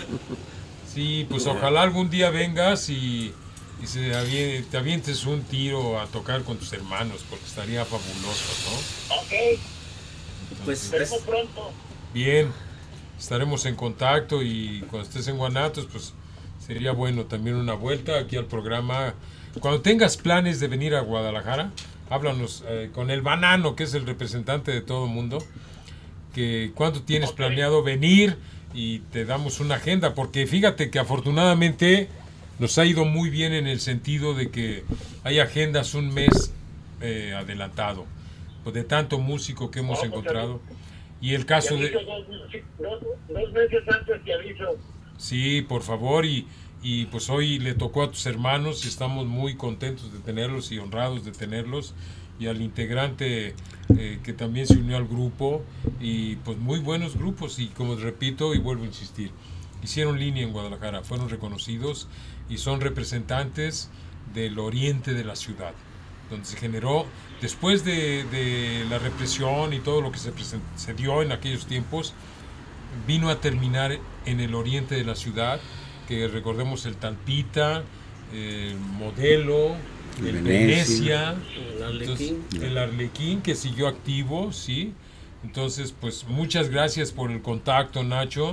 Sí, pues ojalá algún día vengas y, y se avie, te avientes un tiro a tocar con tus hermanos, porque estaría fabuloso, ¿no? Ok. Entonces, pues veremos pronto. Bien, estaremos en contacto, y cuando estés en Guanatos, pues sería bueno también una vuelta aquí al programa. Cuando tengas planes de venir a Guadalajara, háblanos eh, con el Banano, que es el representante de todo el mundo, que cuándo tienes okay. planeado venir, y te damos una agenda, porque fíjate que afortunadamente nos ha ido muy bien en el sentido de que hay agendas un mes eh, adelantado, pues de tanto músico que hemos oh, encontrado. Y el caso de... Dos, dos, dos meses antes te aviso. Sí, por favor, y, y pues hoy le tocó a tus hermanos y estamos muy contentos de tenerlos y honrados de tenerlos, y al integrante eh, que también se unió al grupo, y pues muy buenos grupos, y como repito y vuelvo a insistir, hicieron línea en Guadalajara, fueron reconocidos y son representantes del oriente de la ciudad, donde se generó, después de, de la represión y todo lo que se, se dio en aquellos tiempos, vino a terminar en el oriente de la ciudad, que recordemos el Talpita, el Modelo, el Venecia, el Arlequín. Entonces, el Arlequín, que siguió activo, sí. Entonces, pues muchas gracias por el contacto, Nacho,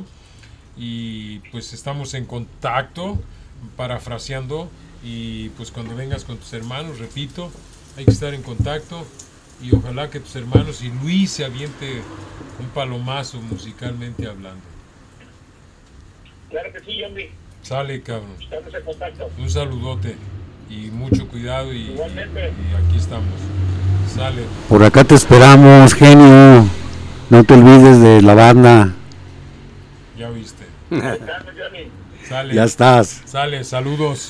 y pues estamos en contacto, parafraseando, y pues cuando vengas con tus hermanos, repito, hay que estar en contacto, y ojalá que tus hermanos y Luis se aviente un palomazo musicalmente hablando. Claro que sí, Johnny. Sale, cabrón. Estamos en contacto. Un saludote y mucho cuidado, y, igualmente. Y aquí estamos. Sale. Por acá te esperamos, genio. No te olvides de la banda. Ya viste. Sale. Ya estás. Sale, saludos.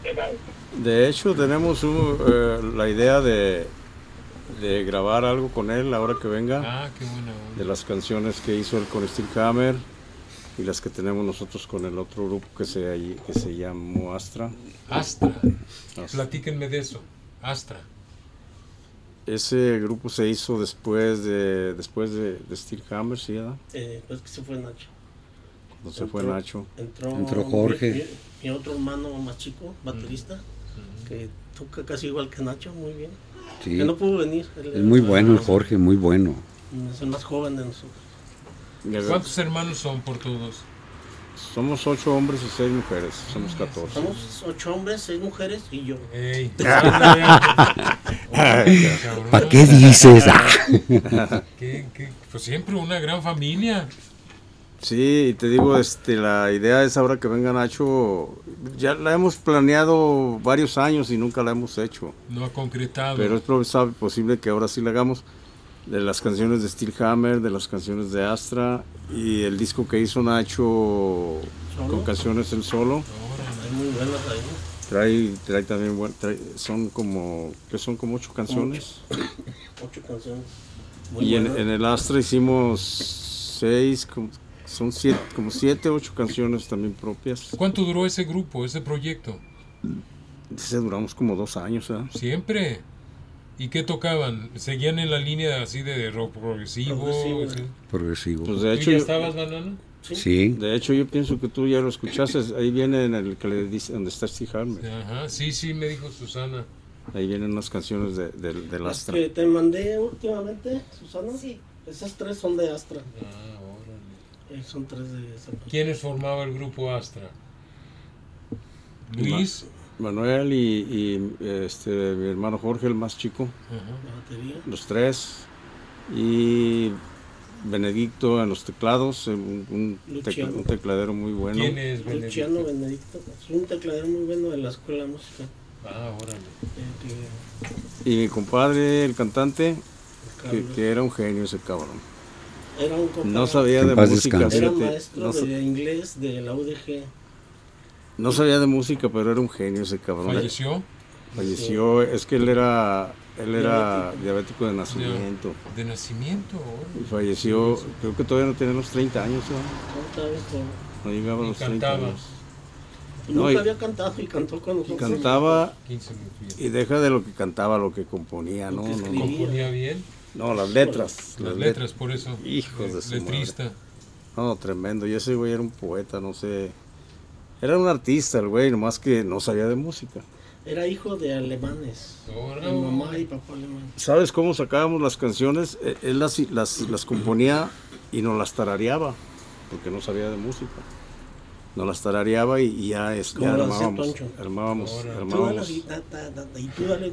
De hecho, tenemos un, eh, la idea de, de grabar algo con él ahora que venga. Ah, qué buena onda. De las canciones que hizo él con Steel Hammer y las que tenemos nosotros con el otro grupo que se, que se llamó Astra. Astra. Astra. Platíquenme de eso. Astra. Ese grupo se hizo después de después de, de Steel Hammer, ¿sí? ¿verdad? Eh, pues que se fue Nacho. Cuando se fue Nacho. Entró, entró Jorge. Mi, mi otro hermano más chico, baterista, mm. que toca casi igual que Nacho, muy bien. Sí. Que no pudo venir. Él es muy bueno el Jorge, muy bueno. Es el más joven de nosotros. ¿Cuántos hermanos son por todos? Somos ocho hombres y seis mujeres, somos catorce. Somos ocho hombres, seis mujeres y yo. Ey. ¿Para qué dices? ¿Qué, qué? Pues siempre una gran familia. Sí, te digo, este, la idea es ahora que venga Nacho, ya la hemos planeado varios años y nunca la hemos hecho. No ha concretado. Pero es posible que ahora sí la hagamos. De las canciones de Steel Hammer, de las canciones de Astra y el disco que hizo Nacho ¿Solo? Con canciones él solo. Hay muy buenas ahí. Trae, trae también, trae, son como, que son como ocho canciones. Ocho, ocho canciones. Muy y en, bueno. en el Astra hicimos seis, como, son siete, como siete, ocho canciones también propias. ¿Cuánto duró ese grupo, ese proyecto? Ese duramos como dos años, ¿eh? Siempre. ¿Y qué tocaban? ¿Seguían en la línea así de rock progresivo? Progresivo. ¿Sí? Progresivo. Pues de ¿Tú hecho, ya yo, estabas, Banana? Sí. de hecho yo pienso que tú ya lo escuchaste, ahí viene en el que le dice donde está Steve Harmer. Ajá, sí, sí, me dijo Susana. Ahí vienen unas canciones de, de, del Las Astra. que te mandé últimamente, Susana. Sí. Esas tres son de Astra. Ah, órale. Eh, son tres de esa. ¿Quiénes formaban el grupo Astra? Luis. Manuel y, y, este, mi hermano Jorge, el más chico, Ajá. La batería. los tres. Y Benedicto en los teclados, un, un, tecla, Luciano. un tecladero muy bueno. ¿Quién es Luciano Benedicto? Benedicto. Es un tecladero muy bueno de la escuela de música. Ah, órale. Eh, que- Y mi compadre, el cantante, que, Carlos. que era un genio ese cabrón. Era un compa- No sabía Que de en paz música, descanse. Era fíjate, maestro no, sa- de inglés de la U D G. no sabía de música, pero era un genio ese cabrón. ¿Falleció? Falleció, es que él era, él era diabético de nacimiento. De nacimiento, Y órale. falleció, creo que todavía no tenía los treinta años, ¿no? Otra vez, No llegaba a Y los treinta cantaba. años. y No, nunca y- había cantado y cantó con Y nosotros. cantaba, quince minutos. y deja de lo que cantaba, lo que componía, Lo ¿no? que No, escribía. no, Componía bien. no, las letras. Las letras, por eso. Hijos de su Letrista. No, tremendo. Y ese güey era un poeta, no sé. Era un artista el güey, nomás que no sabía de música. Era hijo de alemanes. Órale. De mamá y papá alemán. ¿Sabes cómo sacábamos las canciones? Eh, Él las, las, las componía y nos las tarareaba, porque no sabía de música. Nos las tarareaba y, y ya, es, Como ya lo hacía armábamos. Toncho. Armábamos, Órale. Tú dale armábamos. así, ta, ta, ta, ta, y tú dale.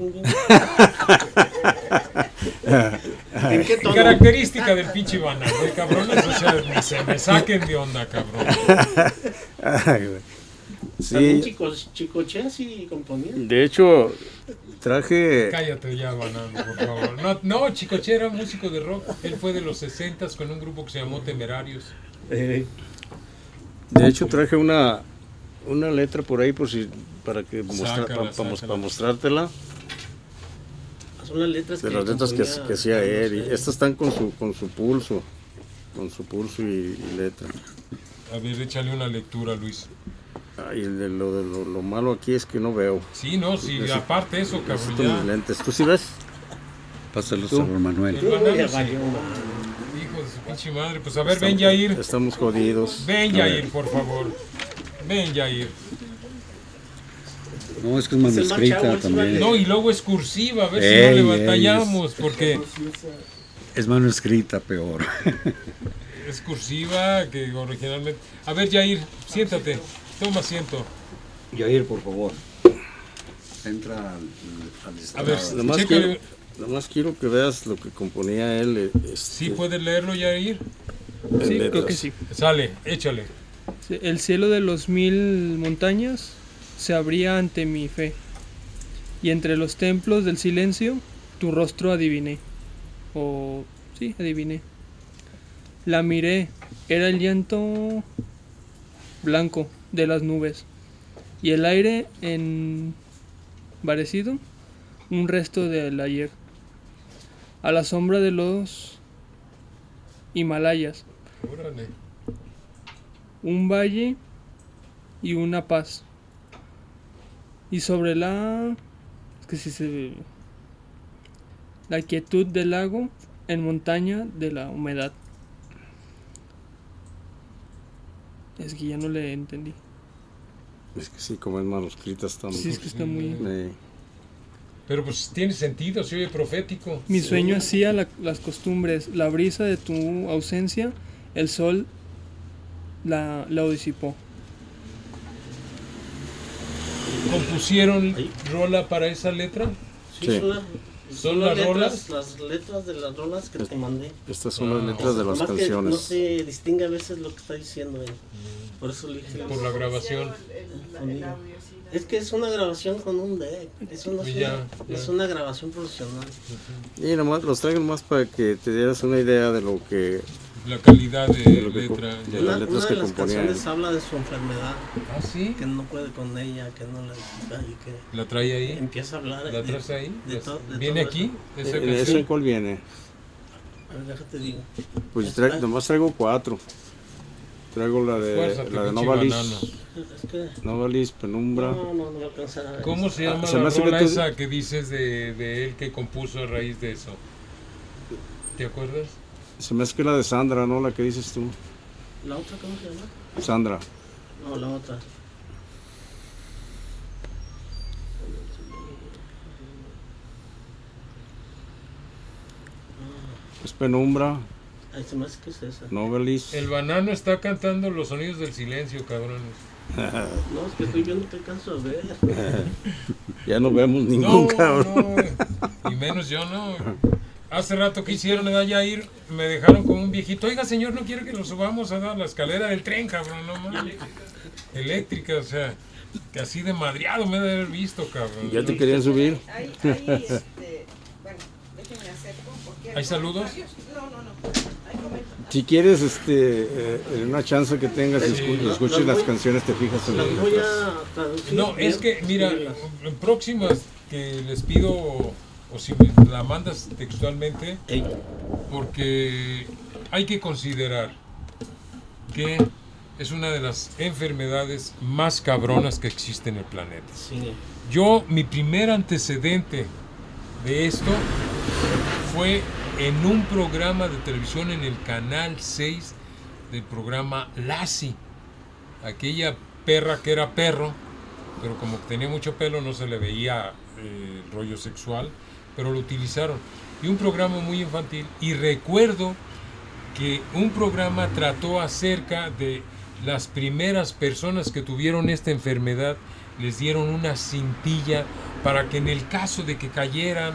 ¿En qué tono? Característica del pinche banana, güey, cabrones. O sea, ni se me saquen de onda, cabrón. Ay, güey. También Sí, Chico, Chicoche sí componía. de hecho, traje. Cállate ya, banana, por favor. No, no, Chicoche era músico de rock. Él fue de los sesentas con un grupo que se llamó Temerarios. De hecho, traje una, una letra por ahí por si, para que mostra, Sácala, pa- pa- mos- sácala. para mostrártela. Son las letras De que las letras que, componía que hacía él. Y Carlos, estas están con su, con su pulso. Con su pulso y, y letra. A ver, échale una lectura, Luis. Ay, de lo, de lo, lo malo aquí es que no veo. Sí, no, sí, Eso- aparte eso, cabrón, Necesito mis ya. lentes. ¿Tú sí ves? Pásalos ¿Tú? a Don Manuel. El Uy, banano, ya sí. valió, man. Hijo de su pinche madre. Pues a ver, ven, Yair. Estamos jodidos. Ven, A ver. Yair, por favor. Ven, Yair. No, es que es Es el más manuscrita chavo, también. No, y luego es cursiva, a ver si Ey, no le ey, batallamos, porque Es manuscrita, peor. es cursiva que originalmente... A ver, Yair, siéntate, toma asiento. Yair, por favor. Entra al, al A ver, estrado. Nomás chécale. quiero, nomás quiero que veas lo que componía él. eh, este, ¿Sí puedes leerlo, Yair? en Sí, creo letras. que sí. Sale, échale. Sí, el cielo de los mil montañas se abría ante mi fe, y entre los templos del silencio tu rostro adiviné. O sí, adiviné. La miré, era el llanto blanco de las nubes, y el aire envarecido, un resto del ayer. A la sombra de los Himalayas, Órale. un valle y una paz. Y sobre la... Es que sí se ve... La quietud del lago en montaña de la humedad. Es que ya no le entendí. Es que sí, como es manuscrita está muy... Sí, es que está muy... eh, Pero pues tiene sentido, se oye profético. Mi sueño hacía la- las costumbres, la brisa de tu ausencia, el sol la, la disipó. ¿Compusieron Ahí. rola para esa letra? Sí, Sí. son las, ¿Son son las las rolas? letras, las letras de las rolas que te mandé. estas son las Ah, letras de las Nomás que canciones. no se distingue a veces lo que está diciendo él. Por eso le dije. Por la grabación. Es que es una grabación con un deck. Eso no es, Ya, una, ya. es una grabación profesional. Y nomás los traigo nomás para que te dieras una idea de lo que... La calidad de De lo que letra. co- ya. de Una, las letras una que de las componía canciones él. habla de su enfermedad, Ah, sí. que no puede con ella, que no la y que ¿La trae ahí? empieza a hablar. ¿La de- traes ahí? de to- de ¿Viene todo aquí? eso. ¿Esa ¿En ese canción? cuál viene? A ver, déjate digo. Pues tra- nomás traigo cuatro. Traigo la de, Fuérzate, la de pinche Novalis, banano. Es que... Novalis, Penumbra. No, no, no alcanza. ¿Cómo se llama Ah, se la me hace que rola tú- esa que dices de, de él que compuso a raíz de eso? ¿Te acuerdas? Se me hace que la de Sandra, ¿no? La que dices tú. ¿La otra cómo se llama? Sandra. No, la otra. Es Penumbra, Ay, se me hace que es esa. Novalis. El banano está cantando los sonidos del silencio, cabrones. No, es que estoy viendo que alcanzo a ver. Ya no vemos ningún No, cabrón. no, y menos yo, no. Hace rato que hicieron, allá ir, me dejaron con un viejito. Oiga, señor, ¿no quiere que lo subamos a la escalera del tren, cabrón? No mames. Eléctrica, o sea, que así de madreado me he de haber visto, cabrón. ¿Ya te querían subir? Hay, hay, este, bueno, déjenme acerco porque ¿Hay saludos? No, no, no. Hay comentarios. Si quieres, este, eh, en una chance que tengas, escu- escuches las canciones, te fijas en las Las voy letras. a traducir. No, es que, mira, Síguelas. en próximas que les pido, o si me la mandas textualmente, Ey, porque hay que considerar que es una de las enfermedades más cabronas que existe en el planeta. sigue. Yo, mi primer antecedente de esto fue en un programa de televisión en el Canal seis del programa Lassie. Aquella perra que era perro, pero como tenía mucho pelo no se le veía eh, rollo sexual, pero lo utilizaron. Y un programa muy infantil. Y recuerdo que un programa trató acerca de las primeras personas que tuvieron esta enfermedad, les dieron una cintilla para que en el caso de que cayeran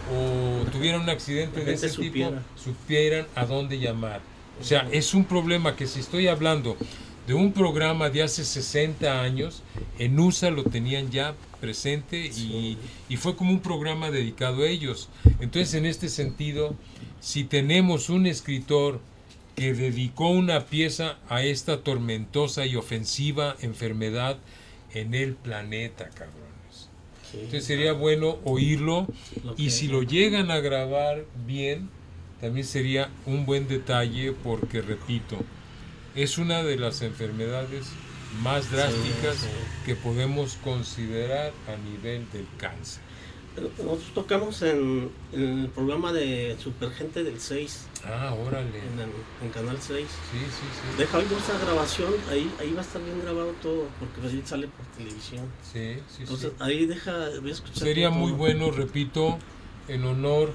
o tuvieran un accidente La de gente ese supiera. tipo, supieran a dónde llamar. O sea, es un problema que si estoy hablando de un programa de hace sesenta años, en U S A lo tenían ya presente y, y fue como un programa dedicado a ellos. Entonces, en este sentido, si tenemos un escritor que dedicó una pieza a esta tormentosa y ofensiva enfermedad en el planeta, cabrones. Entonces sería bueno oírlo y si lo llegan a grabar bien, también sería un buen detalle porque, repito, es una de las enfermedades más drásticas Sí, sí. que podemos considerar a nivel del cáncer. Nosotros tocamos en, en el programa de Supergente del seis, Ah, órale. en, el- en Canal seis. Sí, sí, sí. Deja oír esa grabación, ahí, ahí va a estar bien grabado todo, porque ahí sale por televisión. Sí, sí, sí. Entonces ahí deja, voy a escuchar. Sería todo. muy bueno, repito, en honor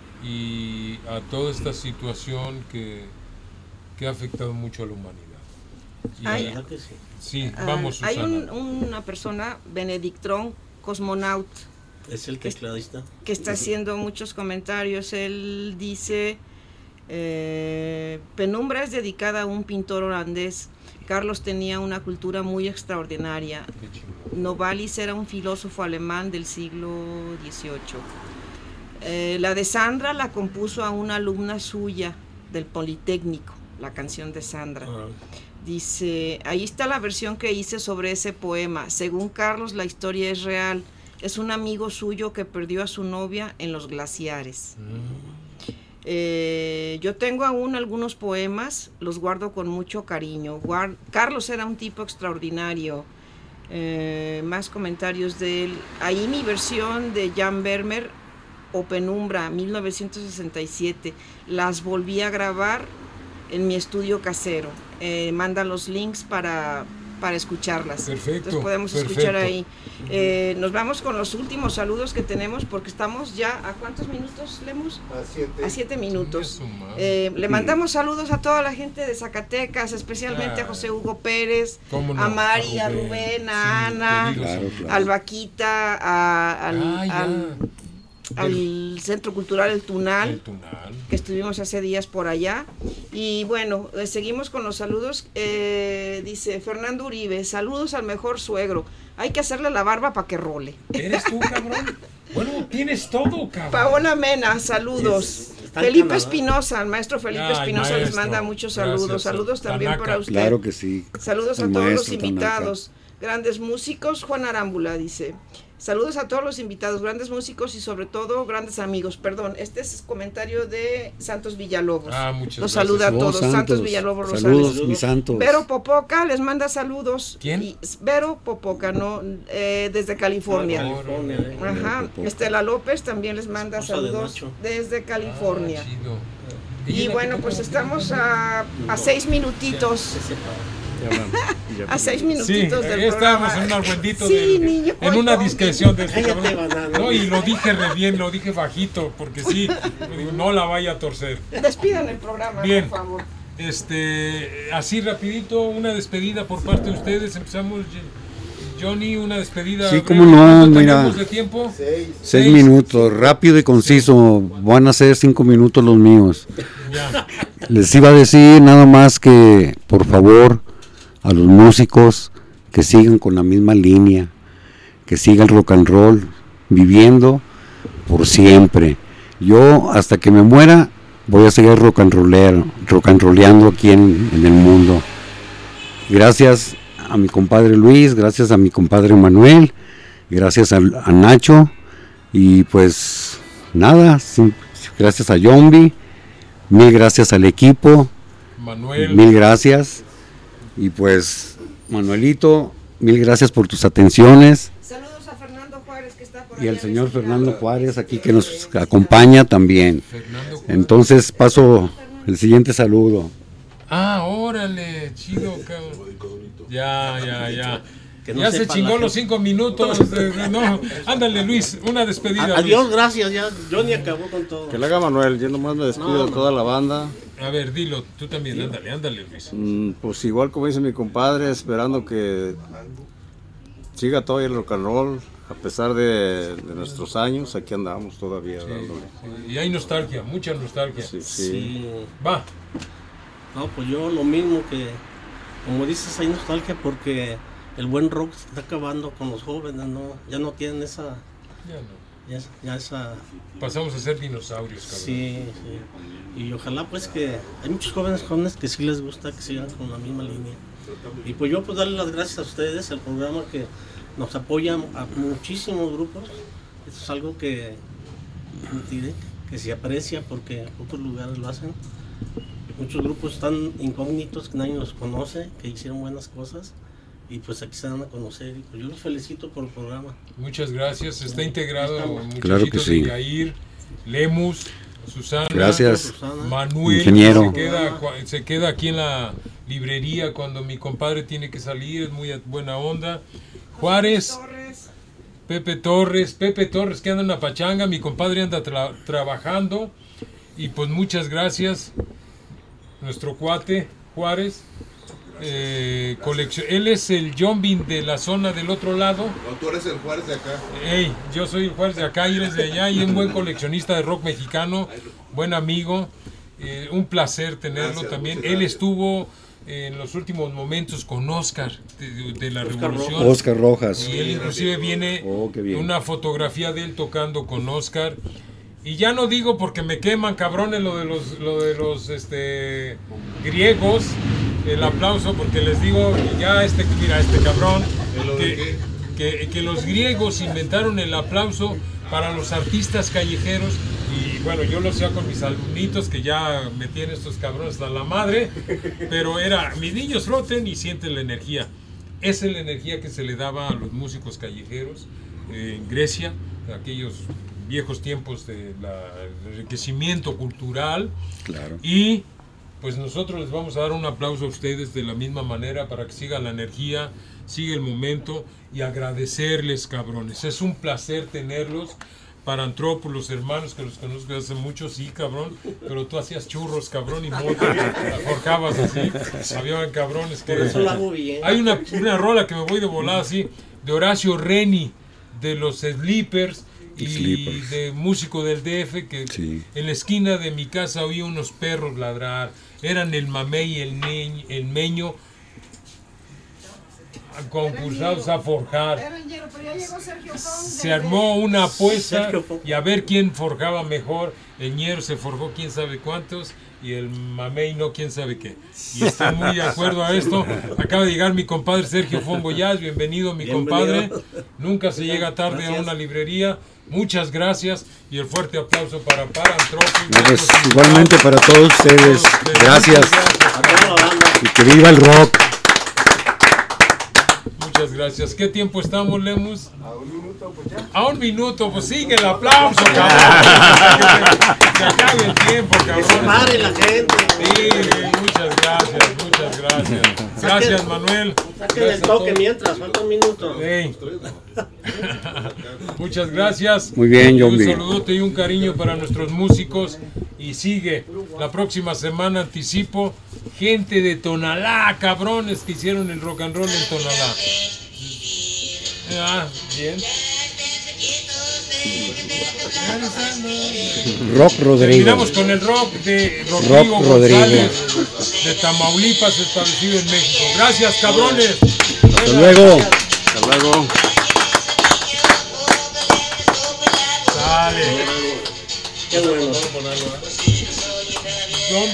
y a toda esta situación que, que ha afectado mucho a la humanidad. Y- La Ay, verdad que sí. sí, Ah, vamos, hay Susana. un- una persona, Benedictrón, cosmonaut, Es el tecladista. que está haciendo muchos comentarios. Él dice, eh, Penumbra es dedicada a un pintor holandés. Carlos tenía una cultura muy extraordinaria. Qué chingón. Novalis era un filósofo alemán del siglo dieciocho. Eh, la de Sandra la compuso a una alumna suya del Politécnico, la canción de Sandra. Ah, Dice, ahí está la versión que hice sobre ese poema. Según Carlos, la historia es real. Es un amigo suyo que perdió a su novia en los glaciares. Mm, Eh, yo tengo aún algunos poemas, los guardo con mucho cariño. Guard- Carlos era un tipo extraordinario. Eh, más comentarios de él. Ahí mi versión de Jan Vermeer o Penumbra, mil novecientos sesenta y siete. Las volví a grabar en mi estudio casero. Eh, manda los links para, para escucharlas. Perfecto, Entonces podemos perfecto. escuchar ahí. Eh, nos vamos con los últimos saludos que tenemos porque estamos ya a ¿cuántos minutos, Lemus? A siete. A siete minutos. chingue su madre. Eh, le mandamos saludos a toda la gente de Zacatecas, especialmente a José Hugo Pérez, ¿Cómo no? a Mari, a Rubén, a Sí, Ana, queridos Claro, amigos. claro. al Vaquita, a- al, Ah, ya. al- al Centro Cultural El Tunal, El Tunal. que estuvimos hace días por allá. Y bueno, eh, seguimos con los saludos. Eh, dice Fernando Uribe, saludos al mejor suegro. Hay que hacerle la barba para que role. ¿Eres tú, cabrón? Bueno, tienes todo, cabrón. Paola Mena, saludos. Es- está en Felipe Canadá. Espinosa, el maestro Felipe Ay, Espinosa les maestro. manda muchos Gracias, saludos. Saludos también Tanaka. para usted. Claro que sí. Saludos a El todos los maestro Tanaka. invitados. Grandes músicos. Juan Arámbula dice, Saludos a todos los invitados, grandes músicos y sobre todo grandes amigos. Perdón, este es comentario de Santos Villalobos. Ah, muchas los gracias. saluda a Oh, todos. Santos, Santos. Villalobos Saludos, Rosales. mis santos. Vero Popoca les manda saludos. ¿Quién? Y Vero Popoca, no, eh, desde California. California, eh. Ajá. Popoca. Estela López también les manda Esposa de saludos Nacho. desde California. Ah, chido. Y Ella bueno, que pues toca- estamos a, a seis minutitos. Se separa. Ya hablamos, ya A seis Sí, minutitos del ahí estábamos programa. en un argüendito Sí, del- niño, en una oye, discreción de este Cállate, cabrón. banana. No, y lo dije re bien, lo dije bajito, porque sí, digo, no la vaya a torcer. Despidan el programa, Bien. por favor. Este, así rapidito, una despedida por parte de ustedes. Empezamos, Johnny, una despedida. Sí, breve. cómo no, ¿Cuánto mira. tenemos de tiempo? Seis Seis. minutos, rápido y conciso. Van a ser cinco minutos los míos. Ya. Les iba a decir nada más que, por favor, a los músicos que sigan con la misma línea, que sigan el rock and roll, viviendo por siempre. Yo, hasta que me muera, voy a seguir rock and rollero, rock and rolleando aquí en, en el mundo. Gracias a mi compadre Luis, gracias a mi compadre Manuel, gracias a, a Nacho, y pues nada, sim- gracias a Yombi, mil gracias al equipo, Manuel. mil gracias, y pues Manuelito, mil gracias por tus atenciones, Saludos a Fernando Juárez que está por y allá al señor de Fernando Juárez aquí que nos acompaña también. Fernando Juárez. Entonces paso el siguiente saludo. Ah, órale, chido, cabrón. Ya, ya, ya. Que no ya se sepa chingó la los gente. cinco minutos. de- de- no, ándale, Luis, una despedida. A- Adiós, Luis. gracias, ya Johnny acabó con todo. Que le haga Manuel, yo nomás me despido No, de no. toda la banda. A ver, dilo, tú también, ándale, ándale, Luis. Mm, Pues igual como dice mi compadre, esperando que siga todo el rock and roll, a pesar de, de nuestros años, aquí andamos todavía dándole. Sí, y hay nostalgia, mucha nostalgia. Sí, sí. Sí. Va, No, pues yo lo mismo que, como dices, hay nostalgia porque el buen rock se está acabando con los jóvenes, ¿no? Ya no tienen esa, ya no. ya, ya esa, Pasamos a ser dinosaurios, cabrón. sí, sí. Y ojalá pues que hay muchos jóvenes jóvenes que sí les gusta que sigan con la misma línea. Y pues yo pues darle las gracias a ustedes, el programa que nos apoya a muchísimos grupos. Esto es algo que, que se aprecia porque otros lugares lo hacen. Muchos grupos están incógnitos, que nadie los conoce, que hicieron buenas cosas y pues aquí se dan a conocer. Y pues yo los felicito por el programa. Muchas gracias. Está integrado muchachitos Claro que sí. de Yair, Lemus, Susana, Gracias, Susana. Manuel. Ingeniero. Se queda, cua- se queda aquí en la librería cuando mi compadre tiene que salir, es muy a- buena onda. Juárez, Torres. Pepe Torres, Pepe Torres que anda en la pachanga, mi compadre anda tra- trabajando y pues muchas gracias. Nuestro cuate Juárez, eh, coleccio- él es el Jombin de la zona del otro lado. No, tú eres el Juárez de acá. Ey, yo soy el Juárez de acá y él es de allá y es un buen coleccionista de rock mexicano, buen amigo, eh, un placer tenerlo Gracias, también. muchas Él gracias. estuvo eh, en los últimos momentos con Oscar de, de la Oscar Revolución. Oscar Rojas. Y él inclusive viene Oh, qué bien. una fotografía de él tocando con Oscar. Y ya no digo porque me queman cabrones lo de los lo de los este griegos, el aplauso porque les digo que ya este mira este cabrón ¿Lo de que, que, que los griegos inventaron el aplauso para los artistas callejeros y bueno, yo lo sé con mis alumnitos que ya me tienen estos cabrones hasta la madre, pero era mis niños floten y sienten la energía. Esa es la energía que se le daba a los músicos callejeros eh, en Grecia, aquellos viejos tiempos del enriquecimiento cultural. Claro. Y pues nosotros les vamos a dar un aplauso a ustedes de la misma manera para que siga la energía, siga el momento y agradecerles, cabrones. Es un placer tenerlos. Para Antrópolis, hermanos que los conozco hace mucho, sí, cabrón, pero tú hacías churros, cabrón, y moto, la forjabas así. Había cabrones que... Por eso lo hago bien. Hay una, una rola que me voy de volada así, de Horacio Reni, de los Sleepers, y Sleepers. de músico del D F, que Sí. en la esquina de mi casa oía unos perros ladrar. Eran el mamey y el, neñ- el meño concursados a forjar. Eran hielo, pero ya llegó Sergio Fong Se desde- armó una apuesta Sergio Fong. y a ver quién forjaba mejor. El ñero se forjó quién sabe cuántos y el mamey no quién sabe qué. Y están muy de acuerdo a esto. Acaba de llegar mi compadre Sergio Fongo Jazz, bienvenido mi Bienvenido. compadre. Nunca se llega tarde Gracias. a una librería. Muchas gracias y el fuerte aplauso para Parantropic. No, pues, igualmente para todos ustedes. Gracias. A toda la banda. Y que viva el rock. Muchas gracias. ¿Qué tiempo estamos, Lemus? A un minuto, pues ya. A un minuto, pues sigue el aplauso, cabrón. Que se acabe el tiempo, Que se cabrón. pare la gente. Sí, muchas gracias, muchas gracias. Gracias, Manuel. Saquen el toque mientras, falta un minuto. Sí. Muchas gracias. Muy bien, Y John un B. saludote y un cariño para nuestros músicos. Y sigue la próxima semana, anticipo, gente de Tonalá, cabrones que hicieron el rock and roll en Tonalá. Ah, bien. Rock Rodrigo. Terminamos con el rock de Rock Rodrigo Rodrigo. González de Tamaulipas, establecido en México. Gracias, cabrones. Hasta luego. Hasta luego. Dale. Qué bueno.